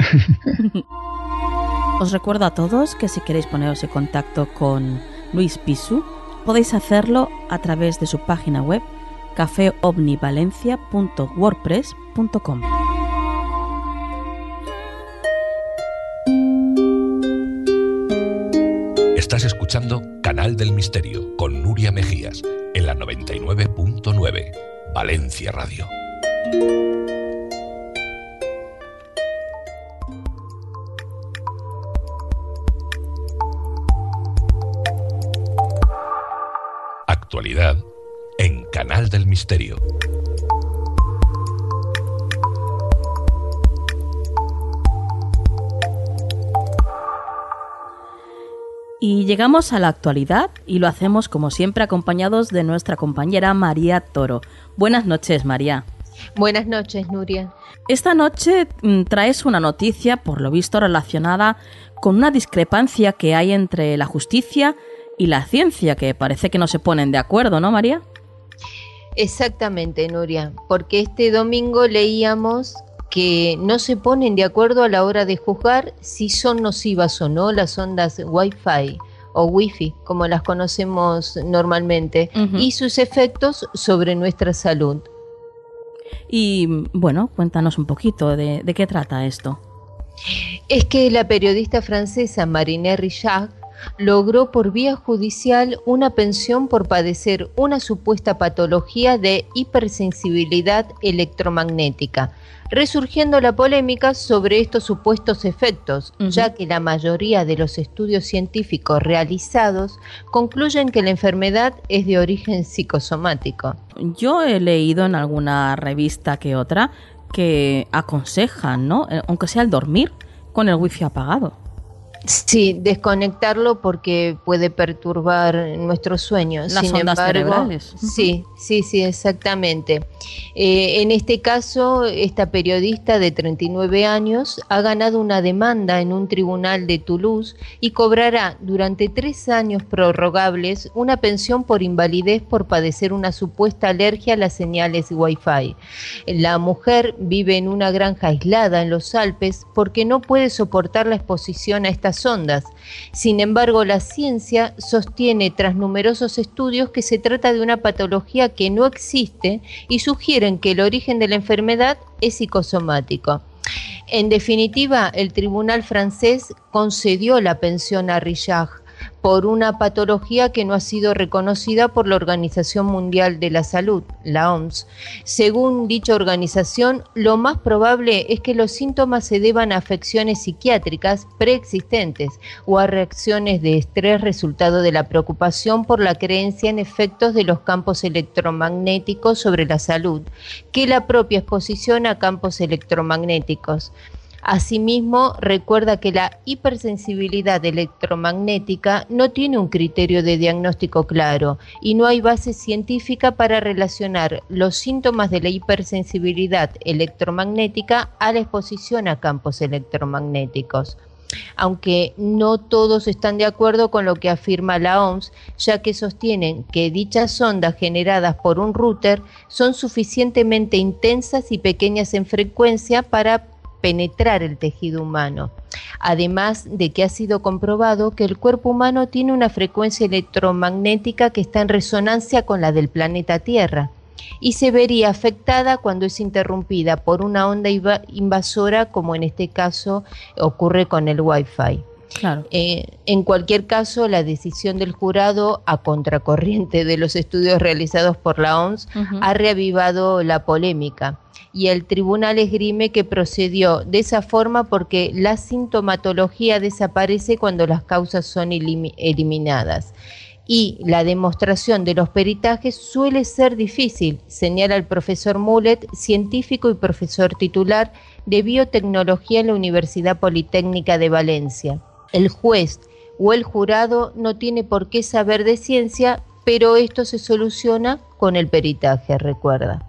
Os recuerdo a todos que si queréis poneros en contacto con Luis Pisu, podéis hacerlo a través de su página web cafeomnivalencia.wordpress.com. Estás escuchando Canal del Misterio con Nuria Mejías en la 99.9 Valencia Radio. Actualidad en Canal del Misterio. Y llegamos a la actualidad y lo hacemos como siempre acompañados de nuestra compañera María Toro. Buenas noches, María. Buenas noches, Nuria. Esta noche traes una noticia, por lo visto, relacionada con una discrepancia que hay entre la justicia y la ciencia, que parece que no se ponen de acuerdo, ¿no, María? Exactamente, Nuria, porque este domingo leíamos que no se ponen de acuerdo a la hora de juzgar si son nocivas o no las ondas Wi-Fi o Wi-Fi, como las conocemos normalmente, y sus efectos sobre nuestra salud. Y bueno, cuéntanos un poquito de qué trata esto. Es que la periodista francesa Marine Richard logró por vía judicial una pensión por padecer una supuesta patología de hipersensibilidad electromagnética, resurgiendo la polémica sobre estos supuestos efectos, ya que la mayoría de los estudios científicos realizados concluyen que la enfermedad es de origen psicosomático. Yo he leído en alguna revista que otra que aconsejan, ¿no?, aunque sea el dormir con el wifi apagado. Sí, desconectarlo porque puede perturbar nuestros sueños. Las ondas cerebrales. Sí, exactamente. En este caso, esta periodista de 39 años ha ganado una demanda en un tribunal de Toulouse y cobrará durante 3 años prorrogables una pensión por invalidez por padecer una supuesta alergia a las señales Wi-Fi. La mujer vive en una granja aislada en los Alpes porque no puede soportar la exposición a estas ondas. Sin embargo, la ciencia sostiene tras numerosos estudios que se trata de una patología que no existe y sugieren que el origen de la enfermedad es psicosomático. En definitiva, el tribunal francés concedió la pensión a Richard por una patología que no ha sido reconocida por la Organización Mundial de la Salud, la OMS. Según dicha organización, lo más probable es que los síntomas se deban a afecciones psiquiátricas preexistentes o a reacciones de estrés resultado de la preocupación por la creencia en efectos de los campos electromagnéticos sobre la salud, que la propia exposición a campos electromagnéticos. Asimismo, recuerda que la hipersensibilidad electromagnética no tiene un criterio de diagnóstico claro y no hay base científica para relacionar los síntomas de la hipersensibilidad electromagnética a la exposición a campos electromagnéticos. Aunque no todos están de acuerdo con lo que afirma la OMS, ya que sostienen que dichas ondas generadas por un router son suficientemente intensas y pequeñas en frecuencia para penetrar el tejido humano, además de que ha sido comprobado que el cuerpo humano tiene una frecuencia electromagnética que está en resonancia con la del planeta Tierra y se vería afectada cuando es interrumpida por una onda invasora, como en este caso ocurre con el Wi-Fi. Claro. En cualquier caso, la decisión del jurado, a contracorriente de los estudios realizados por la OMS, ha reavivado la polémica. Y el tribunal esgrime que procedió de esa forma porque la sintomatología desaparece cuando las causas son eliminadas. Y la demostración de los peritajes suele ser difícil, señala el profesor Mulet, científico y profesor titular de biotecnología en la Universidad Politécnica de Valencia. El juez o el jurado no tiene por qué saber de ciencia, pero esto se soluciona con el peritaje, recuerda.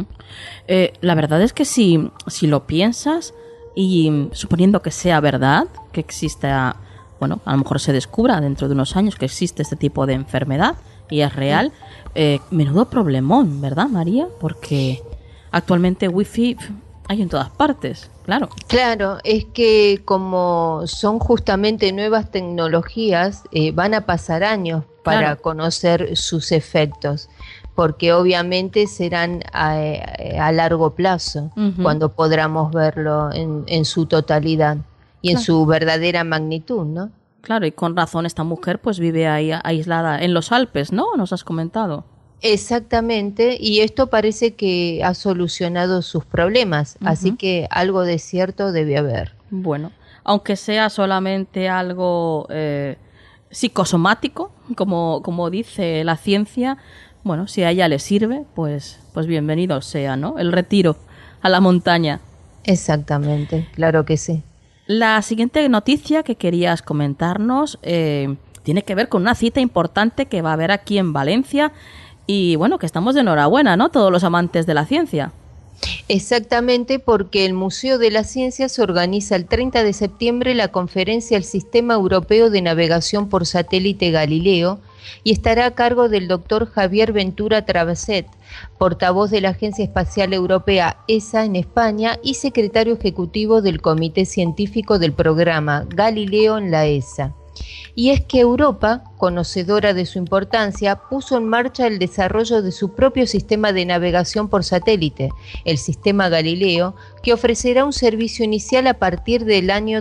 La verdad es que si lo piensas y suponiendo que sea verdad, que exista, bueno, a lo mejor se descubra dentro de unos años que existe este tipo de enfermedad y es real, menudo problemón, ¿verdad, María? Porque actualmente Wi-Fi hay en todas partes, claro. Claro, es que como son justamente nuevas tecnologías, van a pasar años para conocer sus efectos, porque obviamente serán a largo plazo, cuando podamos verlo en su totalidad y en su verdadera magnitud, ¿no? Claro, y con razón esta mujer pues vive ahí aislada en los Alpes, ¿no? Nos has comentado. Exactamente, y esto parece que ha solucionado sus problemas, así que algo de cierto debe haber. Bueno, aunque sea solamente algo psicosomático, como dice la ciencia, bueno, si a ella le sirve, pues bienvenido sea, ¿no? El retiro a la montaña. Exactamente, claro que sí. La siguiente noticia que querías comentarnos tiene que ver con una cita importante que va a haber aquí en Valencia y, bueno, que estamos de enhorabuena, ¿no? Todos los amantes de la ciencia. Exactamente, porque el Museo de las Ciencias organiza el 30 de septiembre la conferencia El Sistema Europeo de Navegación por Satélite Galileo y estará a cargo del doctor Javier Ventura Travesset, portavoz de la Agencia Espacial Europea ESA en España y secretario ejecutivo del Comité Científico del programa Galileo en la ESA. Y es que Europa, conocedora de su importancia, puso en marcha el desarrollo de su propio sistema de navegación por satélite, el sistema Galileo, que ofrecerá un servicio inicial a partir del año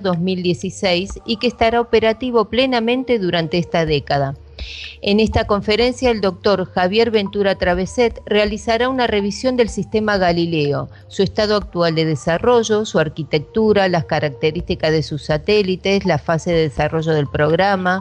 2016 y que estará operativo plenamente durante esta década. En esta conferencia, el doctor Javier Ventura Travesset realizará una revisión del sistema Galileo, su estado actual de desarrollo, su arquitectura, las características de sus satélites, la fase de desarrollo del programa,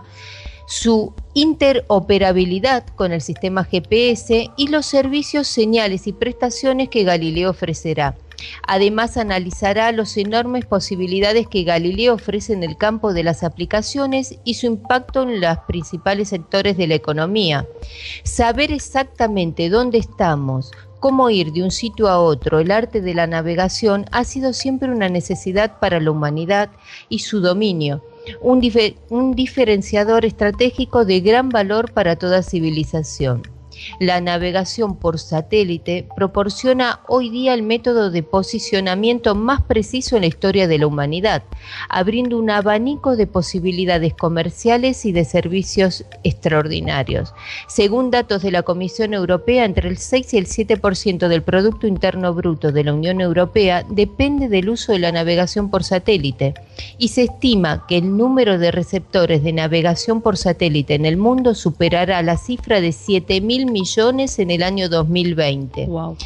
su interoperabilidad con el sistema GPS y los servicios, señales y prestaciones que Galileo ofrecerá. Además, analizará las enormes posibilidades que Galileo ofrece en el campo de las aplicaciones y su impacto en los principales sectores de la economía. Saber exactamente dónde estamos, cómo ir de un sitio a otro, el arte de la navegación ha sido siempre una necesidad para la humanidad y su dominio, un diferenciador estratégico de gran valor para toda civilización. La navegación por satélite proporciona hoy día el método de posicionamiento más preciso en la historia de la humanidad, abriendo un abanico de posibilidades comerciales y de servicios extraordinarios. Según datos de la Comisión Europea, entre el 6 y el 7% del Producto Interno Bruto de la Unión Europea depende del uso de la navegación por satélite, y se estima que el número de receptores de navegación por satélite en el mundo superará la cifra de 7.000 millones en el año 2020. Wow.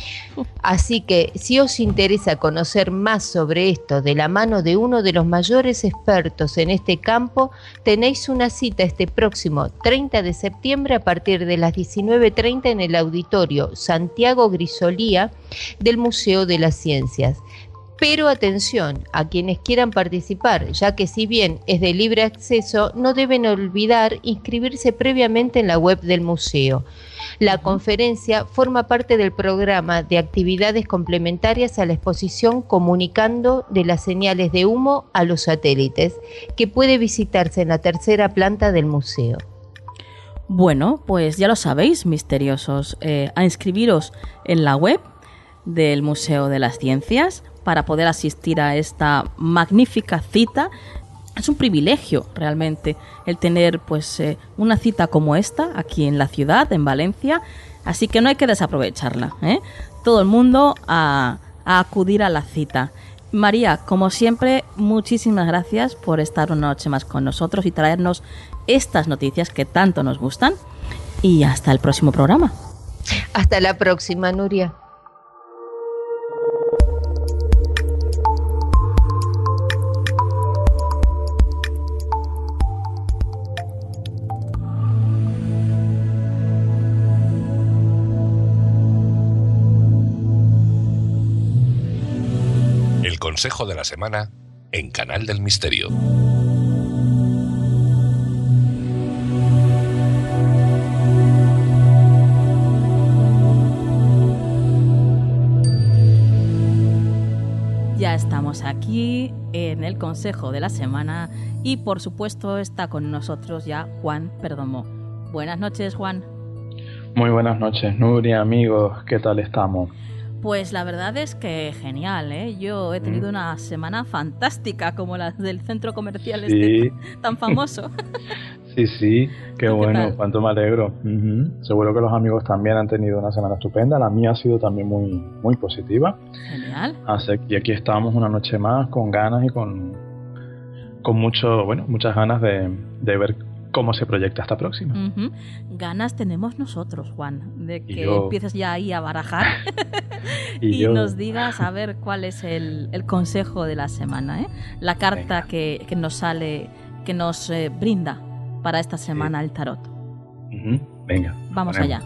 Así que si os interesa conocer más sobre esto de la mano de uno de los mayores expertos en este campo, tenéis una cita este próximo 30 de septiembre a partir de las 19:30 en el auditorio Santiago Grisolía del Museo de las Ciencias. Pero atención a quienes quieran participar, ya que si bien es de libre acceso, no deben olvidar inscribirse previamente en la web del museo. La conferencia forma parte del programa de actividades complementarias a la exposición Comunicando de las señales de humo a los satélites, que puede visitarse en la tercera planta del museo. Bueno, pues ya lo sabéis, misteriosos, a inscribiros en la web del Museo de las Ciencias para poder asistir a esta magnífica cita. Es un privilegio realmente el tener pues una cita como esta aquí en la ciudad, en Valencia, así que no hay que desaprovecharla, ¿eh? Todo el mundo a acudir a la cita. María, como siempre, muchísimas gracias por estar una noche más con nosotros y traernos estas noticias que tanto nos gustan, y hasta el próximo programa. Hasta la próxima, Nuria. Consejo de la semana en Canal del Misterio. Ya estamos aquí en el Consejo de la semana y por supuesto está con nosotros ya Juan Perdomo. Buenas noches, Juan. Muy buenas noches, Nuria, amigos, ¿qué tal estamos? Pues la verdad es que genial, ¿eh? Yo he tenido una semana fantástica como la del centro comercial este tan famoso. Sí, qué bueno, cuánto me alegro. Seguro que los amigos también han tenido una semana estupenda. La mía ha sido también muy positiva. Genial. Y aquí estamos una noche más con ganas y con muchas ganas de ver cómo se proyecta esta próxima. Ganas tenemos nosotros, Juan, de que empieces ya ahí a barajar y nos digas a ver cuál es el consejo de la semana, ¿eh? La carta que nos sale, que nos brinda para esta semana el tarot. Venga. Vamos allá.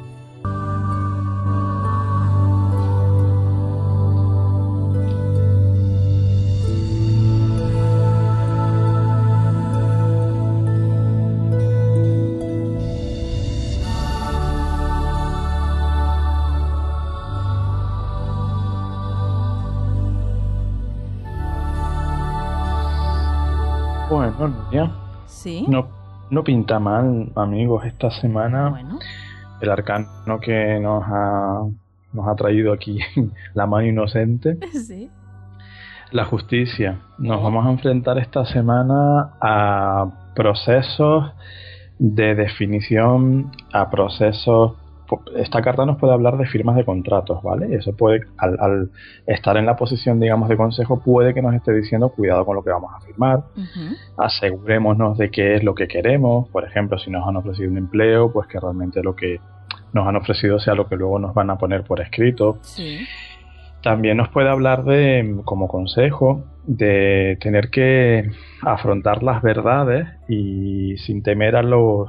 Bueno, Nuria. Sí. No pinta mal, amigos, esta semana. Bueno. El arcano que nos ha traído aquí la mano inocente. Sí. La justicia. Nos vamos a enfrentar esta semana a procesos de definición, a procesos. Esta carta nos puede hablar de firmas de contratos, ¿vale? Y eso puede, al estar en la posición, digamos, de consejo, puede que nos esté diciendo cuidado con lo que vamos a firmar. Asegurémonos de qué es lo que queremos. Por ejemplo, si nos han ofrecido un empleo, pues que realmente lo que nos han ofrecido sea lo que luego nos van a poner por escrito. Sí. También nos puede hablar de, como consejo, de tener que afrontar las verdades y sin temer a los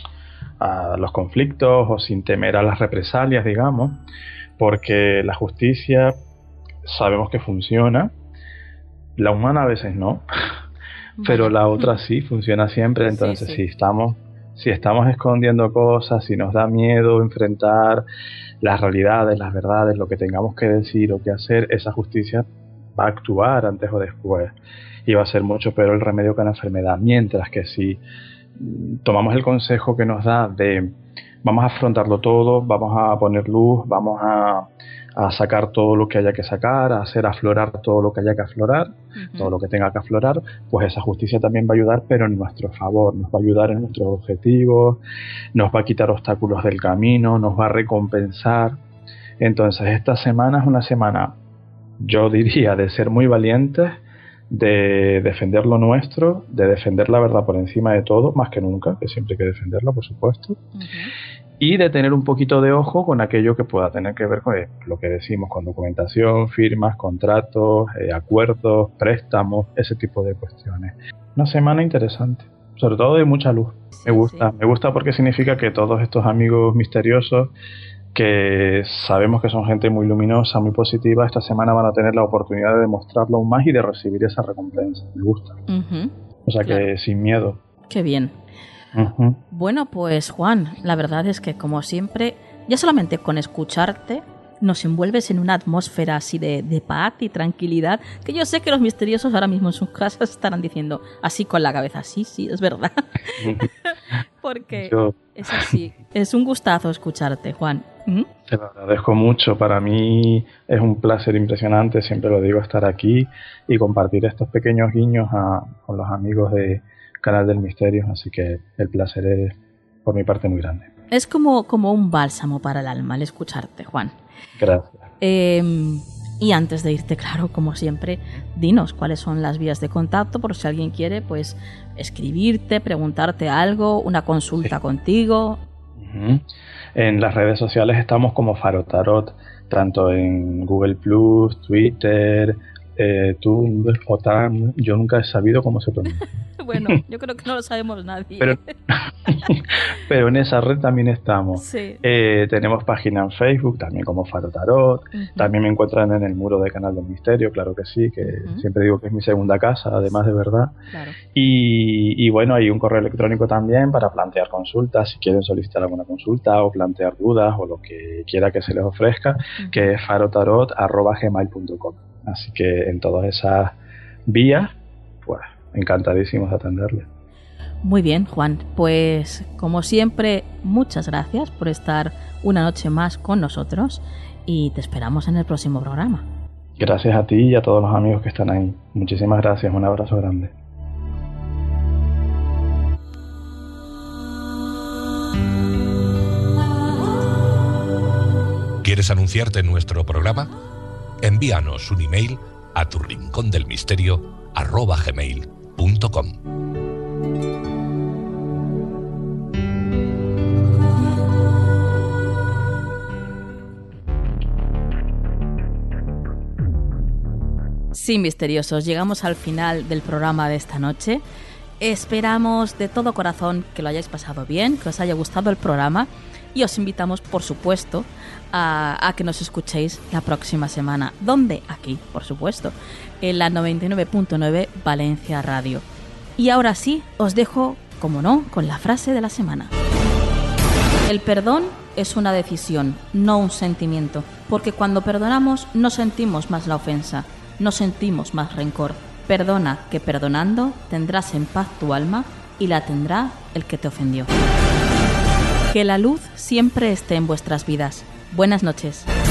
conflictos o sin temer a las represalias, digamos, porque la justicia sabemos que funciona, la humana a veces no, pero la otra sí funciona siempre. Entonces sí. Si estamos escondiendo cosas, si nos da miedo enfrentar las realidades, las verdades, lo que tengamos que decir o que hacer, esa justicia va a actuar antes o después y va a ser mucho peor el remedio que la enfermedad. Mientras que si tomamos el consejo que nos da de vamos a afrontarlo todo, vamos a poner luz, vamos a sacar todo lo que haya que sacar, a hacer aflorar todo lo que haya que aflorar, todo lo que tenga que aflorar, pues esa justicia también va a ayudar, pero en nuestro favor, nos va a ayudar en nuestros objetivos, nos va a quitar obstáculos del camino, nos va a recompensar. Entonces esta semana es una semana, yo diría, de ser muy valientes, de defender lo nuestro, de defender la verdad por encima de todo, más que nunca, que siempre hay que defenderla, por supuesto, y de tener un poquito de ojo con aquello que pueda tener que ver con lo que decimos, con documentación, firmas, contratos, acuerdos, préstamos, ese tipo de cuestiones. Una semana interesante, sobre todo de mucha luz. Me gusta porque significa que todos estos amigos misteriosos que sabemos que son gente muy luminosa, muy positiva, esta semana van a tener la oportunidad de demostrarlo aún más y de recibir esa recompensa. Me gusta. O sea que sin miedo. Qué bien. Bueno, pues Juan, la verdad es que como siempre, ya solamente con escucharte nos envuelves en una atmósfera así de paz y tranquilidad, que yo sé que los misteriosos ahora mismo en sus casas estarán diciendo así con la cabeza, sí, es verdad. Porque es así. Es un gustazo escucharte, Juan. Te lo agradezco mucho. Para mí es un placer impresionante, siempre lo digo, estar aquí y compartir estos pequeños guiños con los amigos de Canal del Misterio, así que el placer es por mi parte muy grande. Es como un bálsamo para el alma el escucharte, Juan. Gracias. Y antes de irte, claro, como siempre, dinos cuáles son las vías de contacto por si alguien quiere pues escribirte, preguntarte algo, una consulta contigo. En las redes sociales estamos como Faro Tarot, tanto en Google+, Twitter, Tumblr, Otam. Yo nunca he sabido cómo se pronuncia. Bueno, yo creo que no lo sabemos nadie. Pero en esa red también estamos. Sí. Tenemos página en Facebook, también como Faro Tarot. También me encuentran en el muro de Canal del Misterio, claro que sí, que siempre digo que es mi segunda casa, además de verdad. Claro. Y bueno, hay un correo electrónico también para plantear consultas, si quieren solicitar alguna consulta o plantear dudas o lo que quiera que se les ofrezca, que es farotarot@gmail.com. Así que en todas esas vías, pues encantadísimos de atenderles. Muy bien, Juan. Pues como siempre, muchas gracias por estar una noche más con nosotros y te esperamos en el próximo programa. Gracias a ti y a todos los amigos que están ahí. Muchísimas gracias. Un abrazo grande. ¿Quieres anunciarte en nuestro programa? Envíanos un email a turrincondelmisterio@gmail.com. Sí, misteriosos, llegamos al final del programa de esta noche. Esperamos de todo corazón que lo hayáis pasado bien, que os haya gustado el programa y os invitamos, por supuesto, a que nos escuchéis la próxima semana. ¿Dónde? Aquí, por supuesto, en la 99.9 Valencia Radio. Y ahora sí, os dejo, como no, con la frase de la semana. El perdón es una decisión, no un sentimiento, porque cuando perdonamos no sentimos más la ofensa, no sentimos más rencor, Perdona, que perdonando tendrás en paz tu alma y la tendrá el que te ofendió. Que la luz siempre esté en vuestras vidas. Buenas noches.